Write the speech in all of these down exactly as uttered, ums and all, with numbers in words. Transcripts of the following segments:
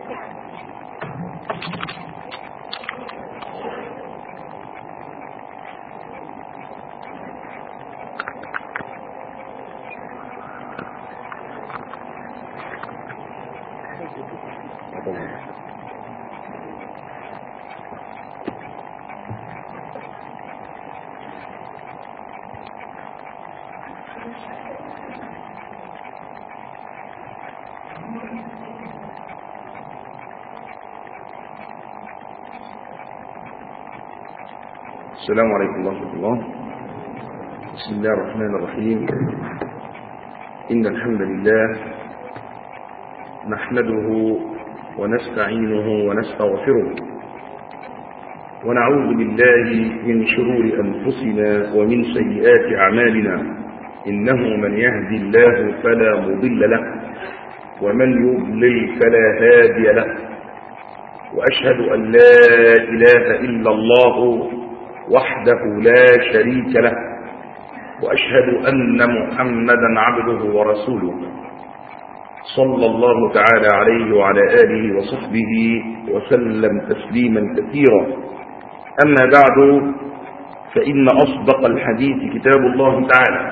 السلام عليكم ورحمة الله. بسم الله الرحمن الرحيم. إن الحمد لله نحمده ونستعينه ونستغفره ونعوذ بالله من شرور أنفسنا ومن سيئات أعمالنا. إنه من يهدي الله فلا مضل له ومن يضلل فلا هادي له، وأشهد أن لا إله إلا الله وحده لا شريك له، وأشهد أن محمدا عبده ورسوله صلى الله تعالى عليه وعلى آله وصحبه وسلم تسليما كثيرا. أما بعد، فإن أصدق الحديث كتاب الله تعالى،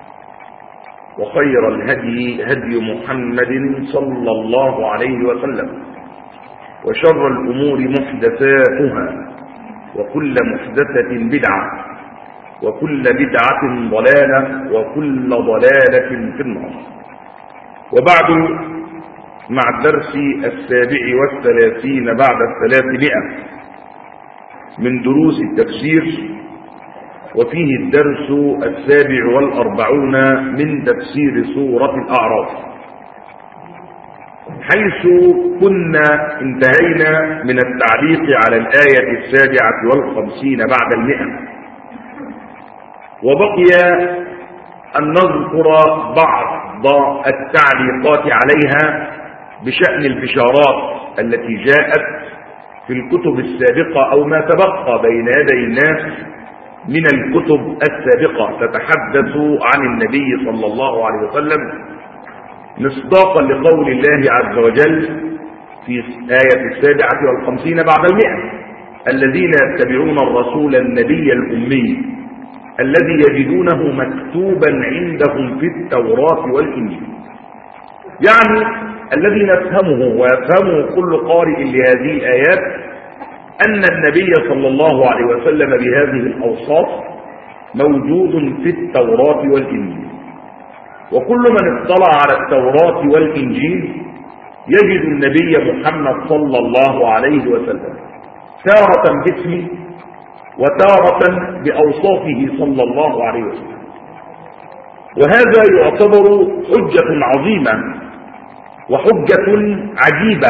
وخير الهدي هدي محمد صلى الله عليه وسلم، وشر الأمور محدثاتها، وكل محدثة بدعة، وكل بدعة ضلالة، وكل ضلالة في النار. وبعد، مع الدرس السابع والثلاثين بعد الثلاثمائة من دروس التفسير، وفيه الدرس السابع والأربعون من تفسير سورة الأعراف، حيث كنا انتهينا من التعليق على الآية السابعة والخمسين بعد المئة، وبقي أن نذكر بعض التعليقات عليها بشأن البشارات التي جاءت في الكتب السابقة أو ما تبقى بين يدي الناس من الكتب السابقة تتحدث عن النبي صلى الله عليه وسلم، مصداقا لقول الله عز وجل في آية السابعة والخمسين بعد المئة: الذين يتبعون الرسول النبي الأمي الذي يجدونه مكتوبا عندهم في التوراة والإنجيل. يعني الذي نفهمه ويفهمه كل قارئ لهذه الآيات أن النبي صلى الله عليه وسلم بهذه الأوصاف موجود في التوراة والإنجيل، وكل من اطلع على التوراة والإنجيل يجد النبي محمد صلى الله عليه وسلم تارة باسمه وتارة بأوصافه صلى الله عليه وسلم. وهذا يعتبر حجة عظيمة وحجة عجيبة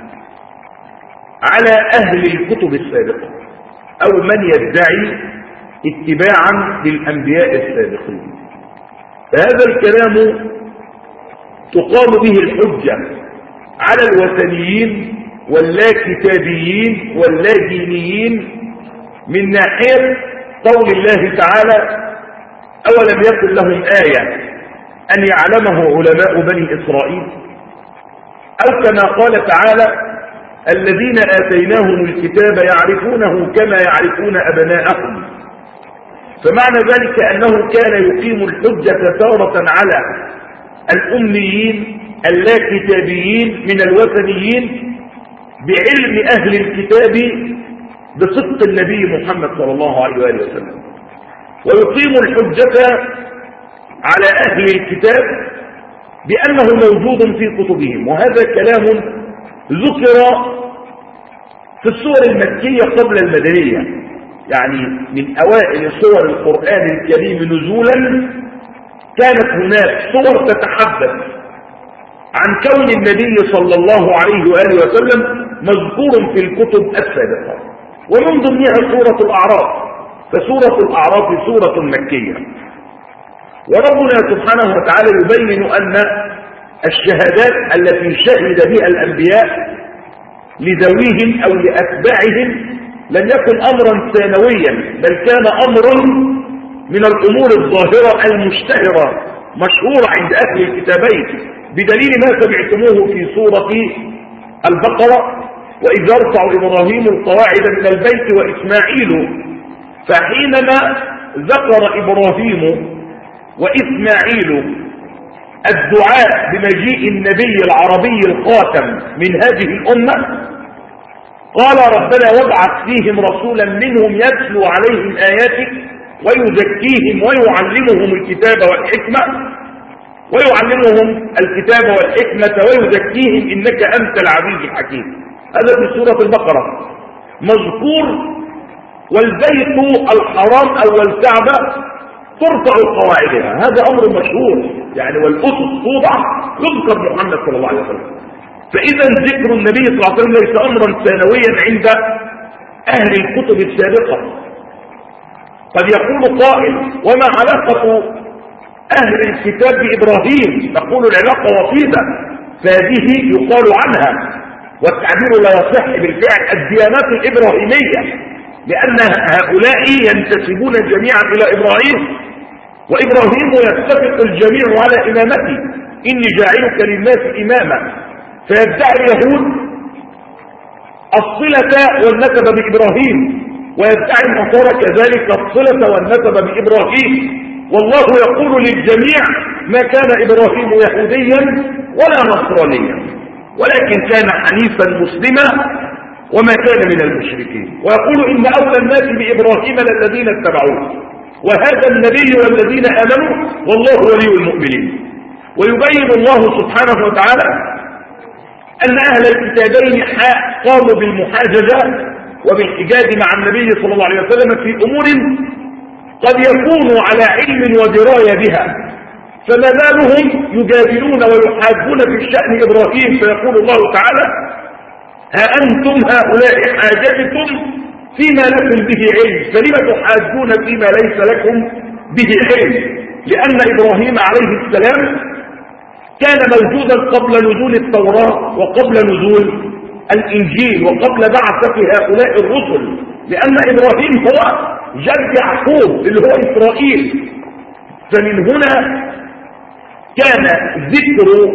على أهل الكتب السابقة أو من يدعي اتباعا للأنبياء السابقين. فهذا الكلام تقام به الحجة على الوثنيين واللا كتابيين واللا دينيين من ناحية قول الله تعالى: أولم يكن لهم آية أن يعلمه علماء بني إسرائيل، أو كما قال تعالى: الذين آتيناهم الكتاب يعرفونه كما يعرفون أبناءهم. فمعنى ذلك أنه كان يقيم الحجة تارة على الأميين اللا كتابيين من الوثنيين بعلم أهل الكتاب بصدق النبي محمد صلى الله عليه وآله وسلم، ويقيم الحجة على أهل الكتاب بأنه موجود في كتبهم. وهذا كلام ذكر في السور المكية قبل المدنية، يعني من أوائل سور القرآن الكريم نزولا كانت هناك سور تتحدث عن كون النبي صلى الله عليه وآله وسلم مذكور في الكتب السابقة، ومن ضمنها سورة الأعراف. فسورة الأعراف سورة مكية، وربنا سبحانه وتعالى يبين أن الشهادات التي شهد بها الأنبياء لذويهم أو لأتباعهم لم يكن أمرا ثانويا، بل كان أمرا من الأمور الظاهرة المشتهرة مشهورة عند أهل الكتابين، بدليل ما سمعتموه في سورة البقرة: وإذ يرفع إبراهيم القواعد من البيت وإسماعيل. فحينما ذكر إبراهيم وإسماعيل الدعاء بمجيء النبي العربي الخاتم من هذه الأمة، قال: ربنا وابعث فيهم رسولا منهم يتلو عليهم آياتك ويزكيهم ويعلمهم الكتاب والحكمة ويعلمهم الكتاب والحكمة ويزكيهم إنك أنت العزيز الحكيم. هذا في سورة البقرة مذكور. والبيت الحرام أو الكعبة ترفع قواعدها، هذا أمر مشهور يعني، والأسس توضع يذكر محمد صلى الله عليه وسلم. فإذا ذكر النبي صلى الله عليه وسلم ليس أمرا ثانويا عند أهل الكتب السابقة. قد يقول قائل: وما علاقة أهل الكتاب بإبراهيم؟ نقول العلاقة وطيدة، فهذه يقال عنها والتعبير لا يصح بالفعل الديانات الإبراهيمية، لأن هؤلاء ينتسبون جميعا إلى إبراهيم، وإبراهيم يتفق الجميع على إمامته: إني جاعلك للناس إماما. فيدعي اليهود الصلة والنسب بإبراهيم، ويدعي النصارى كذلك الصلة والنسب بإبراهيم. والله يقول للجميع: ما كان إبراهيم يهوديا ولا نصرانيا، ولكن كان حنيفا مسلما وما كان من المشركين. ويقول: إن أولى الناس بإبراهيم للذين اتبعوه وهذا النبي والذين آمنوا والله ولي المؤمنين. ويبين الله سبحانه وتعالى أن أهل الكتابين قاموا بالمحاججة وبالحجاج مع النبي صلى الله عليه وسلم في أمور قد يكونوا على علم ودراية بها، فما بالهم يجادلون ويحاجون في شأن إبراهيم. فيقول الله تعالى: ها أنتم هؤلاء حاججتم فيما لكم به علم، فلم تحاجون فيما ليس لكم به علم؟ لأن إبراهيم عليه السلام كان موجودا قبل نزول التوراة وقبل نزول الإنجيل وقبل بعثة هؤلاء الرسل، لأن إبراهيم هو جد يعقوب اللي هو إسرائيل. فمن هنا كان ذكر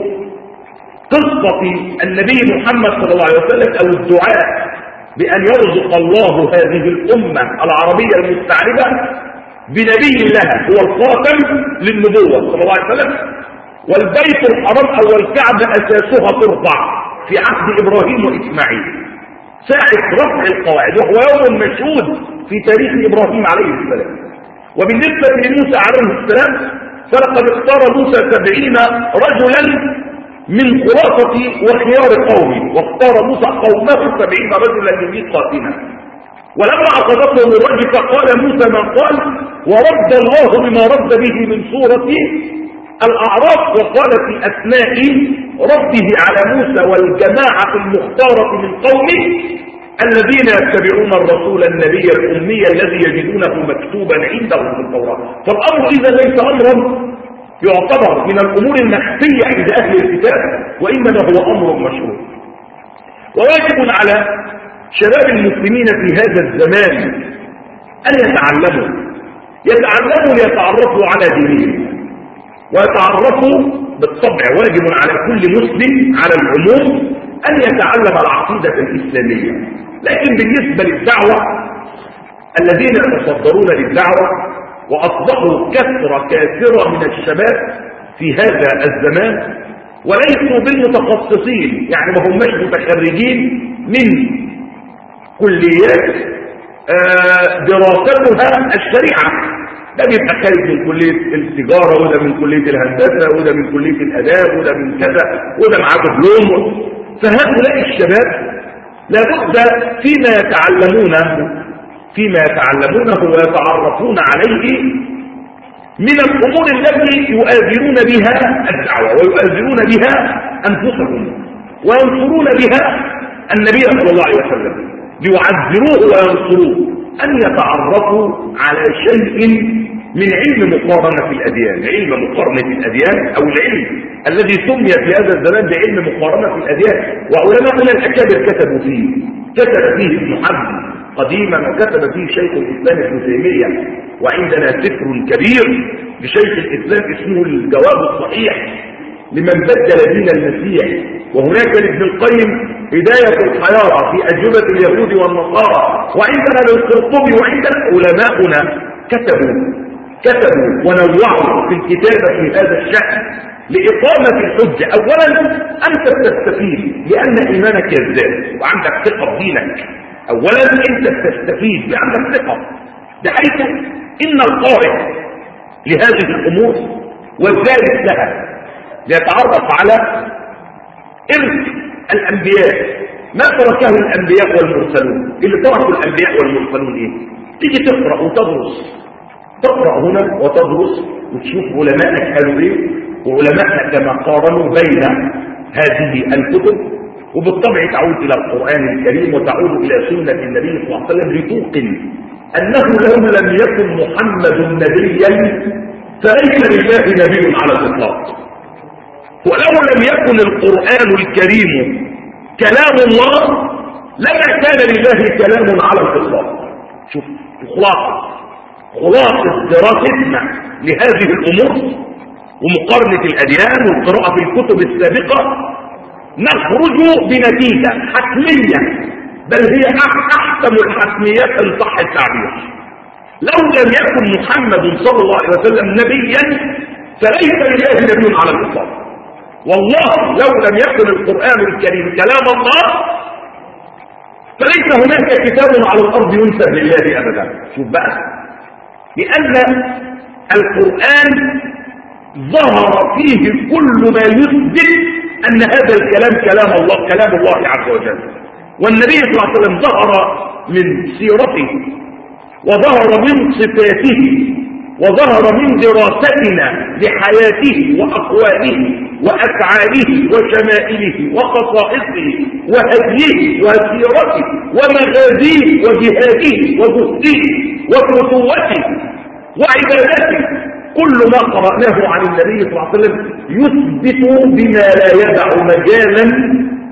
قصة النبي محمد صلى الله عليه وسلم أو الدعاء بأن يرزق الله هذه الأمة العربية المستعربة بنبي لها هو الخاتم للنبوة صلى الله عليه وسلم. والبيت الحرام أو الكعبة أساسها ترفع في عهد إبراهيم وإسماعيل ساعة رفع القواعد، وهو يوم مشهود في تاريخ إبراهيم عليه السلام. وبالنسبة لموسى عليه السلام فلقد اختار موسى سبعين رجلا من خلاصة وخيار قومه، واختار موسى قومه سبعين رجلا لميقاتنا. ولما أخذتهم الرجفة قال موسى ما قال، ورد الله بما رد به من سورة الأعراف، وقال في أثناء رده على موسى والجماعة المختارة من قومه الذين يتبعون الرسول النبي الأمي الذي يجدونه مكتوبا عندهم في التوراة. فالأمر إذا ليس أمرا يعتبر من الأمور المخفية عند أهل الكتاب، وإنما هو أمر مشهور. وواجب على شباب المسلمين في هذا الزمان أن يتعلموا يتعلموا ليتعرفوا على دينهم، ويتعرفوا بالطبع واجب على كل مسلم على العموم أن يتعلم العقيدة الإسلامية. لكن بالنسبة للدعوة الذين يتصدرون للدعوة وأصبحوا كثرة كثيرة من الشباب في هذا الزمان وليسوا بالمتخصصين، يعني ما هماش متخرجين من كليات دراستها الشريعة، ده بيبقى خارج من كلية التجارة وده من كلية الهندسة وده من كلية الآداب وده من كذا وده معاه دبلوم. فهؤلاء الشباب لابد فيما يتعلمونه فيما يتعلمونه ويتعرفون عليه من الأمور التي يؤازرون بها الدعوة ويؤازرون بها أنفسهم وينصرون بها النبي صلى الله عليه وسلم، ليعزروه وينصروه، أن يتعرفوا على شيء من علم مقارنة الأديان. علم مقارنة الأديان أو العلم الذي سمي في هذا الزمان بعلم مقارنة الأديان، وعلماء الأكابر كتبوا فيه كتب فيه ابن حزم قديما، وكتب فيه شيخ الإسلام ابن تيمية، وعندنا سفر كبير لشيخ الإسلام اسمه الجواب الصحيح لمن بدل دين المسيح. وهناك لابن القيم هداية الحيارى في أجوبة اليهود والنصارى، وعندنا للقرطبي، وعندنا علماؤنا كتبوا كتبوا ونوعوا في الكتابة في هذا الشأن لإقامة الحجة. أولا أنت تستفيد لأن إيمانك يزداد وعندك ثقة بدينك. أولا أنت تستفيد لأنك ثقة، بحيث إن القائد لهذه الأمور والدارس لها ليتعرف على إرث الأنبياء، ما تركه الأنبياء والمرسلون. اللي تركوا الأنبياء والمرسلون إيه؟ تيجي تقرأ وتدرس، تقرأ هنا وتدرس وتشوف علماءك قالوا إيه، وعلماءنا كما قارنوا بين هذه الكتب، وبالطبع تعود إلى القرآن الكريم وتعود إلى سنة النبي صلى الله عليه وسلم لتوقن أنه لو لم يكن محمد نبيا فليس لله نبي على الإطلاق. ولو لم يكن القرآن الكريم كلام الله لما كان لله كلام على الإطلاق. شوف خلاصة خلاصة دراستنا لهذه الأمور ومقارنة الأديان والقراءة في الكتب السابقة، نخرج بنتيجة حتمية، بل هي أحسن الحتميات إن صح التعبير. لو لم يكن محمد صلى الله عليه وسلم نبيا فليس لله نبي على الإطلاق. والله لو لم يكن القرآن الكريم كلام الله فليس هناك كتاب على الأرض ينسب لله أبدا. شوف بقى، لأن القرآن ظهر فيه كل ما يثبت أن هذا الكلام كلام الله كلام الله عز وجل. والنبي صلى الله عليه وسلم ظهر من سيرته وظهر من صفاته وظهر من دراستنا لحياته وأقواله وأفعاله وشمائله وخصائصه وهديه وسيرته ومغازيه وجهاده وزهده وفتوته وعبادته. كل ما قرأناه عن النبي صلى الله عليه وسلم يثبت بما لا يدع مجالا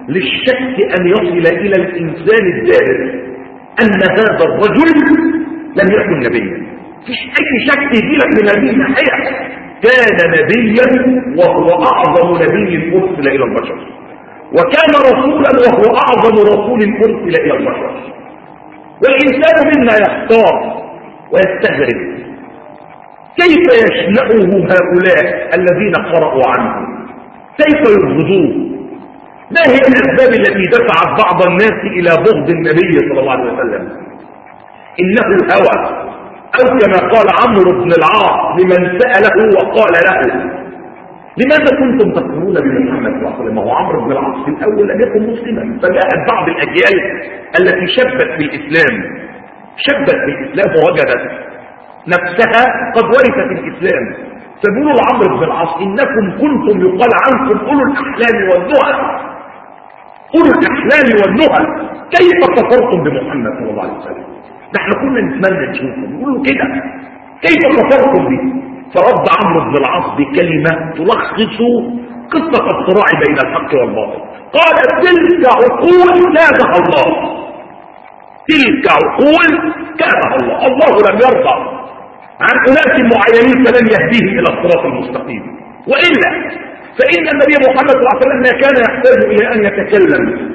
للشك أن يصل إلى الإنسان الدارس أن هذا الرجل لم يكن نبيا. فيش أي شك يجيلك من هذه الناحية. كان نبيا وهو أعظم نبي أرسل إلى البشر، وكان رسولا وهو أعظم رسول أرسل إلى البشر. والإنسان منا يختار ويستغرب كيف يشنأه هؤلاء الذين قرأوا عنه، كيف يبغضوه، ما هي الأسباب التي دفعت بعض الناس إلى بغض النبي صلى الله عليه وسلم؟ إنه هوى، أو كما قال عمرو بن العاص لمن سأله وقال له لماذا كنتم تكفرون بمحمد صلى الله عليه وسلم؟ وهو عمرو بن العاص في الأول لم يكن مسلما، فجاءت بعض الأجيال التي شبت بالإسلام شبت بالإسلام ووجدت نفسها قد ورثت الإسلام، فبيقولوا لعمرو بن العاص إنكم كنتم يقال عنكم أولو الأحلام والنهى أولو الأحلام والنهى، كيف كفرتم بمحمد صلى الله عليه وسلم؟ نحن كنا نتمنى نشوفه. يقولوا كده كيف كفرتم به؟ فرد عمرو بن العاص بكلمة تلخص قصة الصراع بين الحق والباطل. قال تلك عقول كادها الله، تلك عقول كادها الله. الله لم يرضى عن أناس معينين فلن يهديه إلى الصراط المستقيم، وإلا فإن النبي محمد صلى الله عليه وسلم ما كان يحتاج إلى أن يتكلم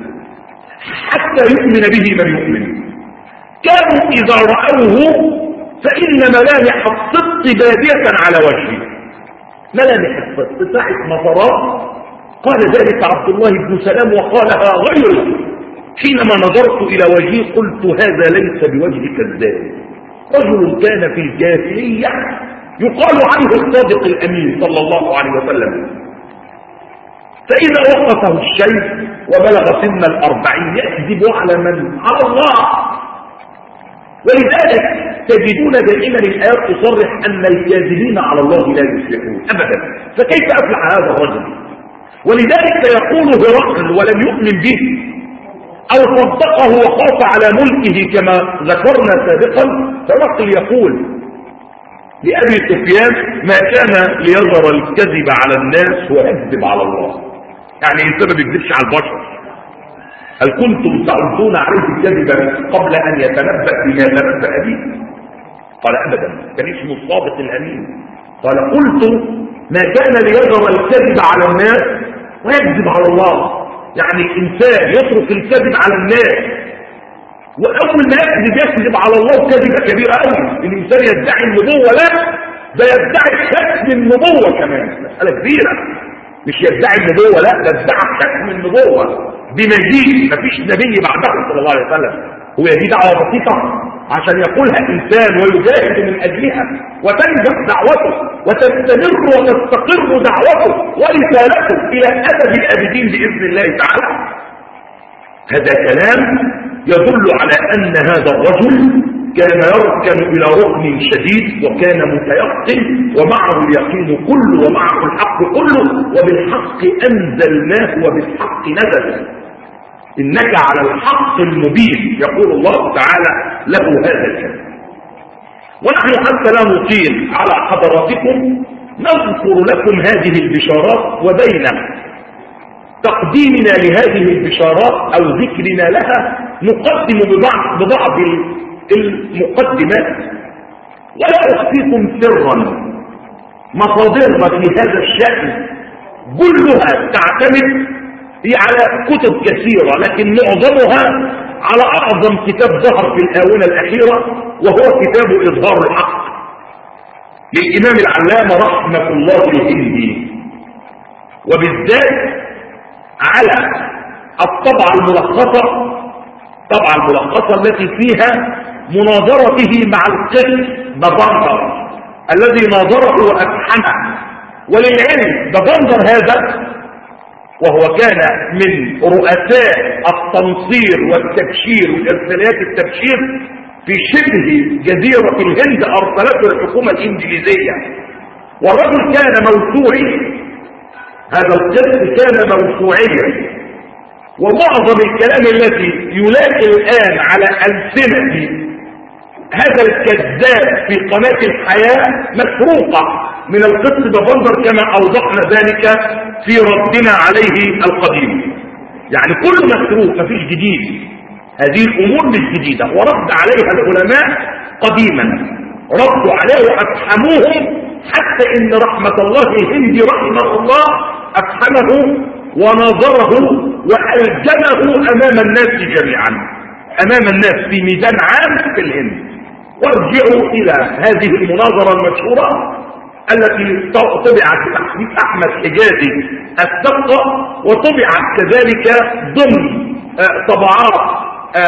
حتى يؤمن به من يؤمن. كانوا إذا رأوه فإن ملامح الصدق بادية على وجهه، ملامح الصدق ساعة ما تراه. قال ذلك عبد الله بن سلام وقالها غيره حينما نظرت إلى وجهه قلت هذا ليس بوجه كذاب، رجل كان في الجاهلية يقال عنه الصادق الأمين صلى الله عليه وسلم، فإذا وقفه الشيخ وبلغ سن الأربعين يكذب على من؟ على الله. ولذلك تجدون دائما الآيات تصرح أن الكاذبين على الله لا يفلحون أبدا، فكيف أفلح هذا الرجل؟ ولذلك يقول هرقل ولم يؤمن به أو صدقه وخاف على ملكه كما ذكرنا سابقا. هرقل يقول لأبي سفيان ما كان ليظهر الكذب على الناس ويكذب على الله، يعني إنسان ما بيكذبش على البشر. هل كنتم تعدون عليه الكذب قبل أن يتنبأ بما تنبأ به؟ قال أبدا، كان اسمه الصادق الأمين. قال قلت ما كان ليظهر الكذب على الناس ويكذب على الله، يعني الإنسان يترك الكذب على الناس، وأول ما يكذب يكذب على الله كذبة كبيرة قوي. الإنسان يدعي النبوة، لا ده يدعي ختم النبوة كمان، مسألة كبيرة. مش يدعي النبوة، لا ده يدعي ختم النبوة بمجيء مفيش نبي بعده صلى الله عليه وسلم. هو دي دعوة بسيطة عشان يقولها إنسان ويجاهد من أجلها وتنجح دعوته وتستمر وتستقر دعوته ورسالته إلى أبد الآبدين بإذن الله تعالى. هذا كلام يدل على أن هذا الرجل كان يركن إلى ركن شديد وكان متيقن ومعه اليقين كله ومعه الحق كله، وبالحق أنزلناه وبالحق نزل، إنك على الحق المبين، يقول الله تعالى له هذا الكلام. ونحن حتى لا نطيل على حضراتكم نذكر لكم هذه البشارات، وبين تقديمنا لهذه البشارات أو ذكرنا لها نقدم ببعض, ببعض المقدمات. ولا أخفيكم سرا، مصادرنا في هذا الشأن كلها تعتمد هي على كتب كثيرة، لكن معظمها على أعظم كتاب ظهر في الآونة الأخيرة، وهو كتاب إظهار الحق للإمام العلامة رحمة الله الهندي، وبالذات على الطبعة الملخصة، الطبعة الملخصة التي فيها مناظرته مع القس بفندر الذي ناظره وأفحمه. وللعلم بفندر هذا وهو كان من رؤساء التنصير والتبشير وإرساليات التبشير في شبه جزيرة الهند أرسلته الحكومة الإنجليزية، والرجل كان موسوعي. هذا القس كان موسوعيا، ومعظم الكلام الذي يلاقي الآن على ألسنة هذا الكذاب في قناة الحياة مسروقة من القس بفندر كما أوضحنا ذلك في ردنا عليه القديم. يعني كله مسروق، مفيش جديد، هذه الأمور مش جديدة، ورد عليها العلماء قديما، ردوا عليه وأفحموهم، حتى إن رحمة الله الهندي رحمه الله أفحمه ونظره وألجمه أمام الناس جميعا، أمام الناس في ميدان عام في الهند. وارجعوا إلى هذه المناظرة المشهورة التي طبعت بتحقيق أحمد حجازي السبقة، وطبعت كذلك ضمن طبعات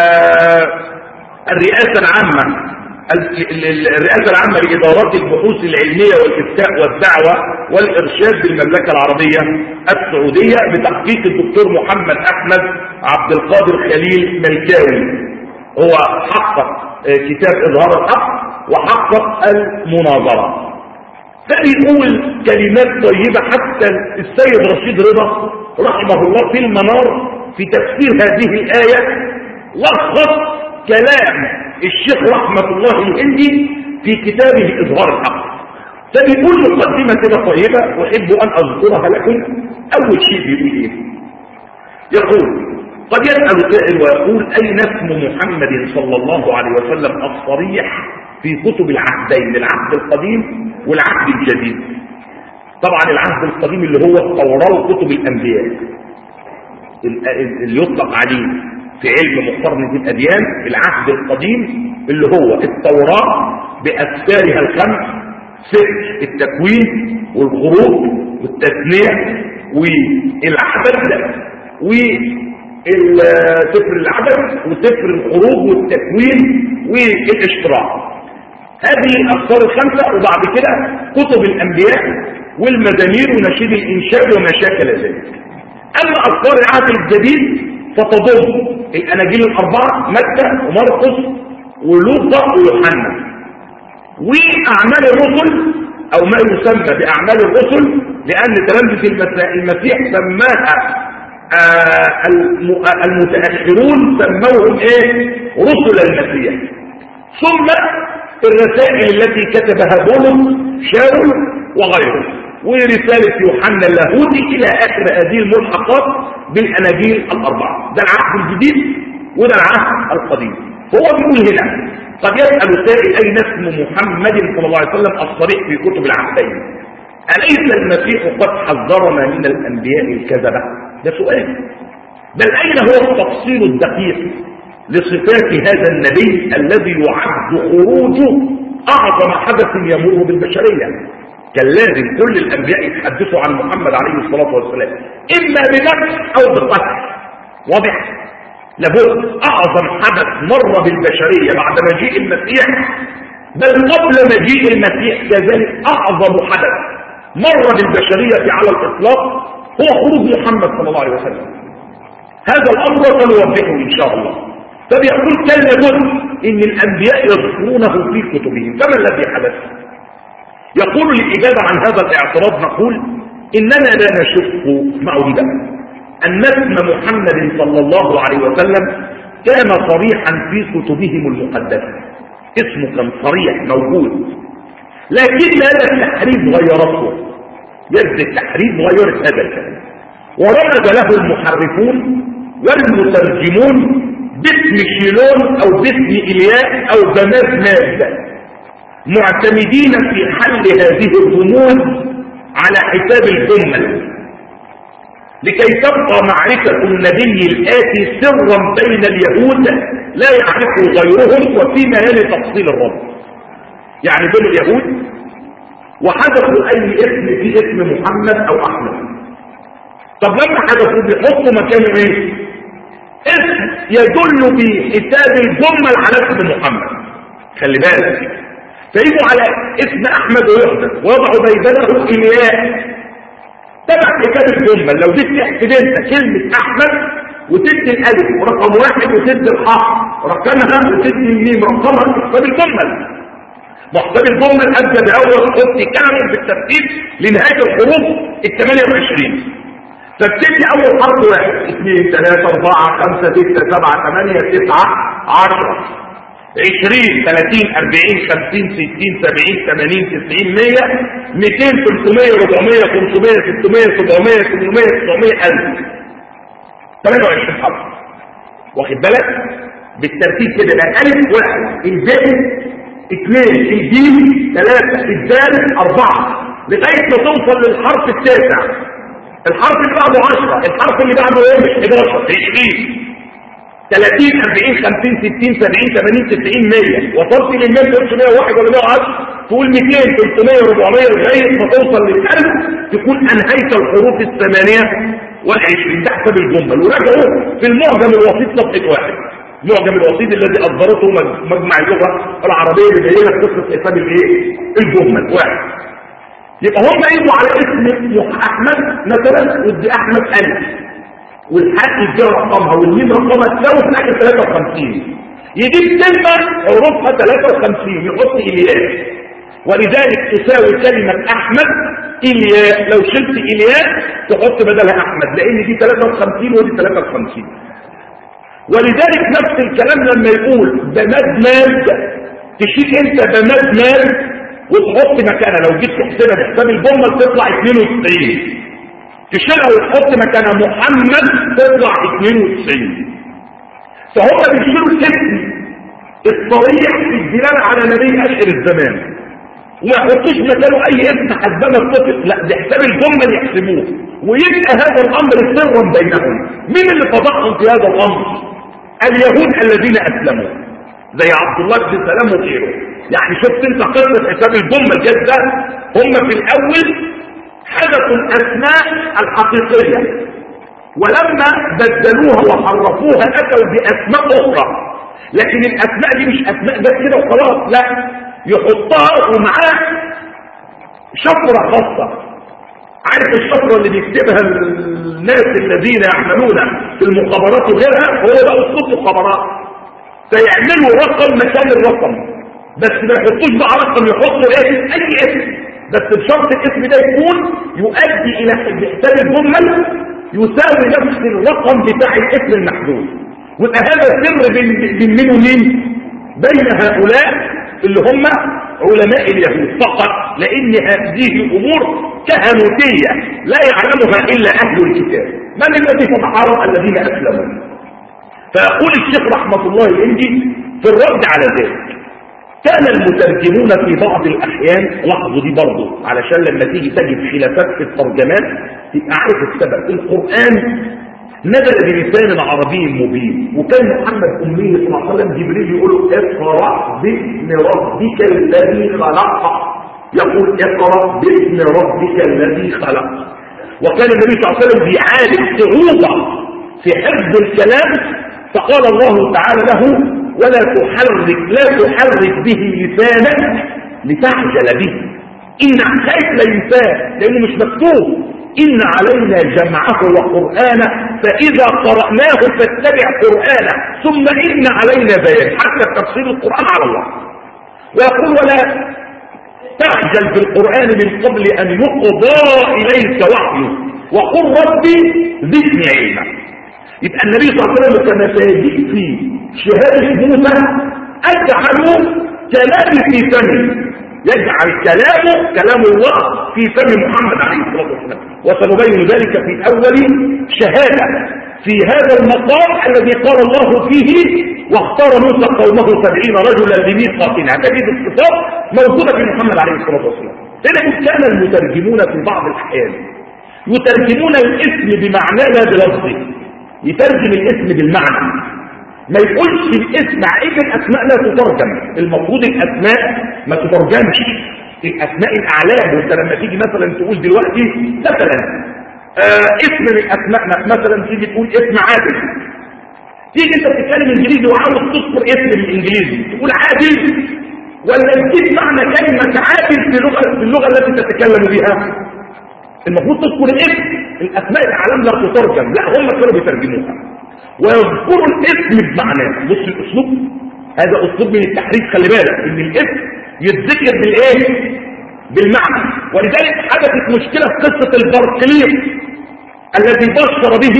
الرئاسة العامة الرئاسة العامة لإدارات البحوث العلمية والإفتاء والدعوة والإرشاد بالمملكة العربية السعودية بتحقيق الدكتور محمد أحمد عبد القادر خليل ملكاوي. هو حقق كتاب إظهار الحق وحقق المناظرة. فبيقول كلمات طيبة، حتى السيد رشيد رضا رحمه الله في المنار في تفسير هذه الآية لخص كلام الشيخ رحمة الله الهندي في كتابه إظهار الحق. فبيقول مقدمة كده طيبة أحب أن أذكرها لكم. أول شيء بيقول إيه؟ يقول: قد يسأل سائل ويقول: أين اسم محمد صلى الله عليه وسلم الصريح في كتب العهدين، العهد القديم والعهد الجديد؟ طبعا العهد القديم اللي هو التوراة وكتب الأنبياء اللي يطلق عليه في علم مقارنة الأديان العهد القديم، اللي هو التوراة بأسفارها الخمس: سفر التكوين والخروج والتثنية والعدد وسفر العدد وسفر الخروج والتكوين والاشتراك. هذه الأسفار الخمسة، وبعد كده كتب الأنبياء والمزامير ونشيد الإنشاد وما شاكل ذلك. أما أسفار العهد الجديد فتضم الأناجيل الأربعة: متى ومرقس ولوقا ويوحنا، وأعمال الرسل أو ما يسمى بأعمال الرسل، لأن تلامذة المسيح سماها آه المتأخرون سموهم إيه؟ رسل المسيح. ثم الرسائل التي كتبها بولس شاول وغيره، ورسالة يوحنا اللاهوتي إلى آخر هذه الملحقات بالأناجيل الأربعة. ده العهد الجديد وده العهد القديم. فهو بيقول هنا: قد يسأل سائل أين اسم محمد صلى الله عليه وسلم الصريح في كتب العهدين؟ أليس المسيح قد حذرنا من الأنبياء الكذبة؟ ده سؤال. بل أين هو التفصيل الدقيق لصفات هذا النبي الذي يعد خروجه أعظم حدث يمر بالبشرية؟ كان لازم كل الأنبياء يتحدثوا عن محمد عليه الصلاة والسلام إما بنفس أو بقتل. واضح؟ لابد أعظم حدث مر بالبشرية بعد مجيء المسيح، بل قبل مجيء المسيح كذلك أعظم حدث مر بالبشرية على الإطلاق هو خروج محمد صلى الله عليه وسلم. هذا الأمر سنوضحه إن شاء الله. فبيقول كان لابد إن الأنبياء يذكرونه في كتبهم. فما الذي حدث؟ يقول للإجابة عن هذا الاعتراض نقول إننا لا نشك معه أن اسم محمد صلى الله عليه وسلم كان صريحا في كتبهم المقدسة. اسمه كان صريح موجود، لكن هذا التحريف غيرته. يد التحريف غيرت هذا الكلام، ورمز له المحرفون والمترجمون باسم شيلون أو باسم إلياء أو بماد مادة، معتمدين في حل هذه الرموز على حساب الجمل لكي تبقى معرفة النبي الآتي سرا بين اليهود لا يعرفه غيرهم، وفيما يلي تفصيل الرب. يعني دول اليهود وحذفوا أي اسم في اسم محمد أو أحمد. طب لما حذفوا بيحطوا مكانه ايه؟ اسم يدل بحساب الجمل على اسم محمد. خلي بالك، فيجوا على اسم أحمد ويحذف ويضعوا بيدنه إلياء تبع حساب الجمل. لو جيت تحسب انت كلمة أحمد وتدي الألف ورقم واحد وتدي الحاء رقمها وتدي الميم رقمها حساب الجمل. محساب الجمل أدى بأول خط كامل بالترتيب لنهاية الحروف ال ثمانية وعشرين. فبتدي أول حرف واحد اثنين ثلاثة أربعة خمسة ستة سبعة ثمانية تسعة عشرة عشرين ثلاثين أربعين خمسين ستين سبعين ثمانين تسعين مية مئتين ثلاثمية أربعمية خمسمية ستمية سبعمية ثمانمية تسعمية ألف ثمانية وعشرين حرف. واخد بالك؟ بالترتيب كده بقى ألف واحد الباء اثنين الجيم ثلاثة الدال أربعة لغاية ما توصل للحرف التاسع. الحرف اللي بعده عشرة، الحرف اللي بعده ايه؟ مش حداشر عشرين ثلاثين أربعين خمسين ستين سبعين ثمانين تسعين مية. وصلت للمية تقولش مية وواحد ولا مية وعشرة، تقول مئتين ثلاثمية أربعمية لغاية ما توصل للألف تكون أنهيت الحروف الثمانية والعشرين. ده حساب الجمل. وراجعوا في المعجم الوسيط صفحة واحد، المعجم الوسيط الذي أصدرته مجمع اللغة العربية بيبين لك قصة حساب الايه؟ الجمل واحد. يبقى هم يجوا على اسم أحمد مثلا ودي أحمد ألف والحق يدي رقمها والميم رقمها تساوي في الاخر ثلاثة وخمسين. يجيب كلمه حروفها ثلاثة وخمسين يحط الياء، ولذلك تساوي كلمه احمد الياء. لو شلت الياء تحط بدلها احمد، لان دي ثلاثة وخمسين ودي ثلاثة وخمسين. ولذلك نفس الكلام لما يقول بماد مال تشيل انت بماد مال وتحط مكانها. لو جيت تحسبها بحساب الجمل تطلع اثنين وتسعين، تشيلها وتحط مكانها محمد تطلع اثنين وتسعين. فهم بيشيلوا الاسم الصريح في الدلاله على نبي اشهر الزمان وما يحطوش مكانه اي اسم حسبنا الطفل، لا بحساب الجمل يحسبوه ويبقى هذا الامر سرا بينهم. مين اللي فضحهم في هذا الامر؟ اليهود الذين اسلموا زي عبد الله بن سلام وغيره. يعني شفت انت قصه حساب الجمل جد ده؟ هم في الاول حدثوا الأسماء الحقيقية، ولما بدلوها وحرفوها أتوا بأسماء أخرى. لكن الأسماء دي مش أسماء بس كده وخلاص، لا، يحطها ومعاه شفرة خاصة. عارف الشفرة اللي بيكتبها الناس الذين يعملون في المخابرات وغيرها؟ هو ده أسلوب مخابرات. فيعملوا رقم مكان الرقم، بس ما يحطوش بقى رقم، يحطوا ايه؟ أي اسم، بس بشرط الاسم ده يكون يؤدي الى حساب الجمل يساوي نفس الرقم بتاع الاسم المحدود. ويبقى هذا سر بين مين ومين؟ بين هؤلاء اللي هم علماء اليهود فقط، لان هذه امور كهنوتيه لا يعلمها الا اهل الكتاب. من الذي تتعرض؟ الذين اسلموا. فيقول الشيخ رحمه الله الهندي في الرد على ذلك: كان المترجمون في بعض الأحيان، لاحظوا دي برضه علشان لما تيجي تجد خلافات في الترجمات تبقى عارف السبب. القرآن نزل بلسان عربي مبين، وكان محمد أمي صلى الله عليه وسلم جبريل يقول له اقرأ باسم ربك الذي خلق، يقول اقرأ باسم ربك الذي خلق. وكان النبي صلى الله عليه وسلم بيعالج صعوبة في حفظ الكلام، فقال الله تعالى له ولا تحرك لا تحرك به لسانك لتعجل به، إن خايف لا ينساه لأنه مش مكتوب، إن علينا جمعه وقرآنه فإذا قرأناه فاتبع قرآنه ثم إن علينا بيان، حتى تفسير القرآن على الله. ويقول ولا تعجل بالقرآن من قبل أن يقضى إليك وحيه وقل ربي زدني علما. يبقى النبي صلى الله عليه وسلم كما سيجيء في شهادة موسى أجعل كلامي في فمي، يجعل كلامه كلام الله في فم محمد عليه الصلاة والسلام، وسنبين ذلك في أول شهادة في هذا المقام الذي قال الله فيه واختار موسى قومه سبعين رجلا لميقاتنا. تجد الصفات موجودة في محمد عليه الصلاة والسلام. لذلك كان المترجمون في بعض الأحيان يترجمون الاسم بمعنى لا بلفظه، يترجم الاسم بالمعنى، ما يقولش الاسم عيب. الاسماء لا تترجم، المفروض الاسماء ما تترجمش، الاسماء الاعلام. وانت لما تيجي مثلا تقول دلوقتي مثلا آه اسم من الاسماء، مثلا تيجي تقول اسم عادل، تيجي انت بتتكلم انجليزي وعاوز تذكر اسم بالانجليزي تقول عادل، ولا تجيب معنى كلمه عادل في اللغه في اللغه التي تتكلم بها؟ المفروض تذكر الاسم. الاسماء الاعلام لا تترجم، لا هم كانوا بيترجموها ويذكروا الاسم بمعناه. بص الاسلوب، هذا اسلوب من التحريف. خلي بالك ان الاسم يتذكر بالايه؟ بالمعنى. ولذلك حدثت مشكله في قصه البرقليط الذي بشر به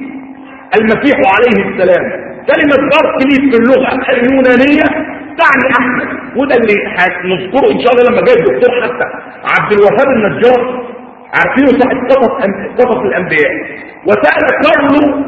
المسيح عليه السلام. كلمه برقليط في اللغه اليونانيه تعني احمد، وده اللي هنذكره ان شاء الله لما جاي الدكتور حتى عبد الوهاب النجار، عارفينه صاحب قصص قصص الانبياء، وسال كارلو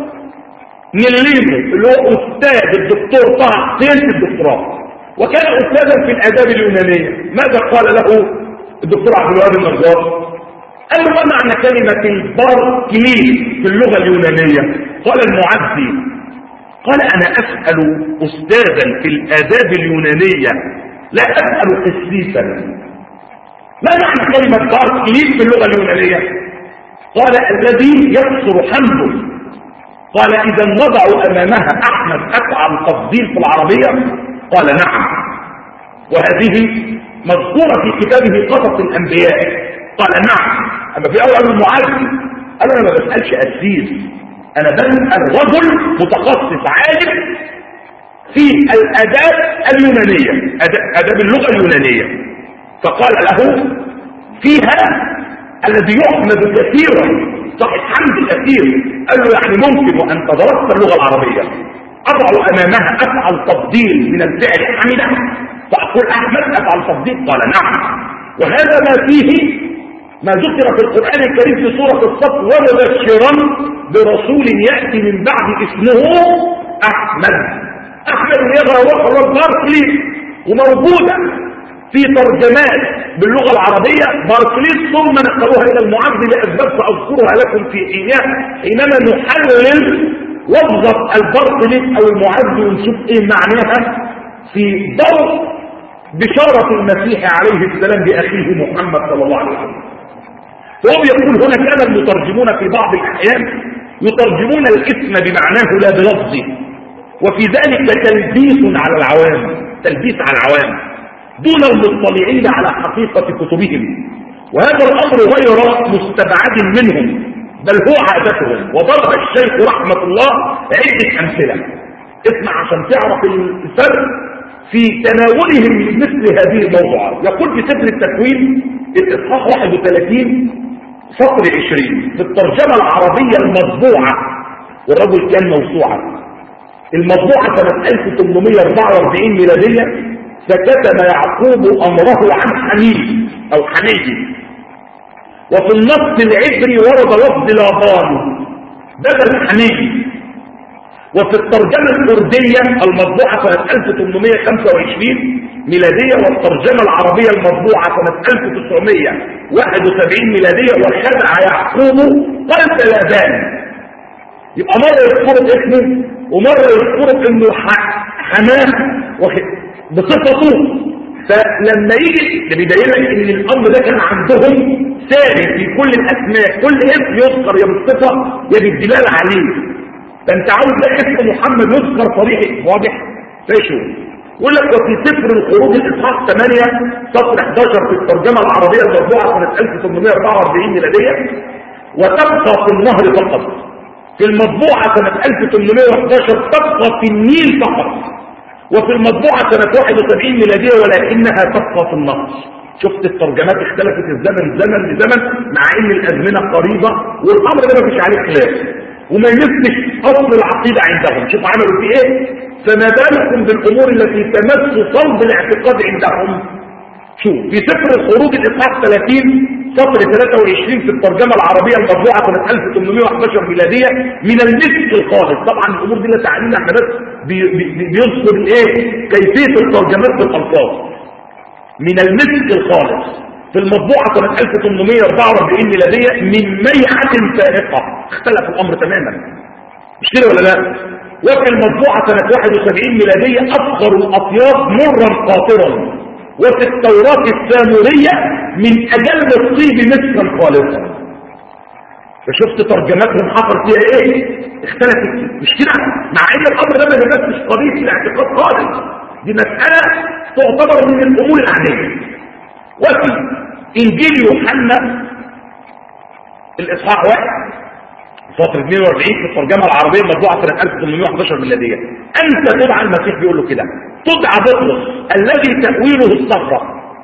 نيليمو اللي هو استاذ الدكتور طه حسين في الدكتوراه، وكان استاذا في الاداب اليونانيه. ماذا قال له الدكتور عبد الوهاب النجار؟ قال له ما معنى كلمه البركليت في اللغه اليونانيه؟ قال المعزي، قال انا اسال استاذا في الاداب اليونانيه لا اسال قسيسا. ما معنى كلمه باركليت في اللغه اليونانيه؟ قال الذي يكثر حمده. قال اذا وضعوا امامها احمد افعل تفضيل في العربيه؟ قال نعم، وهذه مذكوره في كتابه قصص الانبياء. قال نعم. اما في اول المعزي قال انا ما بسالش اسيس، انا بسال رجل متخصص عالم في الاداب اليونانيه، اداب اللغه اليونانيه. فقال له فيها الذي يحمد كثيرا صاحب حمد كثير. قال له يعني ممكن وانت درست اللغه العربيه اضع امامها افعل تفضيل من الفعل حمده فاقول احمد افعل تفضيل؟ قال نعم. وهذا ما فيه ما ذكر في القران الكريم في سوره الصف ومبشرا برسول ياتي من بعد اسمه احمد. احمد يغرى روح الرب باركليت، وموجوده في ترجمات باللغة العربية باركليت ثم نقلوها إلى المعزي لأسباب سأذكرها لكم في حينها حينما نحلل لفظة الباركليت أو المعزي ونشوف إيه معناها في ضوء بشارة المسيح عليه السلام بأخيه محمد صلى الله عليه وسلم. وهو يقول هنا كان المترجمون في بعض الأحيان يترجمون الاسم بمعناه لا بلفظه، وفي ذلك تلبيس على العوام، تلبيس على العوام دون المطلعين على حقيقة كتبهم. وهذا الأمر غير مستبعد منهم بل هو عادتهم. وضرب الشيخ رحمة الله عدة أمثلة، اسمع عشان تعرف الفرق في تناولهم مثل هذه الموضوعات. يقول في سفر التكوين الإصحاح واحد وثلاثين فصل عشرين في الترجمة العربية المطبوعة، والرجل كان موسوعة، المطبوعة سنة ألف وثمانمائة وأربعة وأربعين ميلادية، فكتب يعقوب أمره عن حميد أو حميد. وفي النص العبري ورد لفظ لابان بدل حميد. وفي الترجمة الكردية المطبوعة سنة ألف وثمانمائة وخمسة وعشرين ميلادية والترجمة العربية المطبوعة سنة ألف وتسعمائة وواحد وسبعين ميلادية وخدع يعقوب قلب لابان. يبقى مرة يذكروا اسمه ومرة يذكروا انه حمام بصفته. فلما يجي ده بيبين لك ان الامر ده كان عندهم ثابت في كل الاسماء، كل اسم يذكر يا بالصفه يا بالدلاله عليه. فانت عاوز اسم محمد يذكر صريح واضح فاشو. يقول لك وفي سفر الخروج الاصحاح ثمانية سطر احداشر في الترجمه العربيه المطبوعه سنه ألف وثمانمائة وأربعة وأربعين ميلاديه، وتبقى في النهر فقط. في المطبوعه سنه ألف وثمانمائة وأحد عشر تبقى في النيل فقط، وفي المطبوعة سنة واحد وسبعين ميلادية ولكنها تبقى في النص. شفت الترجمات اختلفت الزمن زمن لزمن مع ان الازمنة قريبة، والامر ده ما فيش عليه خلاف وما يمسش اصل العقيدة عندهم. شوف عملوا في ايه؟ فما بالكم بالامور التي تمس صلب الاعتقاد عندهم. شوف في سفر الخروج الاصحاح ثلاثين سطر ثلاثة وعشرين في الترجمة العربية المطبوعة سنة ألف وثمانمائة وأحد عشر ميلادية، من المسك الخالص. طبعا الامور دي لا تعنينا احنا بس بيذكر الايه كيفية الترجمات بالالفاظ. من المسك الخالص في المطبوعة سنة ألف وثمانمائة وأربعة وأربعين ميلادية من ميعة فارقة. اختلف الامر تماما، مش كده ولا لا؟ وفي المطبوعة سنة واحد وسبعين ميلادية افخر الاطياب مرا قاطرا. وفي التوراة السامورية من اجل الطيب مسكا خالصا. فشفت ترجماتهم حصل فيها ايه؟ اختلفت، مش كده؟ مع ان الامر ده ما يمسش قضيه الاعتقاد خالص، دي مساله تعتبر من الامور العاديه. وفي انجيل يوحنا الاصحاح واحد سطر اثنين وأربعين في الترجمه العربيه المطبوعه سنه ألف وثمانمائة وأحد عشر ميلاديه، انت تدعى المسيح بيقول له كده، تدعى بطرس الذي تاويله الصخره.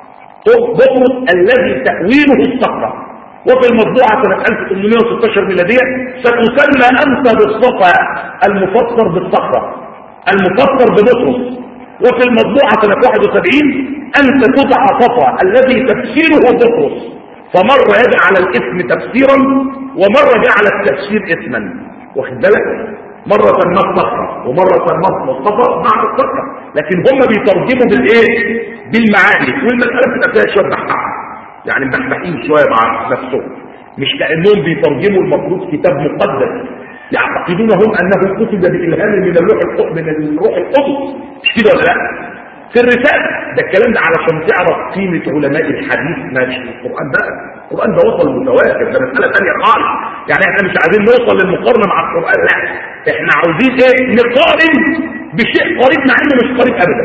بطرس الذي تاويله الصخره. وفي المطبوعة سنة ألف وثمانمائة وستة عشر ميلادية ستسمى أنت بالصفا المفسر بالصخرة المفسر ببطرس. وفي المطبوعة سنة واحد وسبعين أنت تدعى صفا الذي تفسيره بطرس. فمرة يجعل الاسم تفسيرا ومرة جعل التفسير اسما، واخد بالك؟ مرة سماه الصخرة ومرة سماه مصطفى مع الصخرة، لكن هم بيترجموا بالايه؟ بالمعاني. والمسألة بتبقى فيها شوية بحث، يعني مبحبحين شوية مع نفسهم، مش كأنهم بيترجموا المفروض كتاب مقدس يعتقدون هم أنه كتب بإلهام من اللوح القدس من الروح القدس، مش كده ولا لا؟ في الرسالة ده الكلام ده علشان تعرف قيمة علماء الحديث. ماشي، القرآن ده القرآن ده وصل متواتر، ده مسألة ثانية خالص. يعني احنا مش عايزين نوصل للمقارنة مع القرآن، لا احنا عاوزين ايه؟ نقارن بشيء قريب مع انه مش قريب ابدا،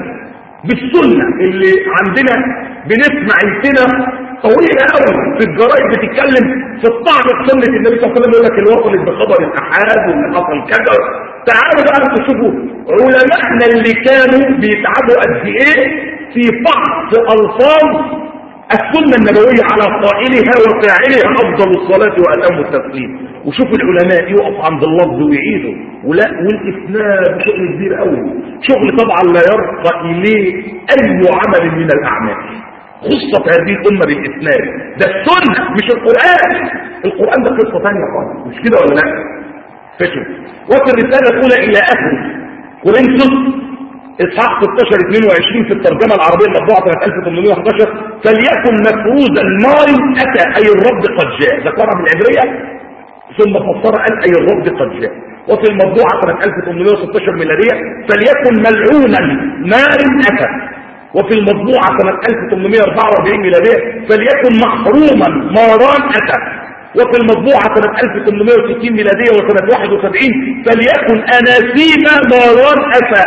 بالسنة اللي عندنا. بنسمع السنة طويلة قوي في الجرائد بتتكلم في الطعن في سنة النبي صلى الله عليه وسلم، يقول لك اللي وصلت بخبر الأحاد واللي حصل كذا. تعالوا بقى انتوا شوفوا علماءنا اللي كانوا بيتعبوا قد ايه في فحص ألفاظ السنة النبوية على قائلها وفاعلها أفضل الصلاة وأتم التسليم. وشوفوا العلماء يقف عند اللفظ ويعيدوا، ولا والإسناد شغل كبير قوي، شغل طبعا لا يرقى إليه أي عمل من الأعمال، خصة هذه الأمة بالإسناد. ده السنة مش القرآن. القرآن ده قصة ثانية خالص، مش كده ولا لا؟ فشل. وفي الرسالة الأولى إلى آخر كورنثوس إصحاح ستة عشر اثنين وعشرين في الترجمة العربية المطبوعة سنة ألف وثمانمائة وأحد عشر، فليكن مفروزا نار أتى أي الرب قد جاء. ذكرها بالعبرية ثم فسر قال أي الرب قد جاء. وفي المطبوعة سنة ألف وثمانمائة وستة عشر ميلادية فليكن ملعونا نار أتى. وفي المطبوعة سنة ألف وثمانمائة وأربعة وأربعين ميلادية فليكن محروما ناران أتى. وفي المطبوعة سنة ألف وثمانمائة وستين ميلادية وسنة واحد وسبعين فليكن أناسيم ناران أتى.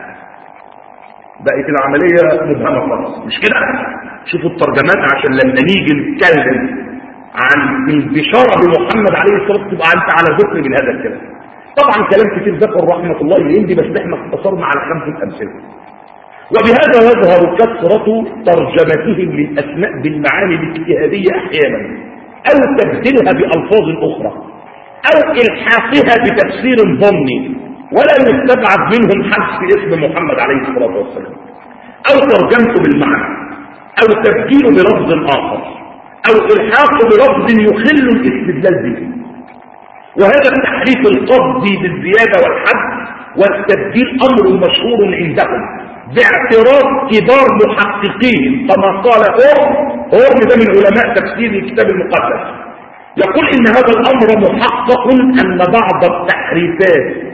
بقت العملية مبهمة خالص، مش كده؟ شوفوا الترجمات عشان لما نيجي نتكلم عن البشارة بمحمد عليه الصلاة والسلام تبقى انت على ذكر من هذا الكلام. طبعا كلام كتير ذكر رحمة الله يهندي، بس احنا اختصرنا على خمسة أمثلة. وبهذا يظهر كثرة ترجمتهم للأسماء بالمعاني الاجتهادية أحيانا، أو تبديلها بألفاظ أخرى، أو إلحاقها بتفسير ضمني ولا يستبعد منهم حذف اسم محمد عليه الصلاة والسلام، أو ترجمته بالمعنى، أو تبديله بلفظ آخر، أو إلحاقه بلفظ يخل الاستدلال به. وهذا التحريف القصدي بالزيادة والحذف والتبديل أمر مشهور عندهم باعتراف كبار محققين، كما قال هورم. هورم ده من علماء تفسير الكتاب المقدس، يقول إن هذا الأمر محقق أن بعض التحريفات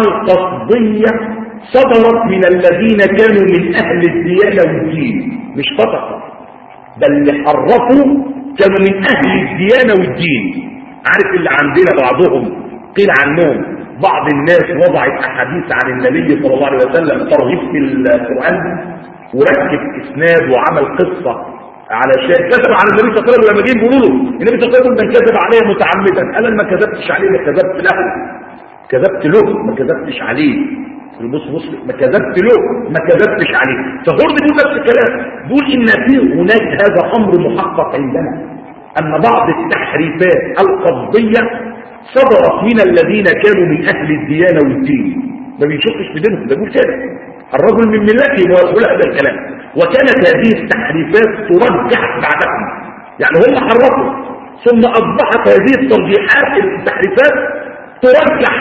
القصدية صدرت من الذين كانوا من أهل الديانة والدين، مش فقط بل اللي حرفوا كانوا من أهل الديانة والدين. عارف اللي عندنا بعضهم قيل عنهم بعض الناس وضعت أحاديث عن النبي صلى الله عليه وسلم ترغيب في القرآن وركب إسناد وعمل قصة على شيء كذب على النبي صلى الله عليه وسلم. لما جايين بيقولوا له النبي صلى الله عليه وسلم من كذب عليه متعمدا، قال ما كذبتش عليه، ما كذبت له، كذبت له ما كذبتش عليه. بص بص ما كذبت له ما كذبتش عليه. فهرد بيقول نفس الكلام، بيقول ان في هناك هذا امر محقق عندنا ان بعض التحريفات القصديه صدرت من الذين كانوا من اهل الديانه والدين، ما بيشكش في دينهم، ده بيقول كده الرجل من ملته ويقول هذا الكلام. وكانت هذه التحريفات ترجح بعدهم، يعني هم حرفوا ثم اصبحت هذه الترجيحات التحريفات ترجح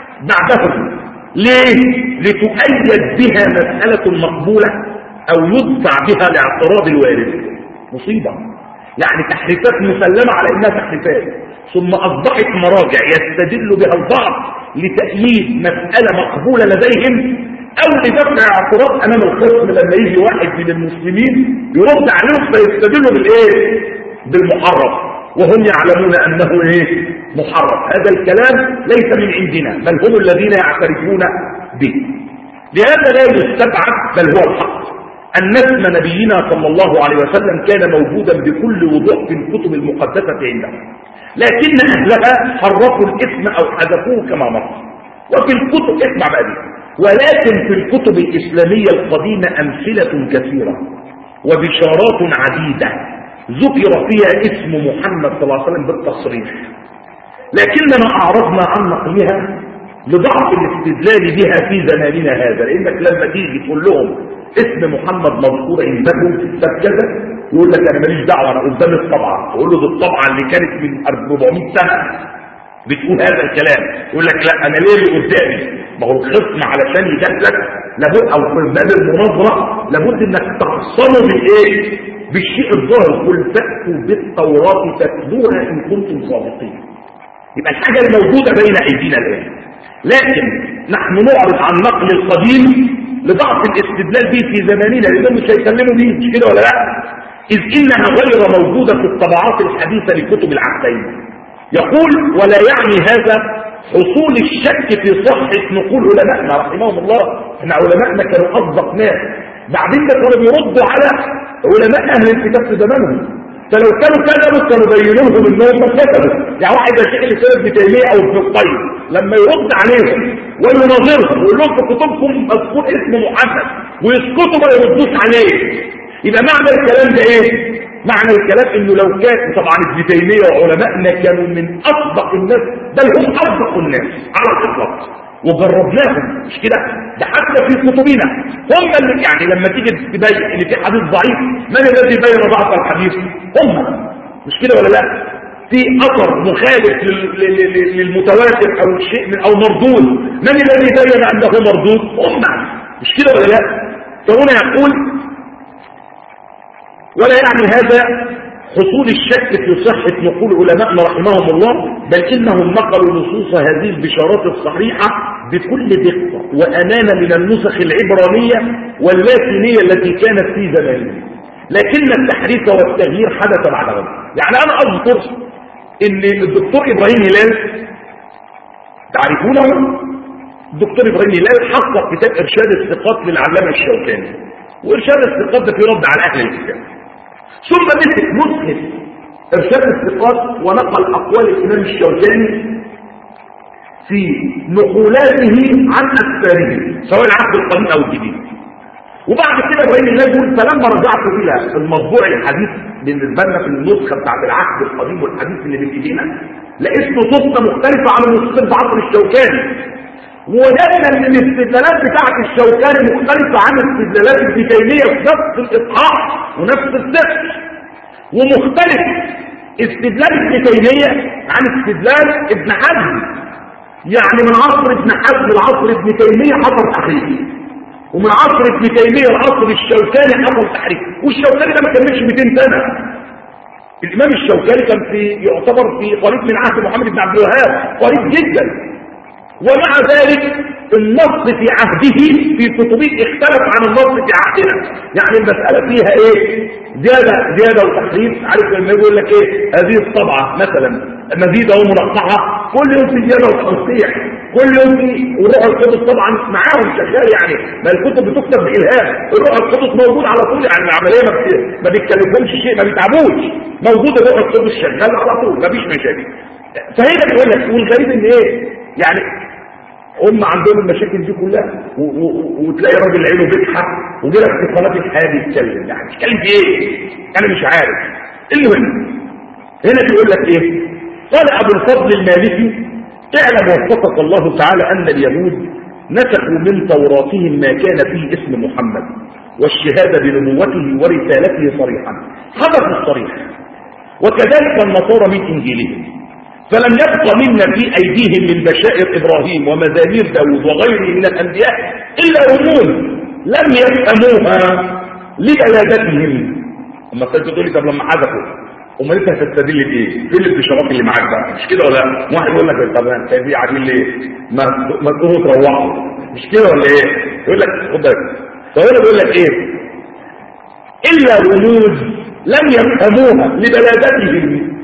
بعدهم. ليه؟ لتؤيد بها مسألة مقبولة أو يدفع بها لاعتراض الوارد. مصيبة، يعني تحريفات مسلمة على إنها تحريفات ثم أصبحت مراجع يستدل بها البعض لتأييد مسألة مقبولة لديهم أو لدفع اعتراض أمام الخصم لما يجي واحد من المسلمين يرد عليهم فيستدلوا بالإيه؟ بالمحرف وهم يعلمون أنه إيه؟ محرف. هذا الكلام ليس من عندنا بل هم الذين يعترفون به. لهذا لا يستبعد بل هو الحق أن اسم نبينا صلى الله عليه وسلم كان موجودا بكل وضوح في الكتب المقدسة عندهم، لكن أهلها حرفوا الاسم أو حذفوه كما مر. وفي الكتب اسمع بقى دي، ولكن في الكتب الإسلامية القديمة أمثلة كثيرة وبشارات عديدة ذكر فيها اسم محمد صلى الله عليه وسلم بالتصريح، لكننا أعرضنا عن نقلها لضعف الاستدلال بها في زماننا هذا. لأنك لما تيجي تقول لهم اسم محمد مذكور عندكم في الكتاب كذا يقول لك أنا ماليش دعوة، أنا قدام الطبعة. تقول له دي الطبعة اللي كانت من أربعمائة سنة بتقول هذا الكلام، يقول لك لا أنا ليه اللي قدامي؟ ما هو الخصم علشان يجادلك لابد أو في باب المناظرة لابد إنك تحصنه بالإيه؟ بالشيء الظاهر. قل فأتوا بالتوراة تتلوها إن كنتم صادقين. يبقى الحاجة الموجودة بين أيدينا الآن، لكن نحن نعرض عن نقل القديم لضعف الاستدلال به في زماننا لأنهم مش هيسلموا به، مش كده ولا لا؟ إذ إنها غير موجودة في الطبعات الحديثة لكتب العهدين. يقول ولا يعني هذا حصول الشك في صحة نقول علماءنا رحمهم الله. إن علماءنا كانوا أصدق ناس، بعدين ده كانوا بيردوا على علماء أهل الكتاب في زمانهم، فلو كانوا كذبوا كانوا بينوا لهم انهم كذبوا. يعني واحد زي شيخ الاسلام ابن تيميه او ابن القيم لما يرد عليهم ويناظرهم ويقول لهم في كتبكم مذكور اسم محمد ويسكتوا ما يردوش عليه، يبقى معنى الكلام ده ايه؟ معنى الكلام انه لو كان طبعا ابن تيميه وعلمائنا كانوا من اصدق الناس بل هم اصدق الناس على الاطلاق وجربناهم، مش كده؟ ده حتى في كتبنا هم اللي يعني لما تيجي تبين ان في حديث ضعيف من الذي بين ضعف الحديث؟ هم، مش كده ولا لا؟ في اثر مخالف للمتواتر او شيء من او مردود، من الذي بين انه مردود؟ هم، مش كده ولا لا؟ فهنا يقول ولا يعني هذا حصول الشك في صحة نقول علماءنا رحمهم الله، بل إنهم نقلوا نصوص هذه البشارات الصحيحة بكل دقة وأمانة من النسخ العبرانية واللاتينية التي كانت في زمانهم، لكن التحريف والتغيير حدث بعدهم. يعني أنا أذكر إن الدكتور إبراهيم هلال تعرفونه، الدكتور إبراهيم هلال حقق كتاب إرشاد الثقات للعلامة الشوكاني، وإرشاد الثقات ده في رد على أهل الكتاب، ثم مسك نسخة إرشاد الثقات ونقل أقوال الإمام الشوكاني في نقولاته عن أسفاره سواء العهد القديم أو الجديد. وبعد كده إبراهيم يقول فلما رجعت إلى المطبوع الحديث بالنسبة لنا في النسخة بتاعت العهد القديم والحديث اللي بين إيدينا لقيت نصوص مختلفة عن النصوص في عصر الشوكاني، وجدنا ان الاستدلالات بتاعت الشوكاني مختلفة عن استدلالات ابن تيمية في نفس الإصحاح ونفس السفر، ومختلف استدلال ابن تيمية عن استدلال ابن حزم. يعني من عصر ابن حزم لعصر ابن تيمية حصل تحريف، ومن عصر ابن تيمية لعصر الشوكاني حصل تحريف، والشوكاني ده ما كملش مئتين سنة. الإمام الشوكاني كان في يعتبر في قريب من عهد محمد بن عبد الوهاب، قريب جدا، ومع ذلك النص في عهده في كتبه اختلف عن النص في عهدنا. يعني المسألة فيها ايه؟ زيادة زيادة وتحريف. عارف لما يقول لك ايه؟ هذه الطبعة مثلا مزيدة ومنقحة، كل يوم في زيادة وتوسيع، كل يوم في وروح القدس طبعا معاهم شغال. يعني ما الكتب بتكتب بإلهام، الروح القدس موجود على طول. يعني العملية ما ما بيتكلفهمش شيء، ما بيتعبوش، موجود الروح القدس شغال على طول، ما فيش مشاكل. فهنا بيقول لك، والغريب ان ايه؟ يعني هم عندهم المشاكل دي كلها، وتلاقي راجل عينه بيضحك وجالك في قناه الحياه بيتكلم. يعني بيتكلم في ايه؟ انا مش عارف. المهم هنا بيقول لك ايه؟ قال ابو الفضل المالكي: اعلم وفقك الله تعالى ان اليهود نسخوا من توراتهم ما كان فيه اسم محمد والشهاده بنبوته ورسالته صريحا، حدث الصريح، وكذلك النصارى من انجيلهم، فلم يبق منا في أيديهم من بشائر إبراهيم ومزامير داود وغيره من الأنبياء إلا رموز لم يفهموها لبلادتهم. أما كنت تقول لي طب لما حذفوا، أما أنت هتستدل بإيه؟ فين البشارات اللي معاك بقى؟ مش كده ولا؟ واحد يقول لك طب أنت في قاعدين ليه؟ ما ما تقوموا تروحوا، مش كده ولا إيه؟ يقول لك خد بالك. فهنا بيقول لك إيه؟ إلا رموز لم يفهموها لبلادتهم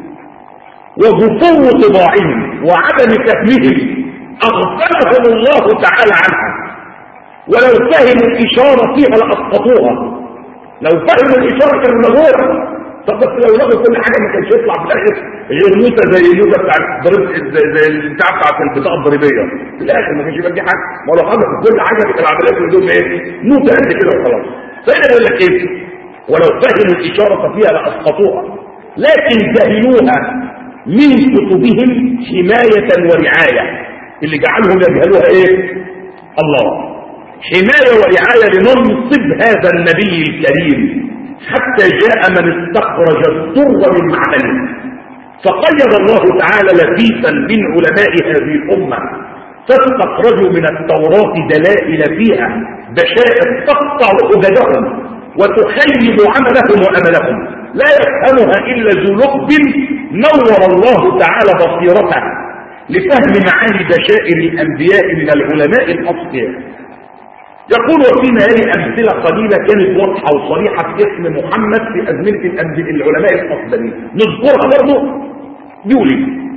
وجفو طباعهم وعدم فهمهم أغفلهم الله تعالى عنها، ولو فهموا الإشارة فيها لأسقطوها. لو فهموا الإشارة كانوا لغوها. طب بس لو لغوا كل حاجة ما كانش يطلع في الآخر غير موسى زي الموسى بتاع الضرب، زي البتاع بتاعت البطاقة الضريبية. في الآخر ما كانش يبقى دي حاجة، ما لو حدث كل حاجة في العمليات اللي دول إيه؟ موسى قد كده وخلاص. فهنا يقول لك إيه؟ ولو فهموا الإشارة فيها لأسقطوها، لكن جهلوها من كتبهم حماية ورعاية. اللي جعلهم يجهلوها ايه؟ الله. حماية ورعاية لننصب هذا النبي الكريم حتى جاء من استخرج الضر من معدنه، فقيد الله تعالى لفيفا من علماء هذه الأمة فاستخرجوا من التوراة دلائل فيها بشائر تقطع حججهم وتخيب عملهم وأملهم، لا يفهمها إلا ذو لب نور الله تعالى بصيرته لفهم معاني بشائر الأنبياء من العلماء الأصفياء. يقول: وفينا هذه أمثلة قليلة كانت واضحة وصريحة في اسم محمد في أزمنة العلماء الأفضلين، نذكرها برضه. بيقول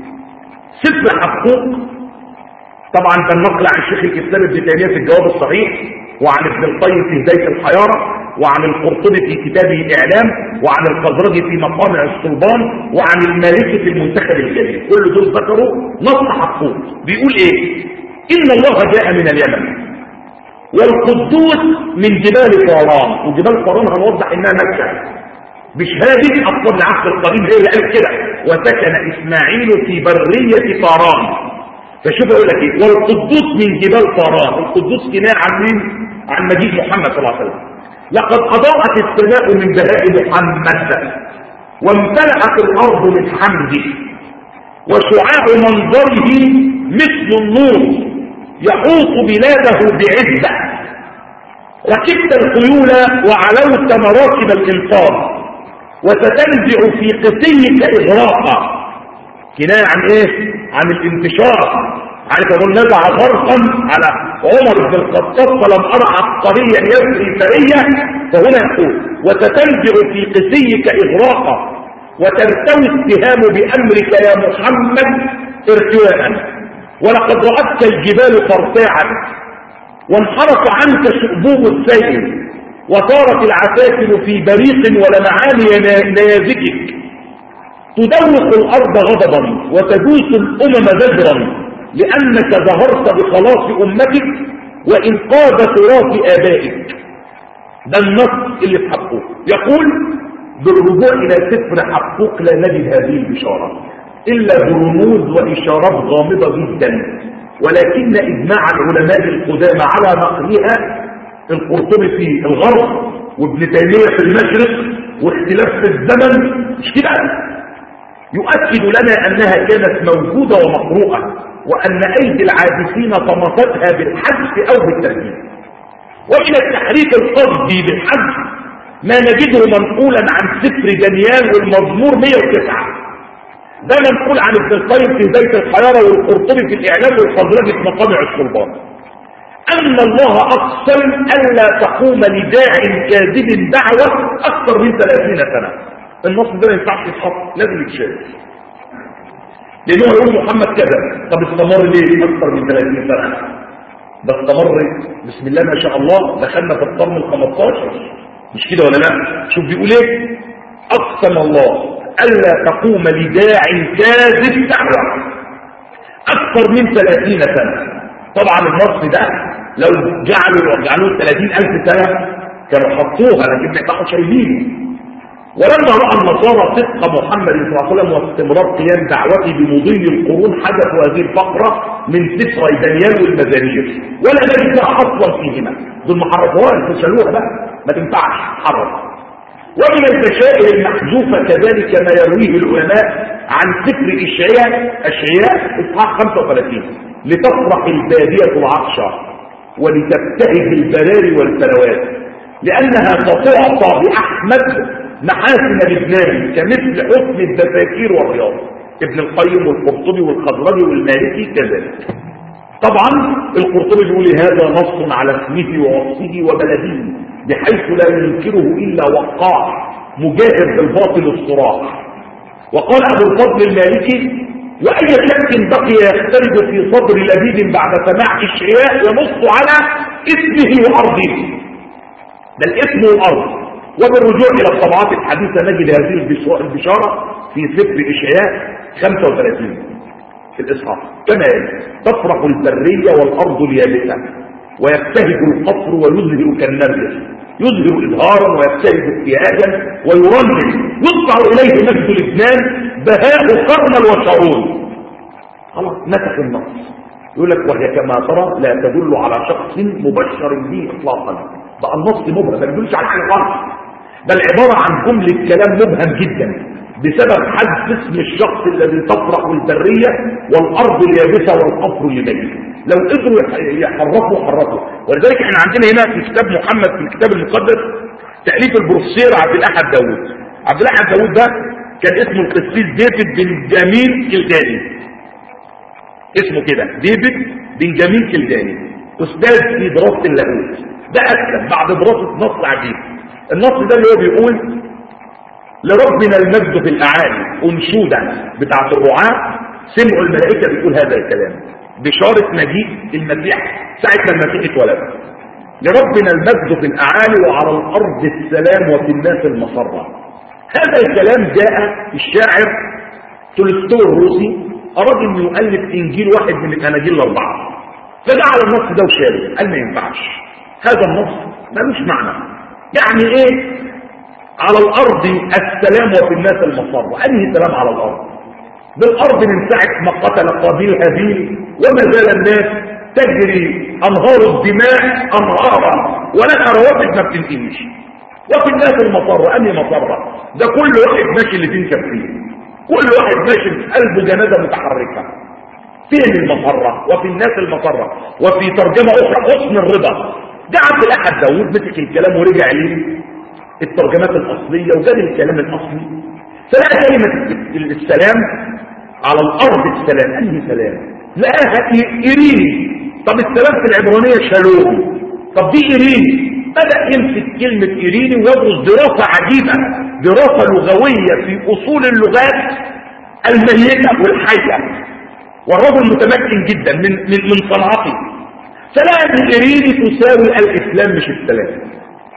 سفر حقوق، طبعا ده النقل عن شيخ الإسلام ابن تيمية في الجواب الصحيح، وعن ابن القيم في هداية الحيارة، وعن القرطبي في كتابه الإعلام، وعن الخزرجي في مقامع السلطان، وعن المالكي في المنتخب الجليل. كل دول ذكروا نص حقوق. بيقول ايه؟ إن الله جاء من اليمن والقدوس من جبال فاران. وجبال فاران هنوضح انها مكة، مش هذه اصلا العهد القديم هي اللي قالت كده. وسكن اسماعيل في برية فاران. فشوف يقول لك ايه؟ والقدوس من جبال فاران. القدوس كناية عن مين؟ عن مجيء محمد صلى الله عليه وسلم. لقد اضاءت السماء من بهاء محمد وامتلأت الارض من حمده وشعاع منظره مثل النور يحوط بلاده بعزة. ركبت الخيول وعلوت مراكب الإنقاذ وستنزع في قسيك إغراقا. كناية عن إيه؟ عن الانتشار. عارف يقول نزع غرقا على عمر بن الخطاب فلم أرى عبقريا يسري سريا. فهنا يقول: وستنزع في قسيك إغراقا وترتوي السهام بأمرك يا محمد ارتواء. ولقد رأتك الجبال ترتاعا وانحرف عنك شؤبوب السيل وصارت العساكر في بريق ولمعان نيازكك. تدوق الأرض غضبا وتدوس الأمم زجرا لأنك ظهرت بخلاص أمتك وإنقاذ تراث آبائك. ده النص اللي في حقوق. يقول: بالرجوع إلى سفر حقوق لا نجد هذه البشارة إلا برموز وإشارات غامضة جدا، ولكن إجماع العلماء القدامى على نقلها، القرطبي في الغرب وابن تيمية في المشرق واختلاف في الزمن، مش كده، يؤكد لنا أنها كانت موجودة ومقروءة، وأن أيدي العازفين طمستها بالحذف أو بالترتيب. ومن التحريك القصدي بالحذف ما نجده منقولا عن سفر دانيال والمزمور مئة وتسعة. ده منقول عن ابن القيم في زيت الحيارة والقرطبي في الإعلام والخزرجي في مقامع الصلبان، أن الله أقسم ألا تقوم لداع كاذب دعوة أكثر من ثلاثين سنة. النص ده ما ينفعش يتحط، لازم يتشاف، لأنه يقول محمد كذا. طب استمر ليه أكثر من ثلاثين سنة؟ ده استمر بسم الله ما شاء الله، دخلنا في القرن ال خمستاشر، مش كده ولا لا؟ شوف بيقول ايه؟ أقسم الله ألا تقوم لداع كاذب دعوة أكثر من ثلاثين سنة. طبعا النص ده لو جعلوا جعلوه ثلاثين ألف سنة كانوا حطوها، لكن احنا شايلينه. ولما رأى النصارى صدق محمد صلى الله عليه وسلم واستمرار قيام دعوته بمضي القرون حذفوا هذه الفقرة من سفر دانيال والمزامير، ولا نجد أصلا فيهما. دول ما حرفوها، فشلوها بقى، ما تنفعش حرف. ومن البشائر المحذوفة كذلك ما يرويه العلماء عن سفر إشعياء أشعياء إصحاح خمسة وثلاثين: لتفرح البادية العطشة ولتبتهج البراري والفلوات لأنها ستعطى بأحمد محاسن لبنان كمثل حسن الدفاكير والرياض. ابن القيم والقرطبي والخزرجي والمالكي كذلك. طبعا القرطبي بيقول هذا نص على اسمه ووصفه وبلده بحيث لا ينكره إلا وقاع مجاهر بالباطل الصراح. وقال أبو الفضل المالكي: وأي شك بقي يختلف في صدر لبيب بعد سماع إشعياء ينص على اسمه وأرضه، ده الاسم والأرض. وبالرجوع إلى الطبعات الحديثة نجد هذه البشارة في سفر إشعياء خمسة وثلاثين في الإصحاح كما يلي: تفرح البرية والأرض اليابسة ويبتهج القصر ويزهر كالنرجس، يزهر إظهارا ويبتهج ابتهاجا ويرنم، يطلع إليه مجد لبنان بهاء قرنل وشارون. خلاص نسخ النص. يقول لك وهي كما ترى لا تدل على شخص مبشر به إطلاقا. بقى النص مبهم، ما يدلش على حاجة خالص، بل عبارة عن جملة كلام مبهم جدا بسبب حذف اسم الشخص الذي تفرح البرية والأرض اليابسة والقصر اليابس. لو قدروا يحرفوا حرفوا. ولذلك احنا عندنا هنا في كتاب محمد في الكتاب المقدس تأليف البروفيسور عبد الأحد داوود. عبد الأحد داوود ده كان اسمه القسيس ديفيد بن جميل كلداني، اسمه كده ديفيد بن جميل كلداني، أستاذ في دراسة اللاهوت. ده أسلم بعد دراسة نص عجيب. النص ده اللي هو بيقول: لربنا المجد في الأعالي أنشودة بتاعة الرعاة، سمعوا الملائكة بيقول هذا الكلام بشارة مجيء المسيح ساعة ما المسيح اتولد. لربنا المجد في الأعالي وعلى الأرض السلام وفي الناس المسرة. هذا الكلام جاء الشاعر تولستوي الروسي أراد أن يؤلف إنجيل واحد من الأناجيل الأربعة، فجعل النص ده وشاله، قال ما ينفعش، هذا النص ملوش معنى. يعني إيه على الأرض السلام وفي الناس المسرة؟ أنهي سلام على الأرض؟ بالأرض من ساعة ما قتل قابيل هابيل وما زال الناس تجري أنهار الدماء أنهارا ولها روابط ما بتنتهيش. وفي الناس المسرة، أنهي مسرة؟ ده كل واحد ماشي اللي فين كفيه، كل واحد ماشي في قلبه جنازة متحركة. فين المسرة؟ وفي الناس المسرة. وفي ترجمة أخرى حسن الرضا. ده عبد الأحد داوود مسك الكلام ورجع ليه الترجمات الأصلية وجاب الكلام الأصلي، فلقى كلمة السلام على الأرض السلام. أنهي سلام؟ لقاها إيريني. طب السلام في العبرانية شالوم. طب دي إيريني. بدأ يمسك كلمة إيريني ويدرس دراسة عجيبة، دراسة لغوية في أصول اللغات الميتة والحية، والرجل متمكن جدا من من من صنعته. فلقى إن إيريني تساوي الإسلام مش السلام،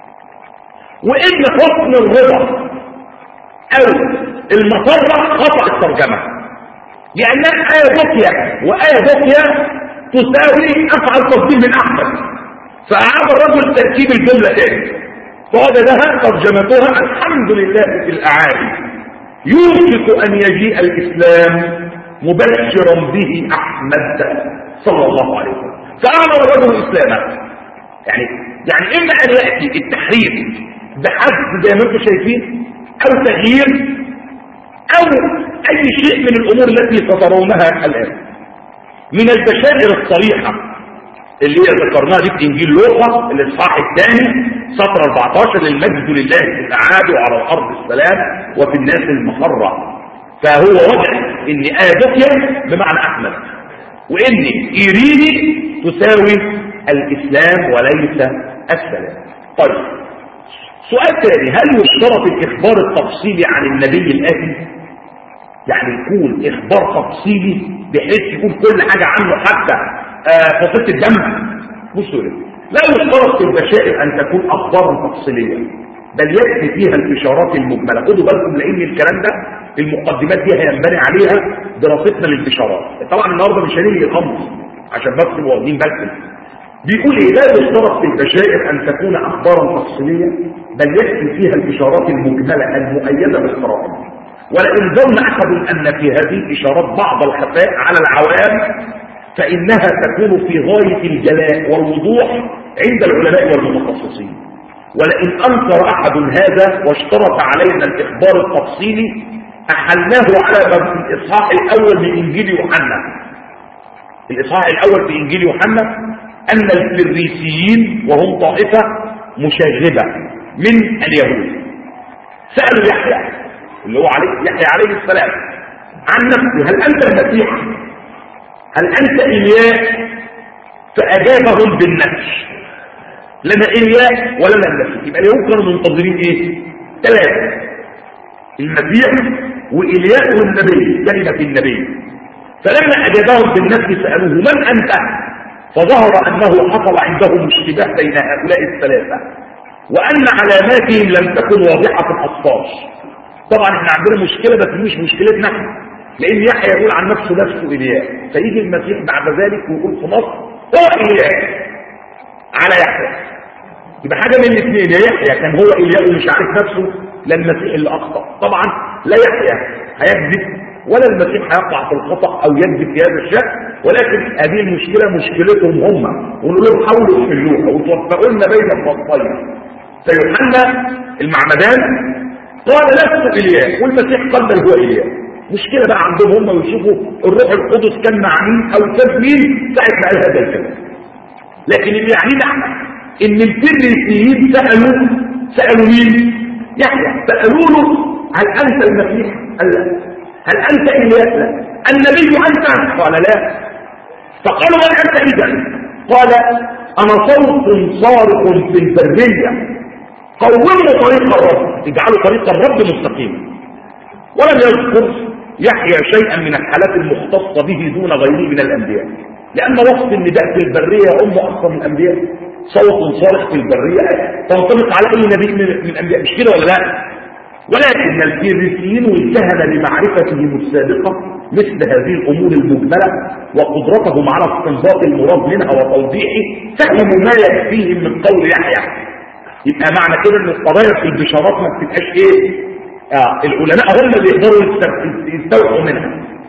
وإن حسن الرضا أو المسرة خطأ الترجمة، لأنها آية بقية، وآية بقية تساوي أفعل تفضيل من أحمد، فأعاد الرجل تركيب الجملة تاني، فوجدها ترجمتها: الحمد لله في الأعالي يوشك أن يجيء الإسلام مبشرا به أحمد صلى الله عليه وسلم. فأعلن الرجل إسلامه. يعني يعني إما أن يأتي التحريف بحذف زي ما انتم شايفين، او تغيير، او اي شيء من الامور التي سترونها الان. من البشائر الصريحة اللي هي ذكرناها دي في انجيل لوقا الاصحاح الثاني سطر أربعتاشر للمجد لله في الأعاد وعلى الأرض السلام وفي الناس المقرة. فهو وضع إن آدوكيا بمعنى أحمد، وإن إيريني تساوي الإسلام وليس السلام. طيب سؤال ثاني، هل يشترط الإخبار التفصيلي عن النبي الآتي؟ يعني يكون إخبار تفصيلي بحيث يكون كل حاجة عنه حتى آه فصيلة الدم؟ بصوا لا يشترط في البشائر أن تكون أخبار تفصيلية، بل يكفي فيها الإشارات المجملة. خدوا بالكم لأن الكلام ده المقدمات دي هينبني عليها دراستنا للإشارات. طبعا النهارده مش هنيجي خمس عشان بس واخدين بالكم. بيقول إيه؟ لا يشترط في البشائر أن تكون أخبارا تفصيلية، بل يكفي فيها الإشارات المجملة المؤيدة بالقرائن. ولئن ظن أحد أن في هذه الإشارات بعض الخفاء على العوام فإنها تكون في غاية الجلاء والوضوح عند العلماء والمتخصصين. ولئن أنكر أحد هذا واشترط علينا الإخبار التفصيلي أحلناه على باب الإصحاح الأول من إنجيل يوحنا. الإصحاح الأول في إنجيل يوحنا أن الفريسيين وهم طائفة مشاغبة من اليهود سألوا يحيى اللي هو عليه يحيى عليه السلام عن نفسه: هل أنت المسيح؟ هل أنت إيلياء؟ فأجابهم بالنفي: لنا إيلياء ولنا المسيح. يبقى اليهود كانوا منتظرين إيه؟ ثلاثة: المسيح وإيلياء والنبي، كلمة النبي. فلما أجابهم بالنفي سألوه: من أنت؟ فظهر أنه حصل عندهم اشتباه بين هؤلاء الثلاثة، وأن علاماتهم لم تكن واضحة في الأصفار. طبعا احنا عندنا مشكلة بس مش مشكلتنا احنا، لأن يحيى يقول عن نفسه نفسه إيلياء، فيجي المسيح بعد ذلك ويقول في مصر هو إيلياء على يحيى. يبقى حاجة من الاثنين: يا يحيى كان هو إيلياء ومش عارف نفسه، لا المسيح اللي أخطأ. طبعا لا يحيى هيكذب ولا المسيح هيقع في الخطأ أو يكذب في هذا الشأن، ولكن هذه المشكلة مشكلتهم هم، ونقول لهم حاولوا يحلوها وتوفقوا لنا بين الفصلين. فيوحنا المعمدان قال لست إيلياء، والمسيح قال بل هو إيلياء. مشكلة بقى عندهم هم يشوفوا الروح القدس كان مع مين أو كان مين ساعة ما قال هذا الكلام. لكن اللي يعنينا احنا إن الفريسيين سألوا سألوا مين؟ يحيى. سألوا له: هل أنت المسيح؟ قال لا. هل أنت إيلياء؟ لا. النبي أنت؟ قال لا. فقالوا: من أنت إذا؟ قال: أنا صوت صارخ في البرية قوموا طريق الرب، اجعلوا طريق الرب مستقيما. ولم يذكر يحيى شيئا من الحالات المختصة به دون غيره من الأنبياء، لأن وصف النداء في البرية أم أكثر من الأنبياء. صوت صارخ في البرية تنطبق على أي نبي من الأنبياء، مش كده ولا لا؟ ولكن الفريسيين والكهنة لمعرفتهم السابقة مثل هذه الأمور المجملة وقدرتهم على استنباط المراد منها وتوضيحه فهموا ما يكفيهم من قول يحيى. يبقى معنى كده ان القضايا في البشارات ما بتبقاش ايه؟ آه العلماء هم اللي يقدروا يستوحوا منها.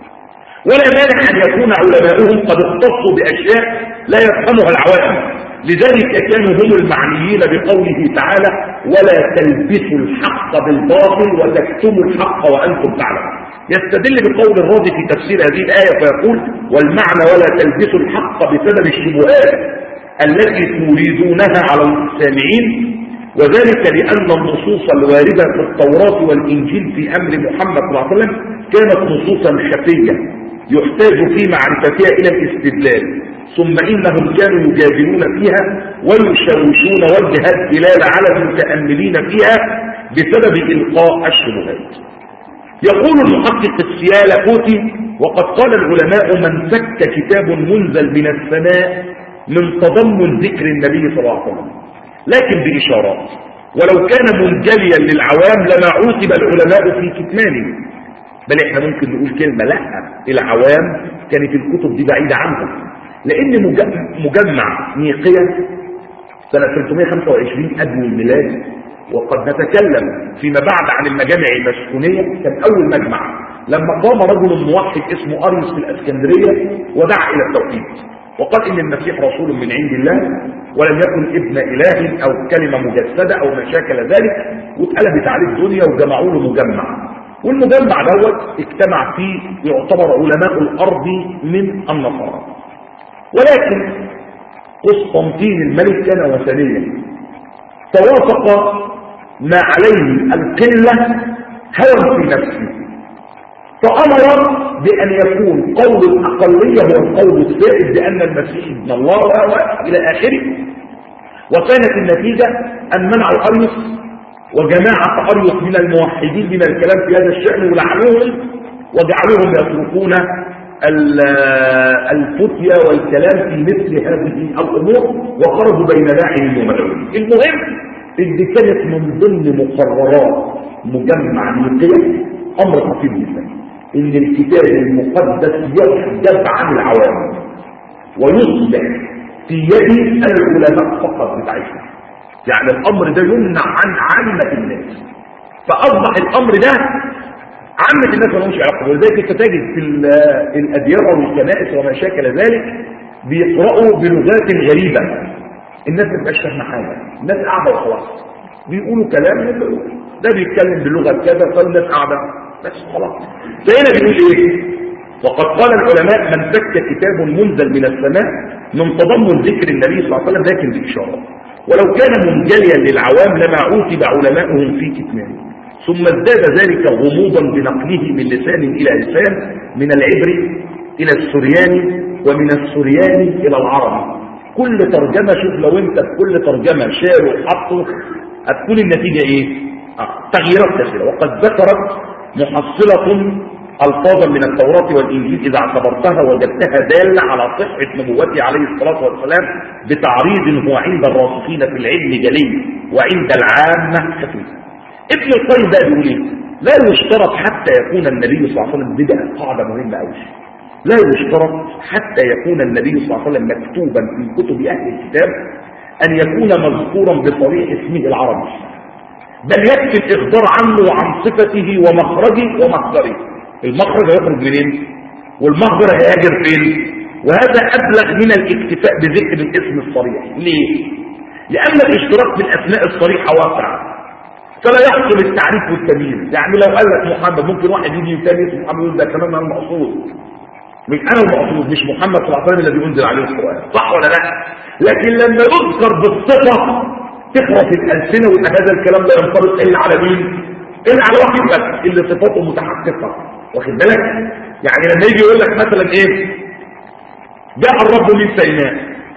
ولا مانع ان يكون علماؤهم قد اختصوا باشياء لا يفهمها العوام، لذلك كانوا هم المعنيين بقوله تعالى: ولا تلبسوا الحق بالباطل وتكتموا الحق وانتم تعلمون. يستدل بقول الرازي في تفسير هذه الايه فيقول: والمعنى ولا تلبسوا الحق بسبب الشبهات التي تريدونها على السامعين، وذلك لأن النصوص الواردة في التوراة والإنجيل في أمر محمد صلى الله عليه وسلم كانت نصوصا خفية يحتاج في معرفتها إلى الاستدلال، ثم إنهم كانوا يجادلون فيها ويشوشون وجه الدلالة على المتأملين فيها بسبب إلقاء الشبهات. يقول المحقق السيالكوتي: وقد قال العلماء: من فك كتاب منزل من السماء من تضمن ذكر النبي صلى الله عليه وسلم لكن بإشارات، ولو كان منجليا للعوام لما عوقب العلماء في كتمانه. بل احنا ممكن نقول كلمة: لا، العوام كانت الكتب دي بعيدة عنهم، لأن مجمع نيقيا سنة ثلاثمائة وخمسة وعشرين قبل الميلاد، وقد نتكلم فيما بعد عن المجامع المسكونية، كان أول مجمع لما قام رجل موحد اسمه أريوس في الأسكندرية ودعا إلى التوحيد وقال إن المسيح رسول من عند الله ولم يكن ابن إله أو كلمة مجسدة أو ما شاكل ذلك، واتقلبت عليه الدنيا وجمعوا له مجمع، والمجمع دوت اجتمع فيه يعتبر علماء الأرض من النصارى. ولكن قسطنطين الملك كان وثنيا، توافق ما عليه القلة هوى في نفسه، فأمر بأن يكون قول الأقلية هو القول السائد بأن المسيح ابن الله إلى آخره. وكانت النتيجة أن منعوا أريوس وجماعة أريوس من الموحدين من الكلام في هذا الشأن ولعنوهم وجعلوهم يتركون الفتية والكلام في مثل هذه الأمور وخرجوا بين لاعب وملعون. المهم إن كانت من ضمن مقررات مجمع نيقيا أمر خطير جدا، إن الكتاب المقدس يحجب عن العوام ويصبح في يد العلماء فقط بتاعتهم. يعني الأمر ده يمنع عن عامة الناس، فأصبح الأمر ده عامة الناس ما لهمش علاقة. ولذلك انت تجد في الأديرة والكنائس وما شاكل ذلك بيقرأوا بلغات غريبة، الناس ما تبقاش فاهمة حاجة، الناس قاعدة وخلاص بيقولوا كلام ده بيتكلم بلغة كذا فالناس قاعدة بس خلاص. فهنا بيقول ايه؟ وقد قال العلماء من فك كتاب منزل من السماء من تضمن ذكر النبي صلى الله عليه وسلم لكن بإشارة، ولو كان منجليا للعوام لما عوتب علماؤهم في كتمانه، ثم ازداد ذلك غموضا بنقله من لسان إلى لسان، من العبري إلى السرياني ومن السرياني إلى العربي. كل ترجمة شوف لو انت كل ترجمة شالوا وحطوا هتكون النتيجة ايه؟ آه. تغييرات كثيرة. وقد ذكرت محصلة ألفاظا من التوراة والإنجيل إذا اعتبرتها وجدتها دالة على صحة نبوته عليه الصلاة والسلام بتعريض هو عند الراسخين في العلم جلي وعند العامة خفي. ابن القيم بقى بيقول ايه؟ لا يشترط حتى يكون النبي صلى الله عليه وسلم، بدأ قاعدة مهمة قوي، لا يشترط حتى يكون النبي صلى الله عليه وسلم مكتوبا في كتب أهل الكتاب أن يكون مذكورا بصريح اسمه العربي، بل يكفي الإخبار عنه وعن صفته ومخرجه ومصدره. المخرج هيخرج منين؟ والمخبر هيهاجر فين؟ وهذا أبلغ من الاكتفاء بذكر الاسم الصريح. ليه؟ لأن الاشتراك بالأسماء الصريحة واقع، فلا يحصل التعريف والتمييز. يعني لو قال لك محمد ممكن واحد يجي يتاني اسم محمد يقول ده كمان أنا المقصود، مش أنا المقصود، مش محمد صلى الله عليه وسلم الذي أنزل عليه القرآن، صح ولا لا؟ لكن لما يذكر بالصفة تخرج الألسنة ويبقى هذا الكلام لا ينطبق إلا على مين؟ إلا على واحد بس اللي صفاته متحققة، واخد بالك؟ يعني لما يجي يقول لك مثلا إيه؟ جاء الرب من سيناء،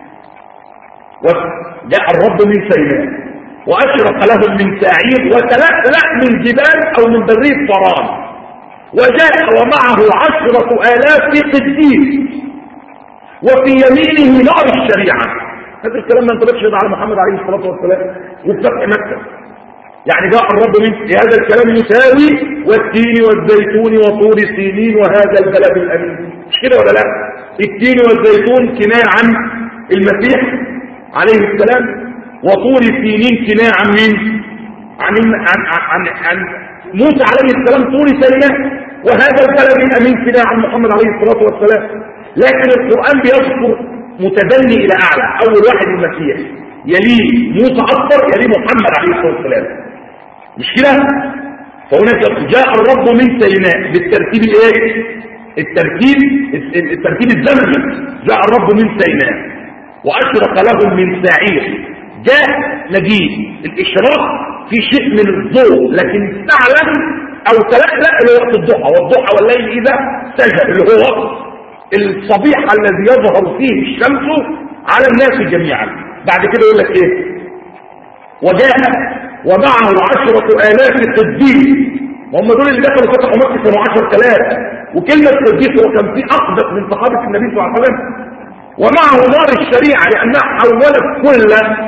جاء الرب من سيناء وأشرق لهم من سعير وتلألأ من جبال أو من بريد فران، وجاء ومعه عشرة آلاف قديس وفي يمينه نار الشريعة. هذا الكلام ما ينطبقش على محمد عليه الصلاة والسلام وفي فتح مكة. يعني جاء الرب من هذا الكلام يساوي والتين والزيتون وطور سينين وهذا البلد الأمين، مش كده ولا لا؟ التين والزيتون كناية عن المسيح عليه السلام، وطور سينين كناية عن مين؟ عن عن عن, عن موسى عليه السلام طور سيناء، وهذا البلد الأمين كناية عن محمد عليه الصلاة والسلام. لكن القرآن بيذكر متدني إلى أعلى، أول واحد المسيح، يليه موسى أكبر، يليه محمد عليه الصلاة والسلام، مش كده؟ فهناك جاء الرب من سيناء بالترتيب الايه؟ الترتيب الترتيب الزمني. جاء الرب من سيناء وأشرق لهم من سعير. جاء نجيب الإشراق في شيء من الضوء، لكن استعلن أو تلألأ اللي هو وقت الضحى، والضحى والليل إذا سجد اللي هو وقت الصبيح الذي يظهر فيه الشمس على الناس جميعا. بعد كده يقول لك ايه؟ وجاء ومعه عشرة آلاف قديس، وهم دول اللي دخلوا فتحوا مكة كانوا عشرة آلاف، وكلمة قديس هو كان في أقدس من صحابة النبي صلى الله عليه وسلم. ومعه نار الشريعة لأنها حولت كل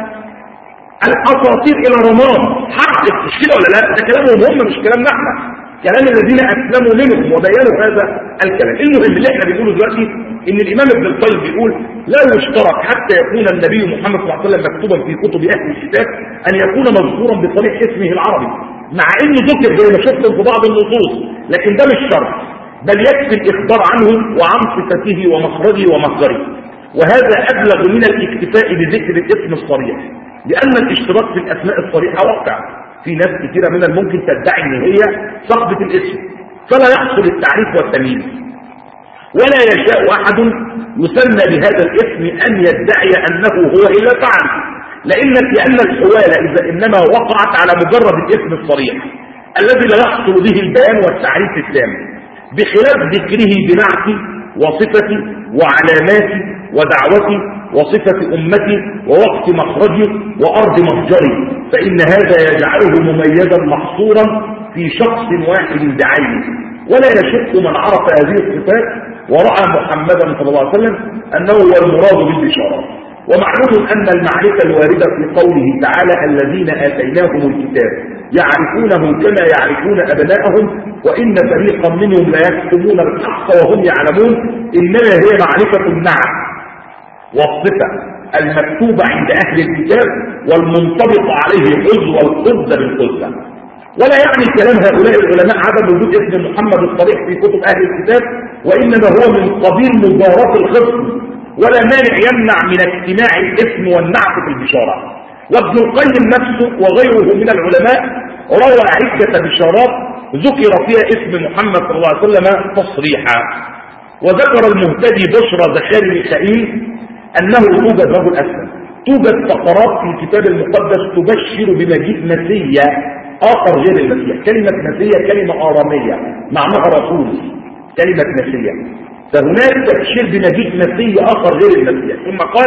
الأساطير إلى رماد حقق، مش كده ولا لا؟ ده كلامهم هم مش كلامنا احنا، كلام الذين أسلموا منهم وبيانوا هذا الكلام. المهم اللي احنا بنقوله دلوقتي إن الإمام ابن القيم بيقول لا يشترط حتى يكون النبي محمد صلى الله عليه وسلم مكتوبا في كتب أهل الكتاب أن يكون مذكورا بصريح اسمه العربي، مع إنه ذكر زي ما شفت في بعض النصوص، لكن ده مش شرط، بل يكفي الإخبار عنه وعن صفته ومخرجه ومصدره، وهذا أبلغ من الاكتفاء بذكر الاسم الصريح، لأن الاشتراك في الأسماء الصريحة واقع. في ناس كثيرة من الممكن تدعي ان هي صاحبة الاسم، فلا يحصل التعريف والتمييز، ولا يشاء احد يسمى بهذا الاسم ان يدعي انه هو الا فعل. لأن لأن الحوالة إذا إنما وقعت على مجرد الاسم الصريح الذي لا يحصل به البيان والتعريف التام، بخلاف ذكره بنعتي وصفتي وعلاماتي ودعوتي وصفة أمتي ووقت مخرجي وأرض مخجري، فإن هذا يجعله مميزا محصورا في شخص واحد بعينه. ولا يشك من عرف هذه الصفات ورأى محمدا صلى الله عليه وسلم أنه هو المراد بالبشارة. ومعلوم أن المعرفة الواردة في قوله تعالى الذين آتيناهم الكتاب يعرفونه كما يعرفون أبناءهم وإن فريقا منهم لا يكتمون الحق وهم يعلمون، إنما هي معرفة النعم والصفة المكتوبة عند أهل الكتاب والمنطبق عليه الحز والقذة بالقذة. ولا يعني كلام هؤلاء العلماء عدم وجود اسم محمد الصريح في كتب أهل الكتاب، وإنما هو من قبيل مجارات الخصم، ولا مانع يمنع من اجتماع الاسم والنعت في البشارة. وابن القيم نفسه وغيره من العلماء روى عدة بشارات ذكر فيها اسم محمد صلى الله عليه وسلم تصريحا. وذكر المهتدي بشرى زكريا ميخائيل أنه توجد رجل أسلم توجد فقرات في الكتاب المقدس تبشر بمجيء مسيا آخر غير المسيح. كلمة مسيا كلمة آرامية معناها رسول، كلمة مسيا، فهناك تبشير بمجيء مسيا آخر غير المسيح. ثم قال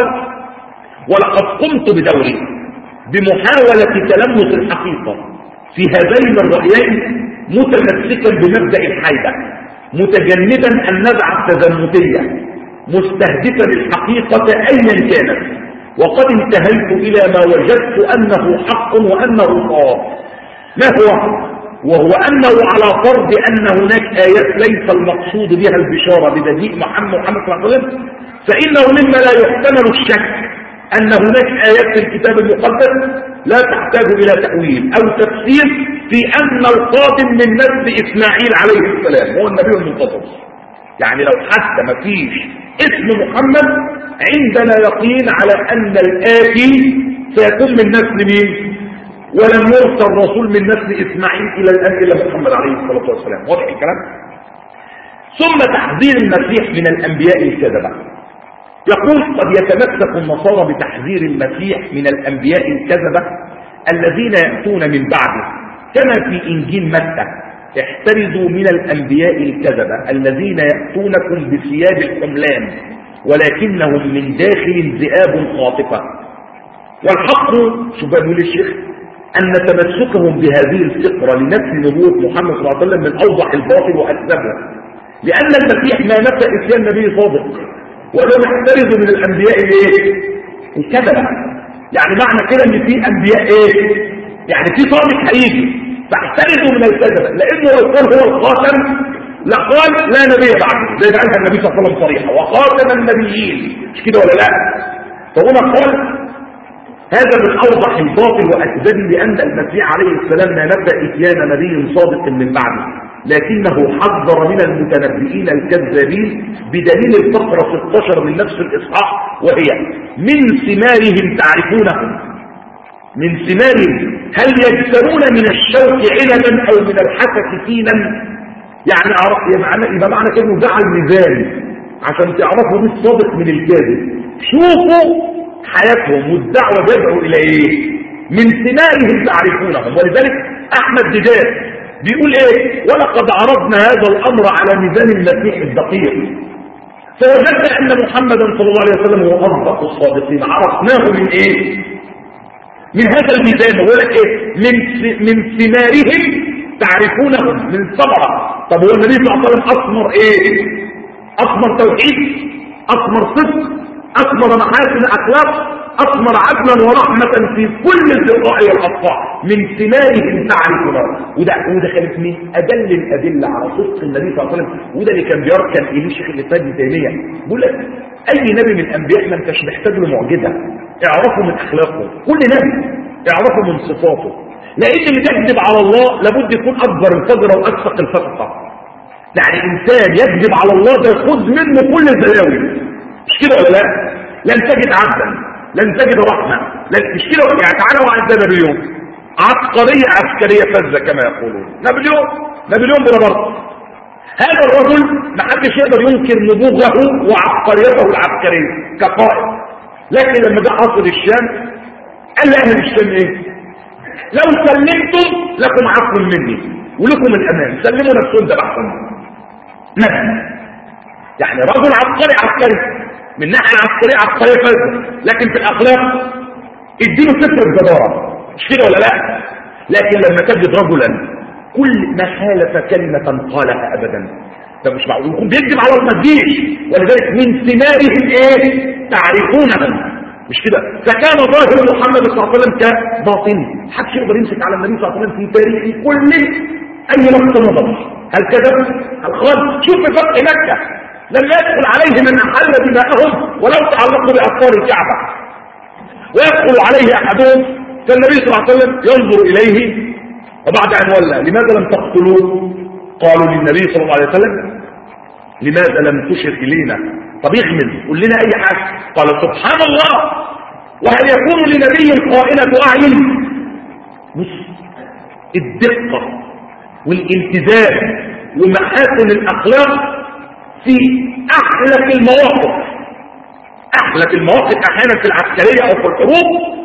ولقد قمت بدوري بمحاولة تلمس الحقيقة في هذين الرأيين متمسكا بمبدأ الحيدة، متجنبا النزعة التزمتية، مستهدفا الحقيقة أيا كانت، وقد انتهيت إلى ما وجدت أنه حق وأنه صواب. ما هو؟ وهو أنه على فرض أن هناك آيات ليس المقصود بها البشارة بمجيء محمد محمد صلى الله عليه وسلم، فإنه مما لا يحتمل الشك أن هناك آيات في الكتاب المقدس لا تحتاج إلى تأويل أو تفسير في أن القادم من نسل إسماعيل عليه السلام هو النبي المنتظر. يعني لو حتى ما فيش اسم محمد عندنا يقين على أن الآتي سيكون من نسل مين؟ ولم يرسل رسول من نسل إسماعيل إلى الآن إلا محمد عليه الصلاة والسلام. واضح الكلام؟ ثم تحذير المسيح من الأنبياء الكذبة. يقول قد يتمسك النصارى بتحذير المسيح من الأنبياء الكذبة الذين يأتون من بعده، كما في إنجيل متى احترزوا من الأنبياء الكذبة الذين يأتونكم بثياب الحملان ولكنهم من داخل ذئاب خاطفة. والحق شوف بيقول الشيخ أن تمسكهم بهذه الفكرة لنفي نبوة محمد صلى الله عليه وسلم من أوضح الباطل وأكذبه، لأن المسيح ما نفى إتيان نبي صادق ولا نحترز من الأنبياء الايه؟ الكذبة. يعني معنى كده ان في أنبياء ايه؟ يعني في صادق هيجي، فاحترزوا من الكذبة، لأنه لو كان هو الخاتم لقال لا نبي بعده زي ما قالها النبي صلى الله عليه وسلم صريحة وخاتم النبيين، مش كده ولا لا؟ فهنا قال هذا من أوضح الباطل وأكذبه، لأن المسيح عليه السلام ما نبأ إتيان نبي صادق من بعده، لكنه حذر من المتنبئين الكذابين بدليل الفقرة ستة عشر من نفس الإصحاح، وهي من ثمارهم تعرفونهم. من ثمارهم هل يجترون من الشوك عنبا أو من الحسك فينا؟ يعني يبقى معنى كأنه جعل ميزان عشان تعرفوا مين الصادق من الكاذب. شوفوا حياتهم والدعوة يدعو إلى إيه؟ من ثمارهم تعرفونهم. ولذلك أحمد دجاج بيقول ايه؟ ولقد عرضنا هذا الامر على ميزان المسيح الدقيق فوجدنا ان محمدا صلى الله عليه وسلم هو اصدق الصادقين. عرفناه من ايه؟ من هذا الميزان. بقول لك ايه؟ من من ثمارهم تعرفونهم، من ثمره. طب هو النبي صلى الله عليه وسلم اثمر ايه؟ اثمر توحيد، اثمر صدق، اثمر محاسن اخلاق، اثمر عدلا ورحمه في كل الذراع والاقطاع. من ثمارهم تعرفونه. وده وده كانت من ادل الادله على صدق النبي صلى الله عليه وسلم، وده اللي كان بيركن اليه الشيخ الاسلام ابن تيميه. بيقول لك اي نبي من الانبياء ما انتش محتاج له معجزه، اعرفه من اخلاقه. كل نبي اعرفه من صفاته، لان اللي يكذب على الله لابد يكون اكبر الفجر واكثق الفقه. يعني انسان يكذب على الله ده ياخذ منه كل البلاوي، مش كده ولا لا؟ لن تجد عبدا، لن تجد رحمه، لن مش كده. يعني تعالى وعد نابليون، عبقريه عسكريه فذه كما يقولون. نابليون نابليون بونابرت هذا الرجل ما حدش يقدر ينكر نبوغه وعبقريته العسكريه كقائد، لكن لما جاء عصر الشام قال لأهل الشام ايه؟ لو سلمتم لكم عفو مني ولكم الامان، سلموا نفسهم ذبحهم مثلا. يعني رجل عبقري عبقري من ناحيه عبقريه عبقريه فذه، لكن في الاخلاق اديله صفر الجداره، مش كده ولا لا؟ لكن لما تجد رجلا كل ما خالف كلمه قالها ابدا، ده مش معقول يكون بيكذب على المسجد. ولذلك من ثمارهم ايه؟ تعرفونهم، مش كده؟ فكان ظاهر محمد صلى الله عليه وسلم كباطن، محدش يقدر يمسك على النبي صلى الله عليه وسلم في تاريخ كل اي نقطه نظر. هل كذب؟ هل خالف؟ شوف في فتح مكه لم يدخل عليه من احل دماءهم ولو تعلقوا باسوار الكعبه، ويدخل عليه احدهم فالنبي صلى الله عليه وسلم ينظر اليه وبعد ان ولى لماذا لم تقتلوه؟ قالوا للنبي صلى الله عليه وسلم لماذا لم تشر الينا؟ طب يغمز قول لنا اي حاجه. قال سبحان الله، وهل يكون لنبي خائنة اعين؟ بص الدقه والالتزام ومحاسن الاخلاق في احلك المواقف. احلك المواقف احيانا في العسكريه او في الحروب،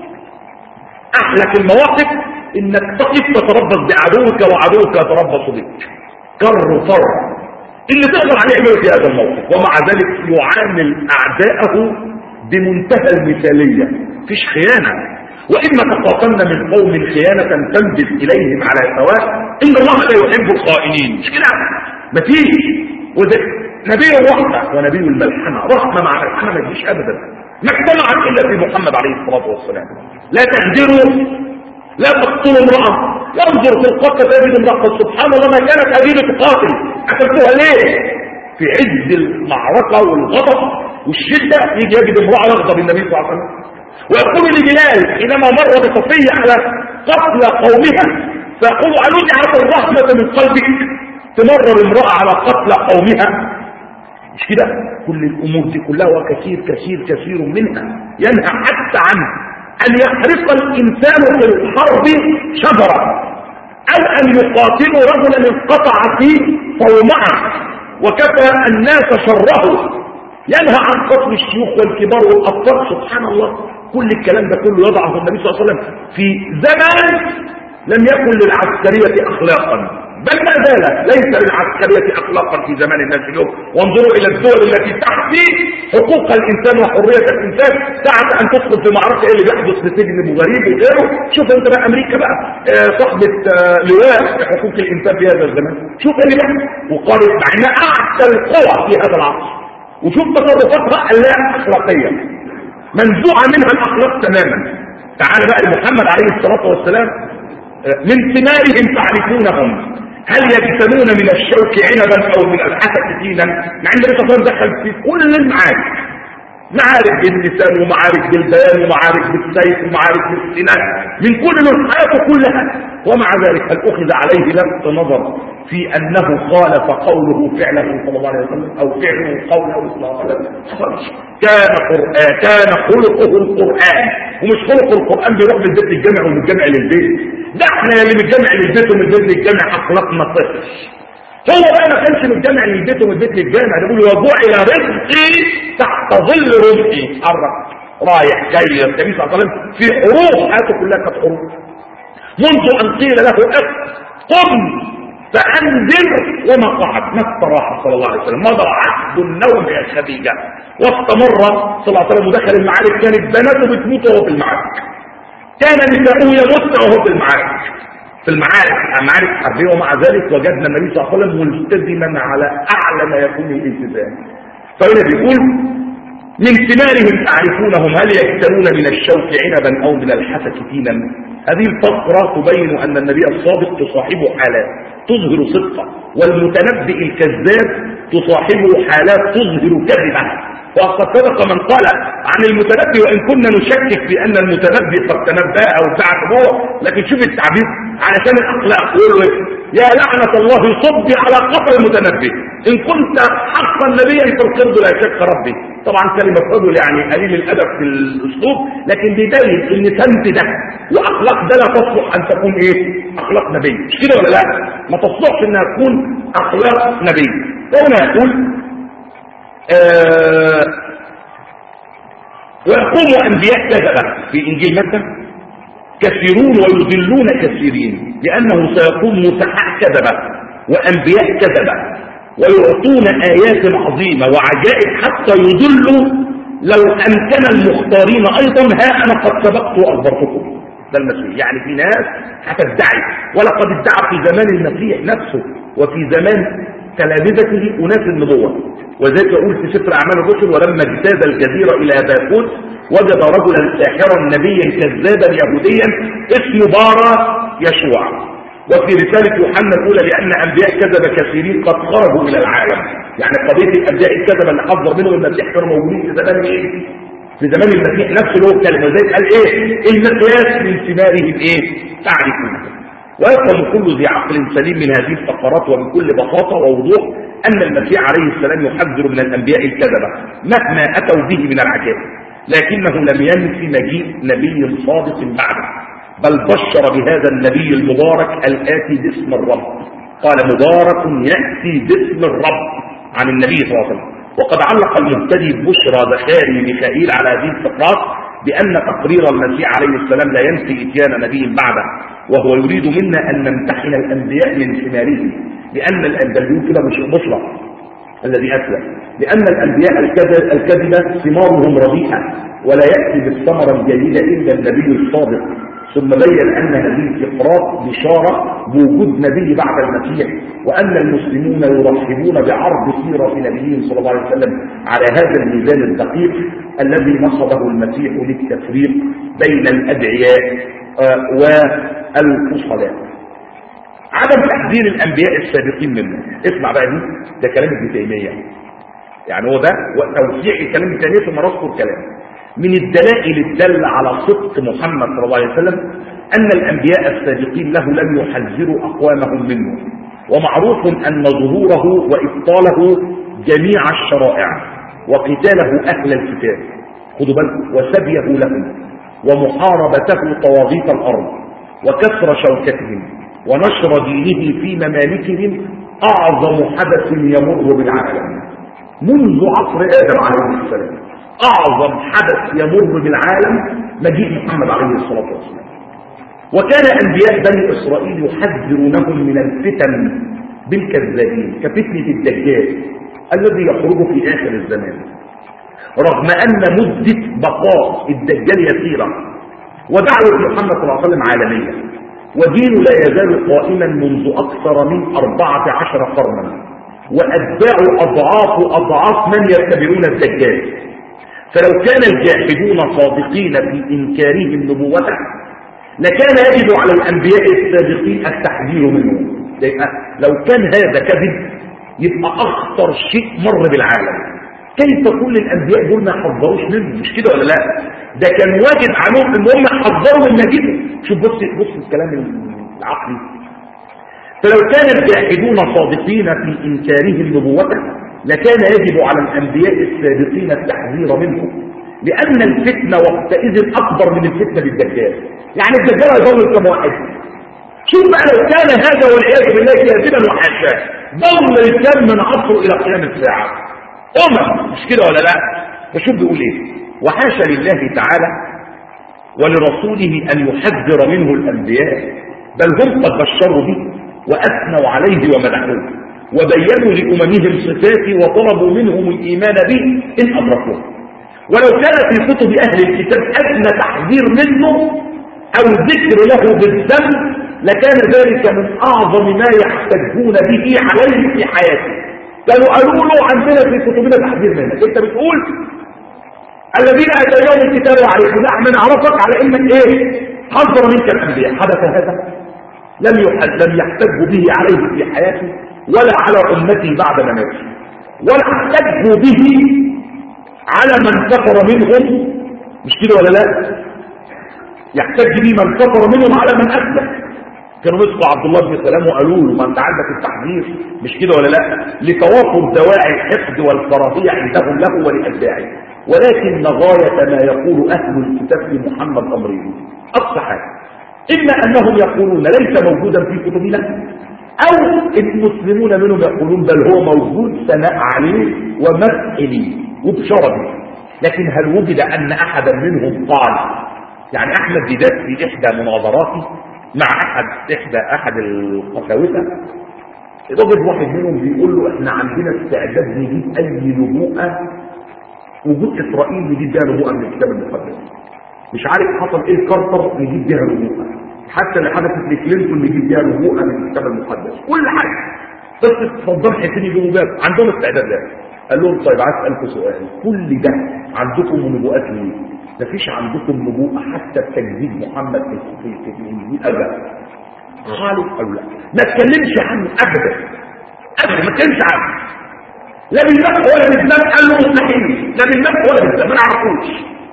احلك المواقف انك تقف تتربص بعدوك وعدوك يتربص بك كر فر. اللي تقدر عليه يعمله في هذا الموقف، ومع ذلك يعامل اعداءه بمنتهى المثاليه، مفيش خيانه. واما تقاتلن من قوم خيانه تنبذ اليهم على سواء ان الله لا يحب الخائنين، مش كده؟ مفيش. وده نبي الرحمه ونبي الملحمه، رحمه مع ملحمه ما تجيش ابدا، ما اجتمعت الا في محمد عليه الصلاه والسلام. لا تهجروا، لا تقتلوا امراه. ينظر في القتل تجد امراه سبحان الله ما كانت هذه تقاتل، قتلتها ليه؟ في عز المعركه والغضب والشده يجي يجد امراه يغضب النبي صلى الله عليه وسلم. ويقول لبلال حينما مر بصفيه على قتل قومها فيقول أنزعت الرحمه من قلبك؟ تمرر امراه على قتل قومها، مش كده؟ كل الامور دي كلها وكثير كثير كثير منها ينهى حتى عن ان يحرق الانسان في الحرب شجره، او ان يقاتل رجلا انقطع فيه صومعه وكفى الناس شره، ينهى عن قتل الشيوخ والكبار والاطفال. سبحان الله، كل الكلام ده كله يضعه النبي صلى الله عليه وسلم في زمان لم يكن للعسكريه اخلاقا، بل ما زال ليس للعسكريه اخلاقا في زمان الناس اليوم. وانظروا الى الدول التي تحمي حقوق الانسان وحريه الانسان ساعه ان تدخل في معركه ايه اللي بيحدث في سجن ابو غريب وغيره. شوف انت بقى امريكا بقى آه صاحبه آه لواء حقوق الانسان في هذا الزمان، شوف اللي بيحدث وقارن مع انها اعتى القوى في هذا العصر، وشوف تصرفاتها اللا اخلاقيه منزوعه منها الاخلاق تماما. تعال بقى محمد عليه الصلاه والسلام من ثمارهم تعرفونهم، هل يجتنون من الشوك عنبا او من الحسد تينا؟ مع ان النبي دخل في كل المعارك، معارك باللسان ومعارك بالبيان ومعارك بالسيف ومعارك بالسنان، من كل من حياته كلها، ومع ذلك هل اخذ عليه لفت نظر في انه خالف قوله فعله صلى الله عليه وسلم او فعله قوله صلى الله عليه وسلم؟ كان قرآن، كان خلقه القرآن، ومش خلق القرآن بيروح من البيت للجامع ومن الجامع للبيت، ده احنا اللي من الجامع للبيت ومن البيت للجامع اخلاقنا طفل. هو بقى ما كانش من الجامع للبيت ومن البيت للجامع، ده بيقول وجعل رزقي تحت ظل رزقي، حرك رايح جاي. النبي صلى الله عليه وسلم في حروب حياته كلها كانت حروب، منذ ان قيل له قم فانذر وما قعد ما استراح صلى الله عليه وسلم، مضى عهد النوم يا خديجه، واستمر صلى الله عليه وسلم ودخل المعارك، كانت بناته بتموت وهو في المعارك، كان نساؤه يموت وهو في المعارك، في المعارك معارك حربيه، ومع ذلك وجدنا النبي صلى الله عليه وسلم ملتزما على اعلى ما يكون الالتزام. فهنا بيقول من ثمارهم تعرفونهم، هل يجتنون من الشوك عنبا او من الحسد تينا؟ هذه الفقره تبين ان النبي الصادق تصاحبه حالات تظهر صدقه، والمتنبئ الكذاب تصاحبه حالات تظهر كذبه. وقد صدق من قال عن المتنبي، وان كنا نشكك في ان المتنبي قد تنبأ او ادعى نبوة، لكن شوف التعبير علشان الاخلاق، يقول له يا لعنة الله صبي على قفا المتنبي ان كنت حقا نبيا فالقرد لا شك ربي. طبعا كلمة رجل يعني قليل الادب في الاسلوب، لكن بيبين ان سمت ده واخلاق ده لا تصلح ان تكون ايه؟ اخلاق نبي، مش كده ولا لا؟ ما تصلحش انها تكون اخلاق نبي. وهنا يقول آه ويقوم انبياء كذبة في انجيل متى كثيرون ويضلون كثيرين، لأنه سيكون مسحاء كذبة وأنبياء كذبة ويعطون آيات عظيمة وعجائب حتى يضلوا لو أمكن المختارين أيضا. ها أنا قد سبقت وأخبرتكم. ده المسيح. يعني في ناس هتدعي، ولقد ادعى في زمان المسيح نفسه وفي زمان تلامذته أناس النبوة. وذلك يقول في سفر أعمال الرسل: ولما اجتاز الجزيرة إلى باكوس وجد رجلا ساحرا نبيا كذابا يهوديا اسمه بارا يشوع. وفي رسالة يوحنا الأولى: لأن أنبياء كذب كثيرين قد خرجوا إلى العالم. يعني قضية الأنبياء الكذبة اللي حذر منهم المسيح كانوا موجودين في زمان إيه؟ في زمان المسيح نفسه اللي هو الكلمة. وذلك قال إيه؟ المقياس من ثمارهم إيه؟ تعرفونه. ويفهم كل ذي عقل سليم من هذه الفقرات وبكل بساطة ووضوح أن المسيح عليه السلام يحذر من الأنبياء الكذبة مهما أتوا به من العجائب، لكنه لم ينفي مجيء نبي صادق بعده، بل بشر بهذا النبي المبارك الآتي باسم الرب. قال: مبارك يأتي باسم الرب عن النبي صلى الله عليه وسلم. وقد علق المهتدي بشرى زكاري ميخائيل على هذه الفقرات بأن تقرير المسيح عليه السلام لا ينفي إتيان نبي بعده، وهو يريد منا أن نمتحن الأنبياء من ثماره، لأن الأنبياء كده مش بشرى الذي أسلم، لأن الأنبياء الكذبة ثمارهم رديئة ولا يأتي بالثمرة الجيدة إلا النبي الصادق. ثم بين أن هذه الفقرات بشارة بوجود نبي بعد المسيح، وأن المسلمون يرحبون بعرض سيرة نبيهم صلى الله عليه وسلم على هذا الميزان الدقيق الذي نصبه المسيح للتفريق بين الأدعياء والفصلاء. عدم تحذير الأنبياء السابقين منه. اسمع بقى، دي ده كلام ابن تيمية، يعني هو ده توسيع كلام ابن تيمية ثم نذكر كلام. من الدلائل الدالة على صدق محمد صلى الله عليه وسلم أن الأنبياء السابقين له لم يحذروا أقوامهم منه، ومعروف أن ظهوره وإبطاله جميع الشرائع وقتاله أهل الكتاب، خذوا بالكم، وسبيه لهم ومحاربته طواغيت الأرض وكسر شوكتهم ونشر دينه في ممالكهم أعظم حدث يمر بالعالم منذ عصر آدم عليه السلام. أعظم حدث يمر بالعالم مجيء محمد عليه الصلاة والسلام. وكان أنبياء بني إسرائيل يحذرونهم من الفتن بالكذابين كفتنة الدجال الذي يخرج في آخر الزمان، رغم أن مدة بقاء الدجال يسيرة، ودعوة محمد صلى الله عليه وسلم عالمية، ودينه لا يزال قائما منذ أكثر من أربعة عشر قرنا، وأتباعه أضعاف أضعاف من يتبعون الدجال. فلو كان الجاحدون صادقين في إنكارهم نبوته لكان يجب على الأنبياء السابقين التحذير منه. لو كان هذا كذب يبقى أخطر شيء مر بالعالم. كيف كل الأنبياء دول ما حذروش منه؟ مش كده ولا لا؟ ده كان واجب عليهم ان هم يحذروا من نجده. شوف بص بص الكلام العقلي. فلو كان الجاحدون صادقين في إنكارهم نبوته لكان يجب على الأنبياء السابقين التحذير منه، لأن الفتنة وقتئذ أكبر من الفتنة بالدجال. يعني الدجال هيظل كم واحد؟ شوف بقى لو كان هذا والعياذ بالله كاذبا وحاشاه ضل الكم من عصره إلى قيام الساعة أمم، مش كده ولا لا؟ فشوف بيقول إيه: وحاشا لله تعالى ولرسوله أن يحذر منه الأنبياء، بل هم قد بشروا به وأثنوا عليه ومدحوه وبينوا لأممهم صفاته وطلبوا منهم الإيمان به إن أدركوه. ولو كان في كتب أهل الكتاب أدنى تحذير منه أو ذكر له بالذنب لكان ذلك من أعظم ما يحتجون به عليه في حياته. كانوا قالوا له عندنا في كتبنا تحذير منك، أنت بتقول الذين أتيناهم الكتاب يعرفون، نحن نعرفك على إنك إيه؟ حذر منك الأنبياء. حدث هذا؟ لم لم يحتجوا به عليه في حياته ولا على أمته بعد مماته، ولا احتجوا به على من كفر منهم، مش كده ولا لا؟ يحتج به من كفر منهم على من أسلم. كانوا مسكوا عبد الله بن سلام وقالوا له ما انت عندك التحذير، مش كده ولا لا؟ لتوافر دواعي الحقد والكراهية عندهم له ولأتباعه. ولكن غاية ما يقول أهل الكتاب لمحمد أمره أقصى حاجة، إما أنهم يقولون ليس موجودا في كتبنا، أو المسلمون منهم يقولون بل هو موجود ثناء عليه ومسح لي وبشرة. لكن هل وجد أن أحدا منهم قال يعني احمد ديدات في احدى مناظراته مع احد احدى احد القساوسه، وجد واحد منهم بيقول له احنا عندنا استعداد نجيب اي نبوءه، وجود اسرائيل نجيب بيها نبوءه من الكتاب المقدس، مش عارف حصل ايه كارتر نجيب بيها نبوءه، حتى اللي حدثت لكلينتون نجيب بيها نبوءه من الكتاب المقدس، كل حاجه. بس صدام حسين يجيبوا باب عندهم استعداد ده. قال لهم طيب عايز اسالكم سؤال، كل ده عندكم نبوءات ليه؟ مفيش عندكم نبوءه حتى بتكذيب محمد في في الانجيل ابدا. قالوا قالوا لا ما تكلمش عنه ابدا ابدا، ما تكلمش عنه لا بالمدح ولا بالذم. قال له مستحيل، لا بالمدح ولا بالذم، ما نعرفوش.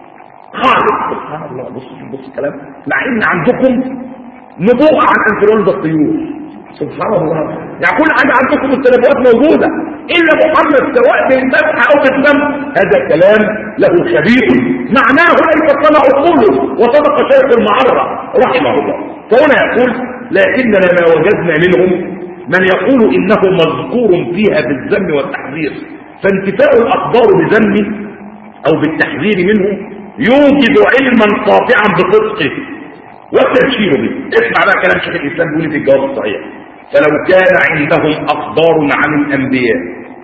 قالوا سبحان الله، بص بص الكلام، مع ان عندكم نبوءه عن انفلونزا الطيور، سبحان الله، يعني كل حاجه عندكم التنبؤات موجوده الا محمد سواء بالمدح او بالذم. هذا كلام له شبيه معناه ليس صنع عقوله، وصدق شيخ المعرة رحمه الله. فهنا يقول لكننا ما وجدنا منهم من يقول انه مذكور فيها بالذم والتحذير، فانتفاء الاخبار بذمه او بالتحذير منه يوجد علما قاطعا بصدقه والتبشير به. اسمع بقى كلام شيخ الاسلام بيقول في الجواب الصحيح: فلو كان عندهم اخبار عن الانبياء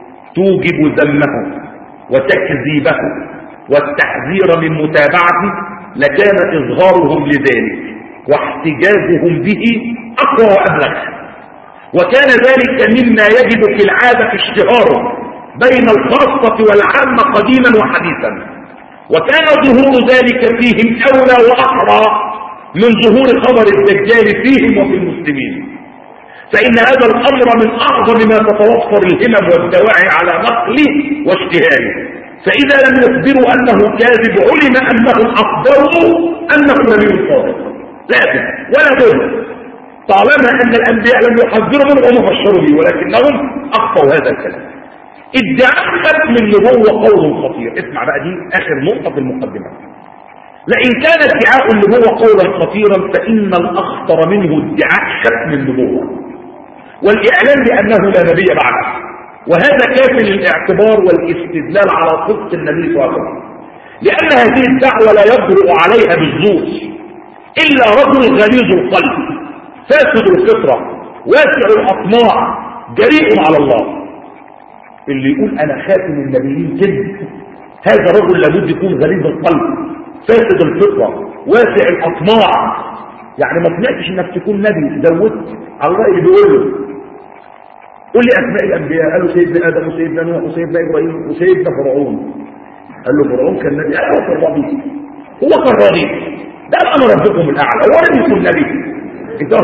توجب ذمه وتكذيبه والتحذير من متابعته لكان اظهارهم لذلك واحتجاجهم به اقوى وابلغ، وكان ذلك مما يجب في العاده اشتهاره بين الخاصه والعامه قديما وحديثا، وكان ظهور ذلك فيهم اولى واحرى من ظهور خبر الدجال فيهم وفي المسلمين، فإن هذا الأمر من أعظم ما تتوفر الهمم والدواعي على نقله واشتهاره، فإذا لم يخبروا أنه كاذب علم أنهم أخبروا أنه نبي صادق لازم ولا بد، طالما أن الأنبياء لم يحذروا منه ومبشروا به، ولكنهم أخطوا هذا الكلام. ادعاء ختم النبوة قول خطير. اسمع بقى، دي آخر نقطة في المقدمة. لئن كان ادعاء النبوة قولا خطيرا فإن الأخطر منه ادعاء ختم النبوة والإعلان بأنه لا نبي بعده، وهذا كاف للاعتبار والاستدلال على صدق النبي صلى الله عليه وسلم، لأن هذه الدعوة لا يجرؤ عليها بالزور إلا رجل غليظ القلب فاسد الفطرة واسع الأطماع جريء على الله. اللي يقول أنا خاتم النبيين كذب، هذا رجل لابد يكون غليظ القلب فاسد الفطرة واسع الأطماع. يعني ما سمعتش انك تكون نبي زودت على الرأي اللي بيقول له قول لي اسماء الانبياء، قال له سيدنا ادم وسيدنا نوح وسيدنا ابراهيم وسيدنا فرعون. قال له فرعون كان نبي؟ قال له كرابيط. هو كرابيط ده انا ربكم الاعلى، هو لم يكن نبي. انت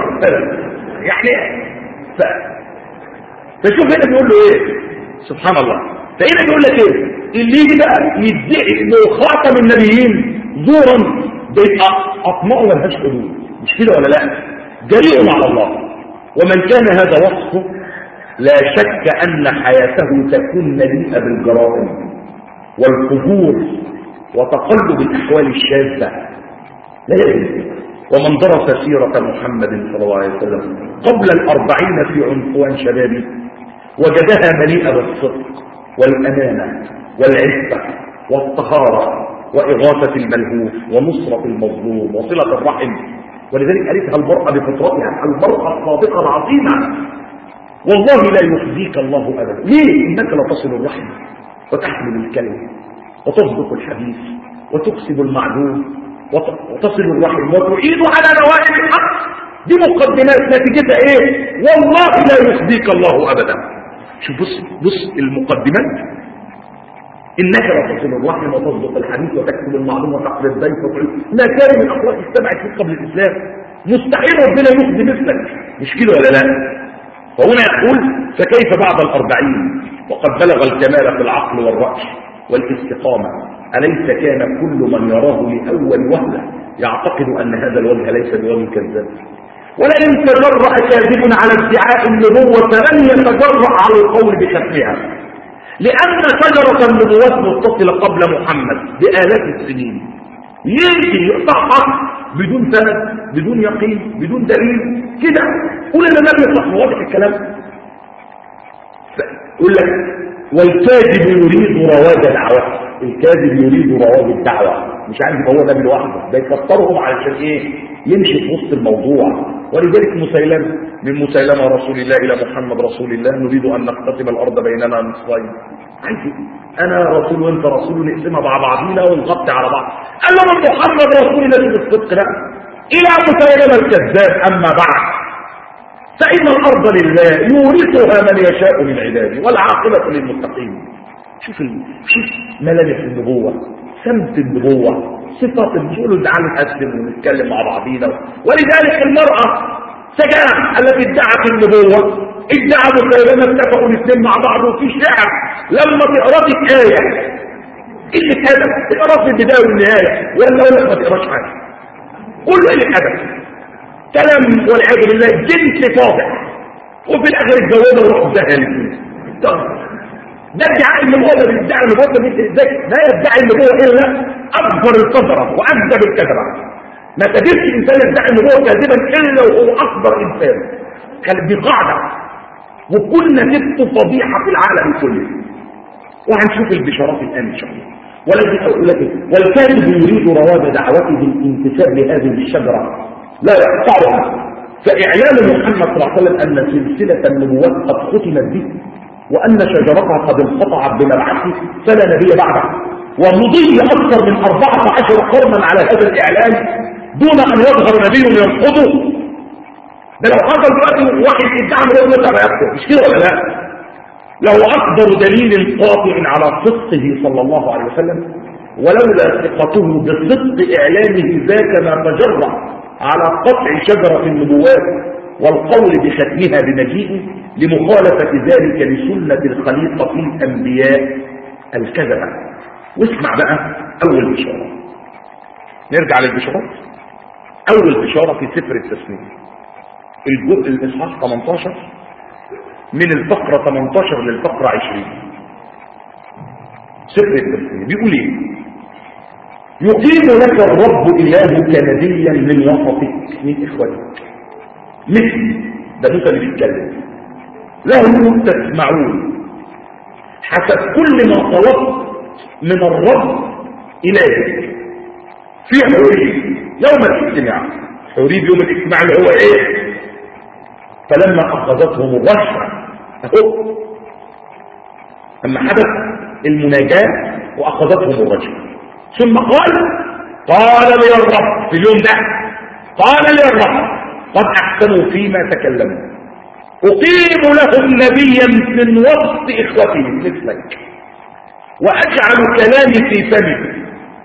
يعني ف... فشوف هنا بيقول له ايه، سبحان الله. فهنا بيقول لك ايه، اللي يجي بقى يدعي انه خاتم النبيين زورا ده يبقى اطماعه ملهاش حدود، مش كده ولا لا؟ جريء على الله. ومن كان هذا وصفه لا شك ان حياته تكون مليئه بالجرائم والفجور وتقلب الاحوال الشاذه لا يجوز. ومن درس سيره محمد صلى الله عليه وسلم قبل الاربعين في عنفوان شبابه وجدها مليئه بالصدق والامانه والعفه والطهاره واغاثه الملهوف ونصره المظلوم وصله الرحم، ولذلك قالتها المرأة بفطرتها المرأة الصادقة العظيمة: والله لا يخزيك الله أبدا. ليه؟ إنك لتصل الرحم وتحمل الكلمة وتصدق الحديث وتكسب المعدوم وتصل الرحم وتعيد على نوائب الحق. دي مقدمات نتيجتها ايه؟ والله لا يخزيك الله أبدا. شوف بص بص المقدمات: إنك لا تصل الرحم وتصدق الحديث وتكتب المعلومة وتقضي الضيف وتعيد ما كان من أخلاق السبع فيه قبل الإسلام. مستحيل ربنا يخزي مثلك، مش كده ولا لا؟ فهنا يقول: فكيف بعد الأربعين وقد بلغ الكمال في العقل والرأي والاستقامة؟ أليس كان كل من يراه لأول وهلة يعتقد أن هذا الوجه ليس بوجه كذاب؟ ولئن تجرأ كاذب على ادعاء النبوة فلن يتجرأ على القول بختمها، لأن شجرة النبوات متصلة قبل محمد بآلاف السنين. يجي يقطع خط بدون سند بدون يقين بدون دليل كده، قول ان النبي صح واضح الكلام. يقول لك: والكاذب يريد رواج دعوته. الكاذب يريد رواج الدعوة، مش عايز يبقى هو نبي لوحده، ده يكترهم علشان ايه؟ يمشي في وسط الموضوع. ولذلك مسيلمة من مسيلمة رسول الله إلى محمد رسول الله نريد أن نقتسم الأرض بيننا نصفين. عايز أنا رسول وأنت رسول نقسمها مع بعضينا ونغطي على بعض. قال له من محمد رسول الله بالصدق لا إلى مسيلمة الكذاب. أما بعد فإن الأرض لله يورثها من يشاء من عباده والعاقبة للمتقين. شوف ال... شوف ملامح النبوة، سمت النبوة، صفات الرسول. تعالى نقسم ونتكلم مع بعضينا. ولذلك المرأة سجاح التي ادعت النبوة ادعى مسيلمة، اتفقوا الاثنين مع بعض وفي شعر. لما تقرا لك آية ايه الهدف؟ تقرا في البداية والنهاية ولا اقول لك ما تقراش حاجة؟ قول له ايه الهدف؟ كلام والعياذ بالله جنس فاضح، وفي الاخر اتجوزها وراحوا زهقانين. ده ادعاء النبوة. ده بيدعي النبوة ازاي؟ لا يدعي النبوة الا اكبر الكذبة واكذب الكذبة. ما تجدش انسان يدعي النبوة كاذبا الا وهو اكبر انسان. دي قاعدة وكنا نبت فضيحة في العالم كله. وهنشوف البشارات الان ان شاء الله. ولكن اقول لك والكاذب يريد رواج دعوته بالانتساب لهذه الشجرة لا يقطعها. فإعلان محمد صلى الله عليه وسلم أن سلسلة النبوات قد ختمت به وأن شجرتها قد انقطعت بمبعثه فلا نبي بعده، ومضي أكثر من أربعة عشر قرنا على هذا الإعلان دون أن يظهر نبي ينقضه. ده لو حصل دلوقتي واحد ادعى من يوم يطلع يكتب، مش كده ولا لا؟ له أكبر دليل قاطع على صدقه صلى الله عليه وسلم، ولولا ثقته بصدق إعلانه ذاك ما تجرأ على قطع شجرة النبوات والقول بختمها بمجيئه لمخالفة ذلك لسنة الخليقة في الأنبياء الكذبة. واسمع بقى أول بشارة. نرجع للبشارات. أول بشارة في سفر التثنية الجزء الإصحاح ثمانية عشر من الفقرة ثمانية عشر للفقرة عشرين. سفر التثنية بيقول ايه؟ يقيم لك الرب إلهك نبيا من وسطك من إخوتك مثل ده موسى اللي بيتكلم له تسمعون حسب كل ما طلبت من الرب إلهك في حريب يوم الاجتماع. حريب يوم الاجتماع اللي هو ايه؟ فلما أخذتهم الرشفة اهو لما حدث المناجاة وأخذتهم الرشفة ثم قال قال لي الرب في اليوم ده قال لي الرب قد أحسنوا فيما تكلموا أقيم لهم نبيا من وسط إخوتهم مثلك وأجعل كلامي في فمه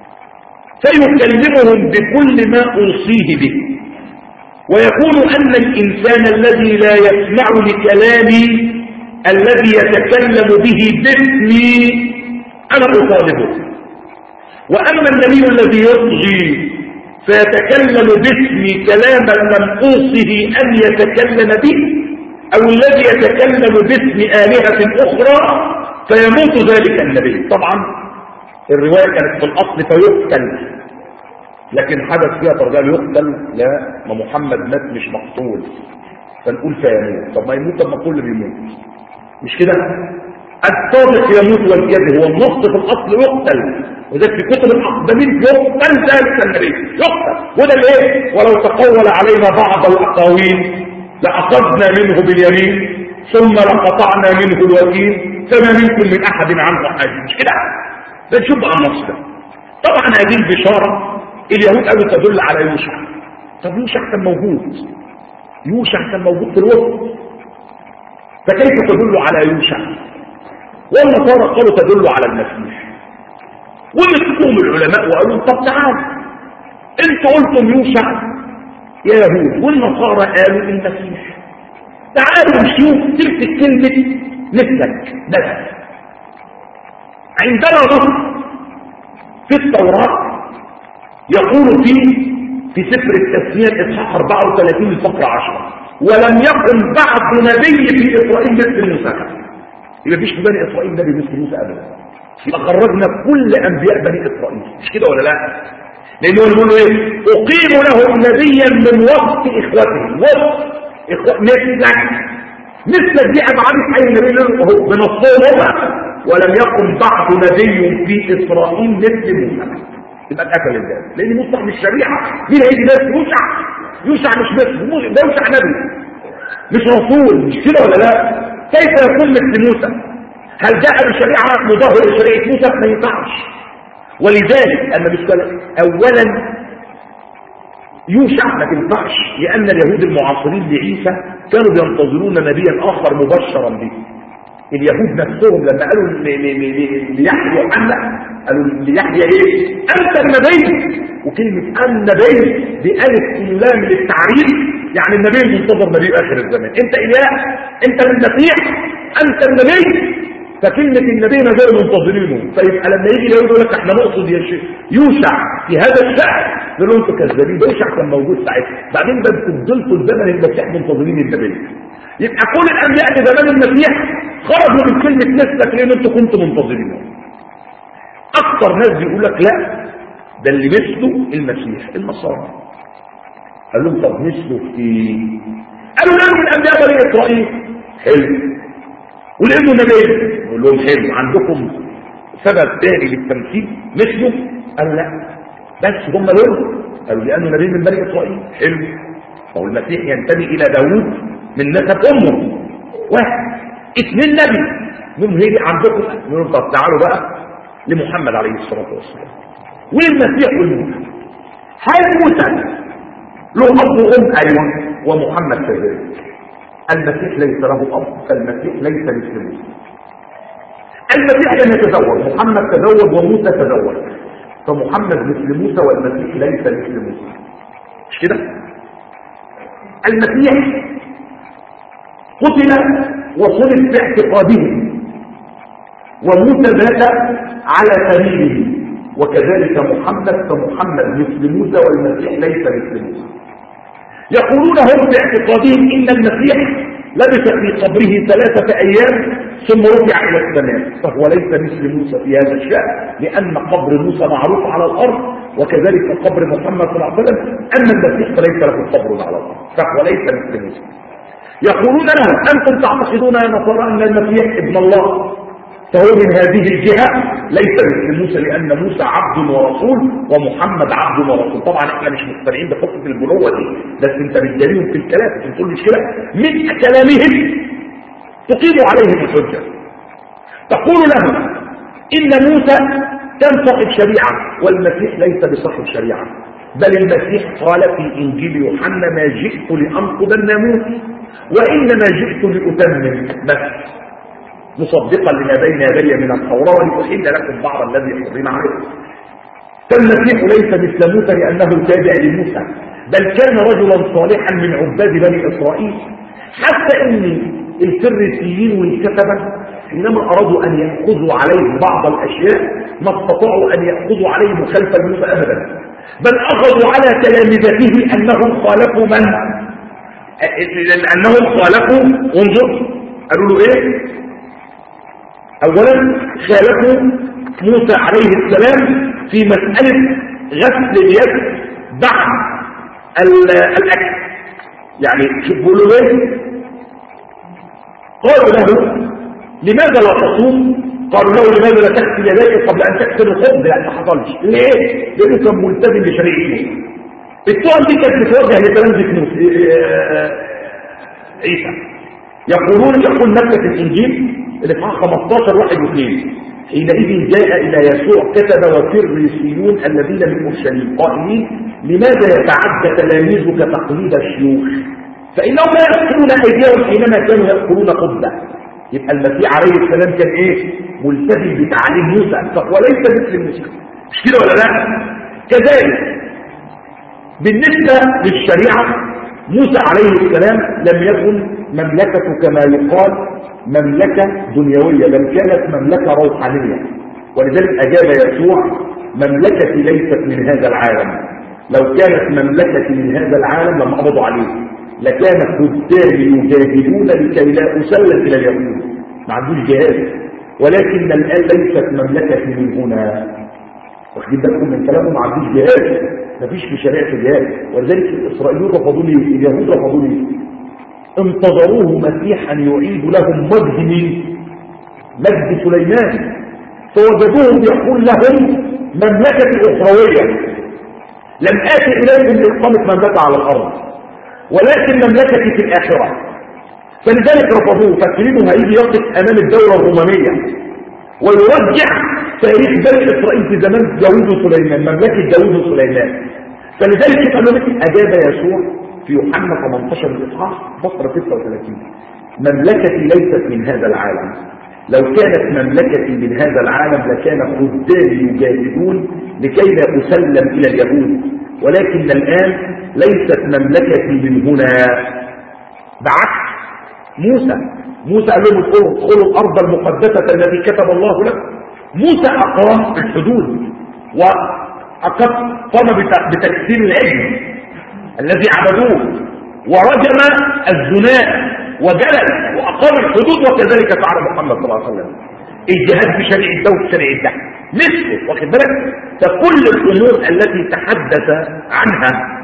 فيكلمهم بكل ما أوصيه به ويكون أن الإنسان الذي لا يسمع لكلامي الذي يتكلم به باسمي أنا أطالبه، وأما النبي الذي يطغي فيتكلم باسمي كلاما لم أوصه أن يتكلم به أو الذي يتكلم باسم آلهة أخرى فيموت ذلك النبي. طبعا الرواية كانت في الأصل فيقتل، لكن حدث فيها ترجمة يقتل. لا، ما محمد مات مش مقتول فنقول فيموت. طب ما يموت، طب ما كل بيموت مش كده؟ الصادق يموت والكاذب. هو النص في الأصل يقتل، وده في كتب الأقدمين يقتل ذلك النبي يقتل. وده ليه؟ ولو تقول علينا بعض الأقاويل لأخذنا منه باليمين ثم لقطعنا منه الوكيل فما منكم من أحد عنه حاجة. مش كده؟ ده نشوف بقى النص ده. طبعا هذه البشارة اليهود قالوا تدل على يوشع. طب يوشع كان موجود، يوشع كان موجود في الوسط، فكيف تدل على يوشع؟ والنصارى قالوا تدل على المسيح. ومسكوهم العلماء وقالوا طب تعال انتوا قلتم يوشع يا يهود والنصارى قالوا المسيح، تعالوا نشوف تلك كلمة مثلك. بس عندنا نص في التوراة يقول فيه في سفر التثنية اصحاح أربعة وثلاثين الفقرة عشرة ولم يكن بعد نبي في إسرائيل مثل موسى. يبقى فيش في بني إسرائيل نبي مثل موسى أبدا. يبقى خرجنا كل أنبياء بني إسرائيل، مش كده ولا لا؟ لأنه يقولوا إيه؟ أقيم لهم نبيا من وسط إخوتهم. وسط إخوة مثلك، مثلك دي أبعاد أي نبي له بنصهم هم. ولم يكن بعد نبي في إسرائيل مثل موسى. يبقى اتقتل الناس لأن موسى مش شريعة. مين هيجي ناس؟ يوشع. يوشع مش مثل ده، يوشع نبي مش رسول، مش كده ولا لا؟ كيف يكون مثل موسى؟ هل جاء بشريعة مظاهرة لشريعة موسى؟ ما ينفعش. ولذلك أنا مش كده. أولا يوشع ما تنفعش، لأن اليهود المعاصرين لعيسى كانوا بينتظرون نبيا آخر مبشرا به. اليهود نفسهم لما قالوا ليحيى يوحنا قالوا ليحيى ايه؟ أنت النبي. وكلمة النبي بألف اللام للتعريف، يعني النبي المنتظر نبي آخر الزمان. أنت إله، أنت المسيح، أنت النبي. فكلمة النبي ما زالوا منتظرينه. فيبقى لما يجي اليهود يقول لك احنا نقصد يوشع في هذا الشأن، يقول لهم انتوا كذابين، ده يوشع كان موجود ساعتها. بعدين ده انتوا فضلتوا الزمن المسيح منتظرين النبي. يبقى كل الانبياء في زمان المسيح خرجوا من كلمة نسبة لان انتوا كنتوا منتظرينه. اكثر ناس بيقول لك لا، ده اللي مثله المسيح النصارى. قال لهم طب مثله في ايه؟ قالوا لا من انبياء بني اسرائيل. حلو. ولانه نبي يقول لهم حلو، عندكم سبب ثاني للتمثيل مثله؟ قال لا بس هم دول. قالوا لانه نبي من بني اسرائيل. حلو. او المسيح ينتمي الى داوود من نسب امه. واحد. اثنين نبي منهم هيجي عندكم. يقولوا طب تعالوا بقى لمحمد عليه الصلاه والسلام والمسيح والموسى. هل موسى له اب وام؟ ايوه. ومحمد كذلك. المسيح ليس له أب، فالمسيح ليس مثل موسى. المسيح لم يتزوج، محمد تزوج وموسى تزوج، فمحمد مثل موسى والمسيح ليس مثل موسى. مش كده؟ المسيح قتل وصلب في اعتقادهم، وموسى مات على سبيله، وكذلك محمد، فمحمد مثل موسى والمسيح ليس مثل موسى. يقولون هم باعتقادهم إن المسيح لبث في قبره ثلاثة أيام ثم رفع إلى السماء، فهو ليس مثل موسى في هذا الشأن، لأن قبر موسى معروف على الأرض وكذلك قبر محمد صلى الله عليه وسلم. أما المسيح فليس له قبر على الأرض، فهو ليس مثل موسى. يقولون لهم أنتم تعتقدون يا نصارى أن المسيح ابن الله، فهو من هذه الجهة ليس مثل موسى، لأن موسى عبد ورسول ومحمد عبد ورسول. طبعا احنا مش مقتنعين بقصة البنوة دي، بس انت بتجاريهم في الكلام، انت بتقول مش كده من كلامهم تقيم عليهم الحجة. تقول لهم إن موسى كان صاحب شريعة والمسيح ليس بصاحب شريعة، بل المسيح قال في إنجيل يوحنا ما جئت لأنقض الناموس وإنما جئت لأتمم بس، مصدقا لما بين يدي من التوراة ولأحل لكم بعض الذي حرم عليكم. فالمسيح ليس مثل موسى لأنه تابع لموسى، بل كان رجلا صالحا من عباد بني إسرائيل، حتى إن الفريسيين والكتبة حينما أرادوا أن يأخذوا عليه بعض الأشياء ما استطاعوا أن يأخذوا عليه مخالفة موسى أبدا، بل أخذوا على تلامذته أنهم خالفوا من؟ أنهم خالفوا. انظر قالوا له إيه؟ أولا خالفوا موسى عليه السلام في مسألة غسل اليد بعد الأكل. يعني شوفوا له ايه؟ قالوا له لماذا لا تصوم؟ قالوا له لماذا لا تغسل يديك قبل أن تغسل الخبز؟ لا ما حصلش. ليه؟ لأنه كان ملتزم بشريعته. التهم دي كانت بتوجه لتلامذة عيسى. يقولون يقول مكة في الإنجيل الإصحاح خمستاشر واحد واثنين حينئذ جاء إلى يسوع كتب وفريسيون الذين من أورشليم قائلين لماذا يتعدى تلاميذك تقليد الشيوخ فإنهم لا يغسلون أيديهم حينما كانوا يأكلون خبزا. يبقى المسيح عليه السلام كان إيه؟ ملتزم بتعاليم موسى، فهو ليس مثل موسى. مش كده ولا لا؟ كذلك بالنسبة للشريعة موسى عليه السلام لم يكن مملكته كما يقال مملكة دنيوية، بل كانت مملكة روحانية. ولذلك أجاب يسوع مملكتي ليست من هذا العالم، لو كانت مملكتي من هذا العالم لما قبضوا عليه، لكان خدامي يجاهدون لكي لا أسلم إلى اليهود، ما عندوش جهاد. ولكن الآن ليست مملكتي من هنا. واخدين بالكم من كلامه؟ ما عندوش جهاد، مفيش في شريعة الجهاد. ولذلك الإسرائيليون رفضوا لي، اليهود رفضوا لي، انتظروه مسيحا يعيد لهم وجه مين؟ مجد سليمان، فوجدوهم يقول لهم مملكة أخروية، لم آتي إليكم لإقامة مملكة على الأرض ولكن مملكة في الآخرة. فلذلك رفضوه، فاكرينه هيجي يقف أمام الدولة الرومانية ويرجع تاريخ بني إسرائيل في زمان داوود وسليمان، مملكة داوود وسليمان. فلذلك قالوا لك أجاب يسوع في يوحنا ثمانية عشر الإصحاح فقرة ستة وثلاثين: مملكتي ليست من هذا العالم، لو كانت مملكتي من هذا العالم لكان خدامي يجاهدون لكي لا أسلم إلى اليهود، ولكن الآن ليست مملكتي من هنا. بعكس موسى، موسى قال لهم ادخلوا الأرض المقدسة التي كتب الله لكم. موسى أقام الحدود وأقام بتكسير العجل الذي عبدوه، ورجم الزناء وجلد وأقام الحدود، وكذلك فعل محمد صلى الله عليه وسلم. الجهاد بشريعة ده وبشريعة ده مثله، واخد بالك؟ فكل الأمور التي تحدث عنها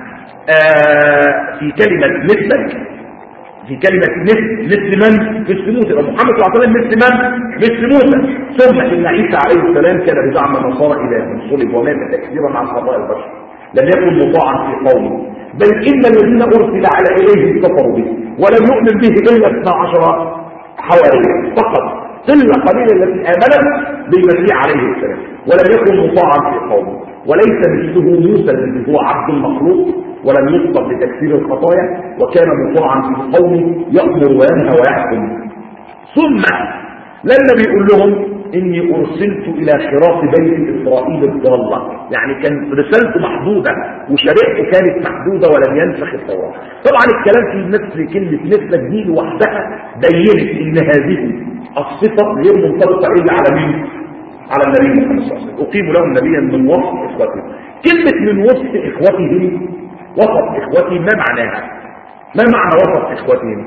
آه في كلمة مثلك، في كلمة مثل مثل من؟ مثل موسى. محمد صلى الله عليه وسلم مثل من؟ مثل موسى. ثم إن عيسى عليه السلام كان بزعم النصارى إله صلب ومات تكثيرا عن خطايا البشر، لم يكن مطاعا في قومه، بل إن الذين أرسل على إليه كفروا به ولم يؤمن به إلا اثنا عشر حواريا فقط، قلة قليلة التي آمنت بالمسيح عليه السلام، ولم يكن مطاعا في قومه، وليس مثله موسى الذي هو عبد المخلوق ولم يخطب لتكفير الخطايا، وكان مطاعا في قومه يأمر وينهى ويحكم. ثم لما بيقول لهم إني أرسلت إلى خراف بيت إسرائيل الضالة، يعني كان رسالته محدودة وشريعته كانت محدودة ولم ينسخ التوراة. طبعا الكلام في مثل كلمة مثلك دي لوحدها بينت إن هذه الصفة غير منطبقة إلا على مين؟ على النبي محمد صلى الله عليه وسلم. أقيم لهم نبيا من وسط إخوتهم. كلمة من وسط إخوتهم، وسط إخوتهم ما معناها؟ ما معنى وسط إخوتهم؟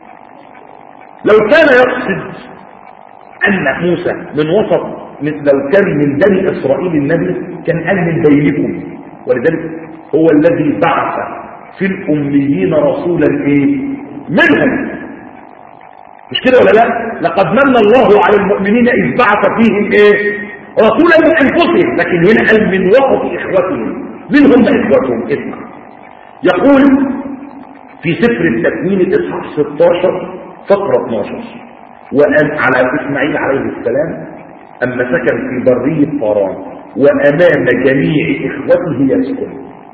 لو كان يقصد أن موسى من وسط، لو كان من بني إسرائيل النبي كان قال من بينكم، ولذلك هو الذي بعث في الأميين رسولا إيه؟ منهم. مش كده ولا لا؟ لقد من الله على المؤمنين إذ بعث فيهم إيه؟ رسولا من أنفسهم، لكن هنا قال من وسط إخوتهم. من هم إخوتهم؟ اسمع، يقول في سفر التكوين الإصحاح ستة عشر فقرة اثناشر: وأن على إسماعيل عليه السلام أما سكن في برية فاران وأمام جميع إخوته يسكن.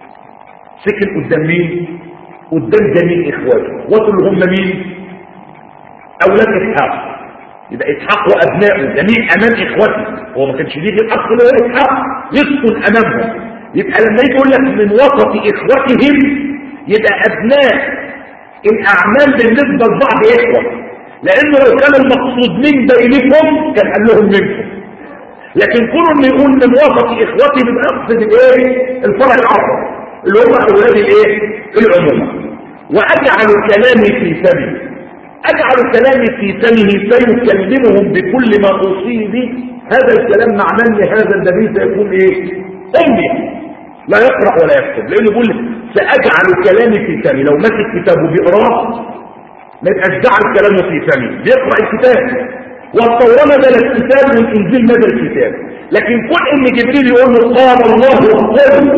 سكن قدام مين؟ قدام جميع إخوته. وصلوا هم مين؟ أولاد إسحاق. يبقى إسحاق وأبنائه جميع أمام إخوته، هو ما كانش ليه الأصل هو إسحاق يسكن أمامهم. يبقى لما يجي يقول لك من وسط إخوتهم يبقى أبناء الأعمال بالنسبة لبعض إخوة، لأنه لو كان المقصود من بينكم كان قال لهم منكم، لكن كل من يقول من وسط إخوتي من أقصد الإيه؟ الفرع العصر اللي هم أولاد الإيه؟ العمومة. وأجعل كلامي في فمي، أجعل كلامي في فمه سيكلمهم بكل ما أوصيه به. هذا الكلام معناه أن هذا النبي سيكون إيه؟ أمي لا يقرأ ولا يكتب، لأنه يقول سأجعل كلامي في فمي. لو مسك كتابه بيقراه ما يبقاش جعل كلامه في فمي، بيقرأ الكتاب. والتوراة نزل الكتاب والإنجيل نزل الكتاب، لكن كل إن جبريل يقول له قال الله قل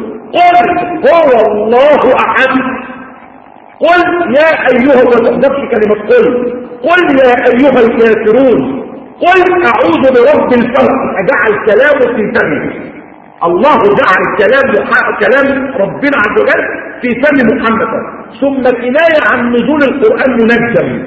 قل هو الله أحد، قل يا أيها، ما تقدرش كلمة قل، قل يا أيها الكافرون، قل أعوذ برب الفلق. أجعل كلامه في فمه. الله جعل كلام كلام ربنا عز وجل في فم محمد. ثم العناية عن نزول القرآن منجم،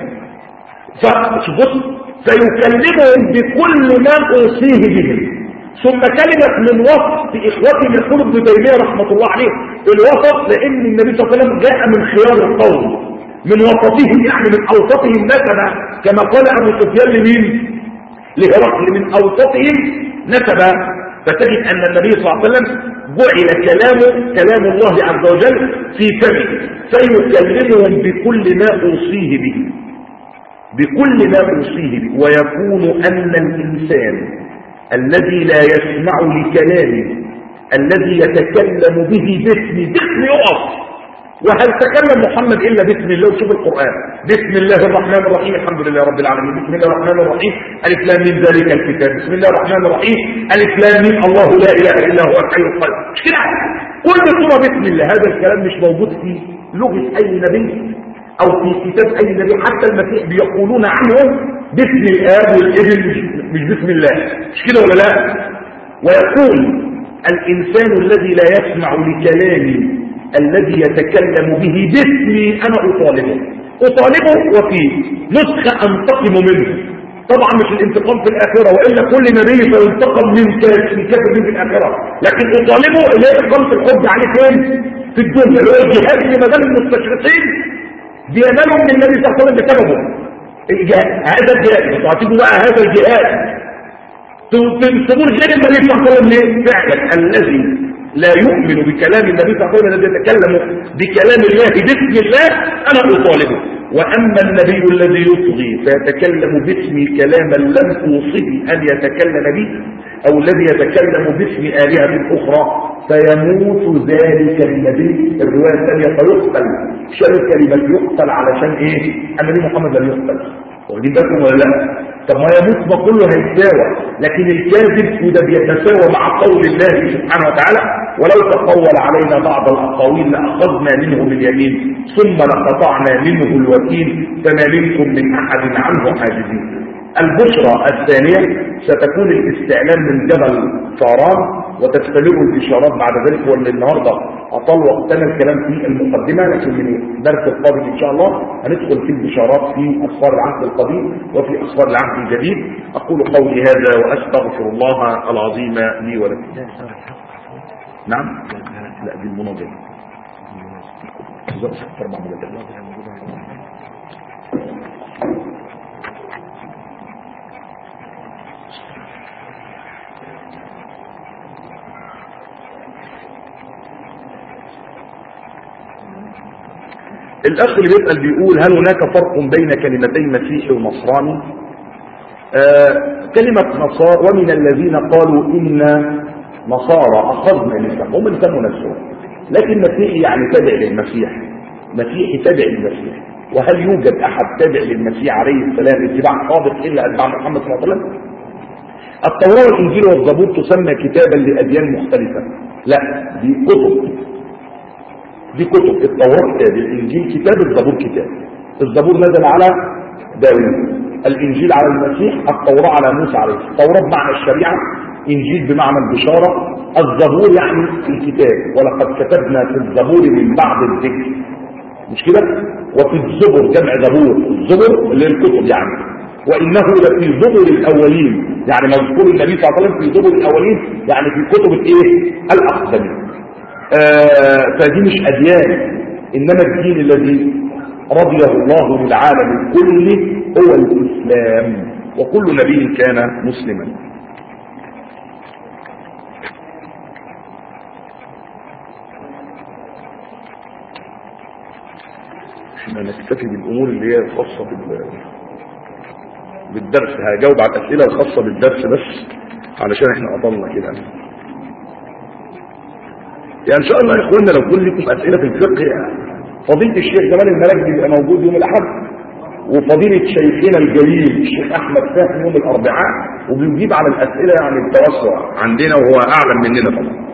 فبص سيكلمهم بكل ما أوصيه به. ثم كلمة من وسط إخوتي من قلوب ابن تيمية رحمة الله عليه، الوسط لأن النبي صلى الله عليه وسلم جاء من خيار القوم، من وسطهم يعني من أوسطهم نسبا، كما قال أبو سفيان لمين؟ لهرقل، من أوسطهم نسبا. فتجد أن النبي صلى الله عليه وسلم جعل كلامه كلام الله عز وجل في فمه، سيكلمهم بكل ما أوصيه به، بكل ما أوصيه به. ويكون أن الإنسان الذي لا يسمع لكلامه الذي يتكلم به باسم باسم يقف، وهل تكلم محمد إلا باسم الله؟ وشوف القرآن، بسم الله الرحمن الرحيم الحمد لله رب العالمين، بسم الله الرحمن الرحيم ألف لام ميم ذلك الكتاب، بسم الله الرحمن الرحيم ألف لام ميم الله لا إله إلا هو الحي القيوم. مش كده؟ كل سورة بسم الله. هذا الكلام مش موجود في لغة أي نبي أو في كتاب أي نبي. حتى المسيح بيقولون عنه باسم الآب والابن مش بسم الله. مش كده ولا لا؟ ويقول الإنسان الذي لا يسمع لكلامي الذي يتكلم به باسمي أنا أطالبه أطالبه وفي نسخة أنتقم منه. طبعا مش الانتقام في الآخرة، وإلا كل نبي سينتقم من كافر في الآخرة، لكن أطالبه اللي هي إقامة الحج عليه فين؟ في الدنيا، اللي هو الجهاد في مجال المستشرقين بينالوا من النبي صلى الله عليه وسلم بسببه الجهاد. هذا الجهاد وتعطيبوا بقى هذا الجهاد تنصبون غير النبي صلى الله عليه وسلم ليه؟ فعلا الذي لا يؤمن بكلام النبي صلى الله عليه وسلم الذي يتكلم بكلام الله باسم الله أنا أطالبه. وأما النبي الذي يطغي فيتكلم باسمي كلاما لم أوصه أن يتكلم به، أو الذي يتكلم باسم آلهة أخرى فيموت ذلك النبي. الرواية الثانية فيقتل. شال كلمة يقتل علشان إيه؟ النبي محمد لم يقتل. واخدين بالكم ولا لا؟ طب ما يموت ما كله هيتساوى، لكن الكاذب وده بيتساوى مع قول الله سبحانه وتعالى ولو تقول علينا بعض الأقاويل لأخذنا منه باليمين ثم لقطعنا منه الوتين فما منكم من أحد عنه حاجزين. البشرى الثانية ستكون الاستعلام من جبل فاران، وتستمر الإشارات بعد ذلك. واللي النهاردة أطل وقتنا الكلام في المقدمة، لكن من الدرس القادم إن شاء الله هندخل في الإشارات في أسفار العهد القديم وفي أسفار العهد الجديد. أقول قولي هذا وأستغفر الله العظيم لي ولكم. نعم؟ لا دي المناظرة. أربع مجلدات. الأخ اللي بيسأل بيقول هل هناك فرق بين كلمتين مسيحي ونصراني؟ آه كلمة نصارى ومن الذين قالوا إن نصارى أخذنا نسبة، هم اللي سموا نفسهم، لكن مسيحي يعني تابع للمسيح، مسيحي تابع للمسيح. وهل يوجد أحد تابع للمسيح عليه السلام اتباع صادق إلا أتباع محمد صلى الله عليه وسلم؟ التوراة والإنجيل والزبور تسمى كتابا لأديان مختلفة. لا دي كتب، دي كتب. التوراة كتاب، الإنجيل كتاب، الزبور كتاب. الزبور نزل على داوود، الإنجيل على المسيح، التوراة على موسى عليه السلام. التوراة بمعنى الشريعة، إنجيل بمعنى البشارة، الزبور يعني الكتاب. ولقد كتبنا في الزبور من بعد الذكر، مش كده؟ وفي الزبر جمع زبور، الزبر اللي الكتب يعني. وإنه لفي زبر الأولين، يعني مذكور النبي صلى الله عليه وسلم في زبر الأولين، يعني في كتب الإيه؟ الأقدمين. آه فدي مش أديان، إنما الدين الذي رضيه الله للعالم كله هو الإسلام، وكل نبي كان مسلما. احنا نكتفي بالأمور اللي هي الخاصة بالدرس. هجاوب على الأسئلة الخاصة بالدرس بس علشان احنا أطلنا كده. يعني ان شاء الله يا اخوانا لو كل لكم اسئله في الفقه، فضيله الشيخ جمال الملك بيبقى موجود يوم الاحد، وفضيله شيخنا الجليل الشيخ احمد فهمي يوم الاربعاء، وبيجيب على الاسئله يعني التوسع عندنا وهو اعلم مننا طبعا.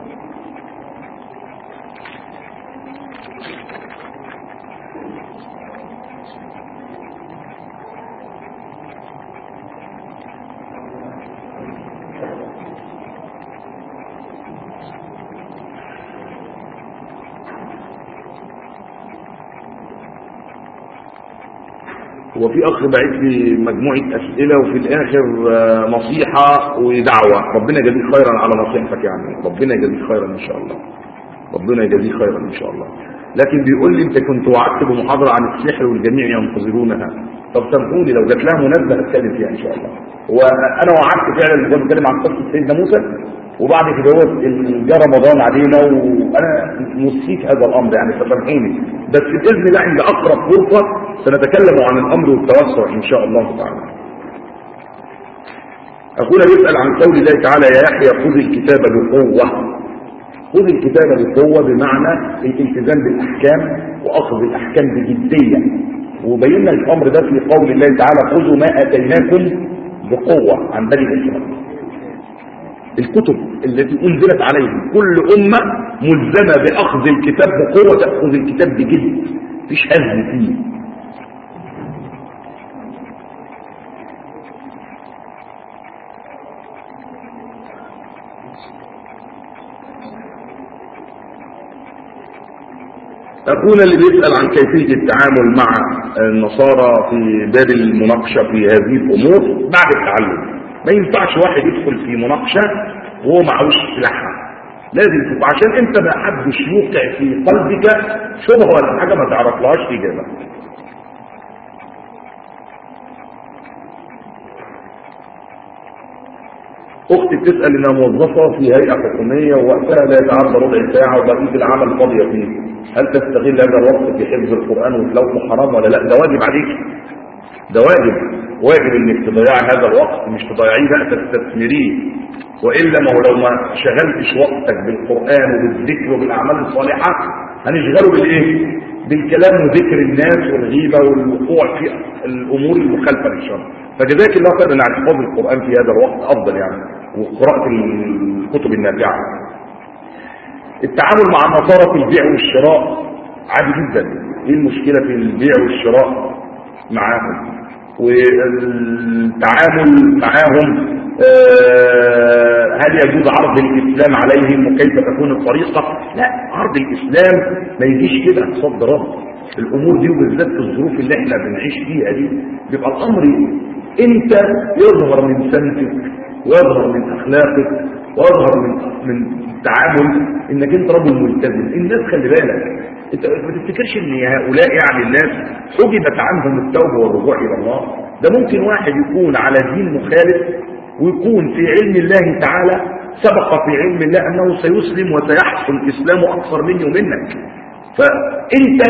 وفي اخ بعت لي مجموعه اسئله وفي الاخر نصيحه ودعوه. ربنا يجزيك خيرا على نصيحتك، يعني ربنا يجزيك خيرا ان شاء الله، ربنا يجزيك خيرا ان شاء الله. لكن بيقول لي انت كنت وعدت بمحاضره عن السحر والجميع ينتظرونها. طب سامحوني لو جات لها مناسبه اتكلم فيها ان شاء الله. وانا وعدت فعلا ان كنت بتكلم عن قصه سيدنا موسى، وبعد كده هو جه رمضان علينا وانا نسيت هذا الامر، يعني فسامحوني. بس باذن الله عند اقرب فرصه سنتكلم عن الامر والتوسع ان شاء الله تعالى. اخونا بيسال عن قول الله تعالى يا يحيى خذ الكتاب بقوه. خذ الكتاب بقوة بمعنى الالتزام بالأحكام وأخذ الأحكام بجدية، وبينا الأمر ده في قول الله تعالى خذوا ما أتيناكم بقوة عن بني إسرائيل. الكتب التي أنزلت عليهم كل أمة ملزمة بأخذ الكتاب بقوة، تأخذ الكتاب بجد، مفيش هزل فيه. أخونا اللي بيسأل عن كيفية التعامل مع النصارى في باب المناقشة في هذه الأمور بعد التعلم. ما ينفعش واحد يدخل في مناقشة وهو معهوش سلاحها، لازم تبقى عشان انت ما حدش يوقع في قلبك شبهة ولا حاجة ما تعرفلهاش إجابة. أختي بتسأل إنها موظفة في هيئة حكومية ووقتها لا يتعدى ربع ساعة وبقية العمل فاضية فيه، هل تستغل هذا الوقت في حفظ القرآن وتلاوته حرام ولا لا؟ ده واجب عليك، ده واجب واجب إنك تضيعي هذا الوقت، مش تضيعيه بقى تستثمريه. وإلا ما هو لو ما شغلتش وقتك بالقرآن وبالذكر وبالأعمال الصالحة هنشغله بالإيه؟ بالكلام وذكر الناس والغيبة والوقوع في الأمور المخالفة للشرع. فجزاك الله خير ان اعتقاد القرآن في هذا الوقت افضل يعني، وقراءة الكتب النافعة. التعامل مع النصارى في البيع والشراء عادي جدا، ايه المشكلة في البيع والشراء معاهم والتعامل معاهم؟ آه هل يجوز عرض الاسلام عليهم وكيف تكون الطريقة؟ لا، عرض الاسلام ما يجيش كده صد رد. الامور دي وبالذات في الظروف اللي احنا بنعيش فيها دي بيبقى الامر انت يظهر من سمتك ويظهر من اخلاقك ويظهر من من التعامل انك انت رجل ملتزم. الناس خلي بالك، انت ما تفتكرش ان هؤلاء يعني الناس حجبت عنهم التوبه والرجوع الى الله. ده ممكن واحد يكون على دين مخالف ويكون في علم الله تعالى سبق في علم الله انه سيسلم وسيحصل الاسلام اكثر مني ومنك. فانت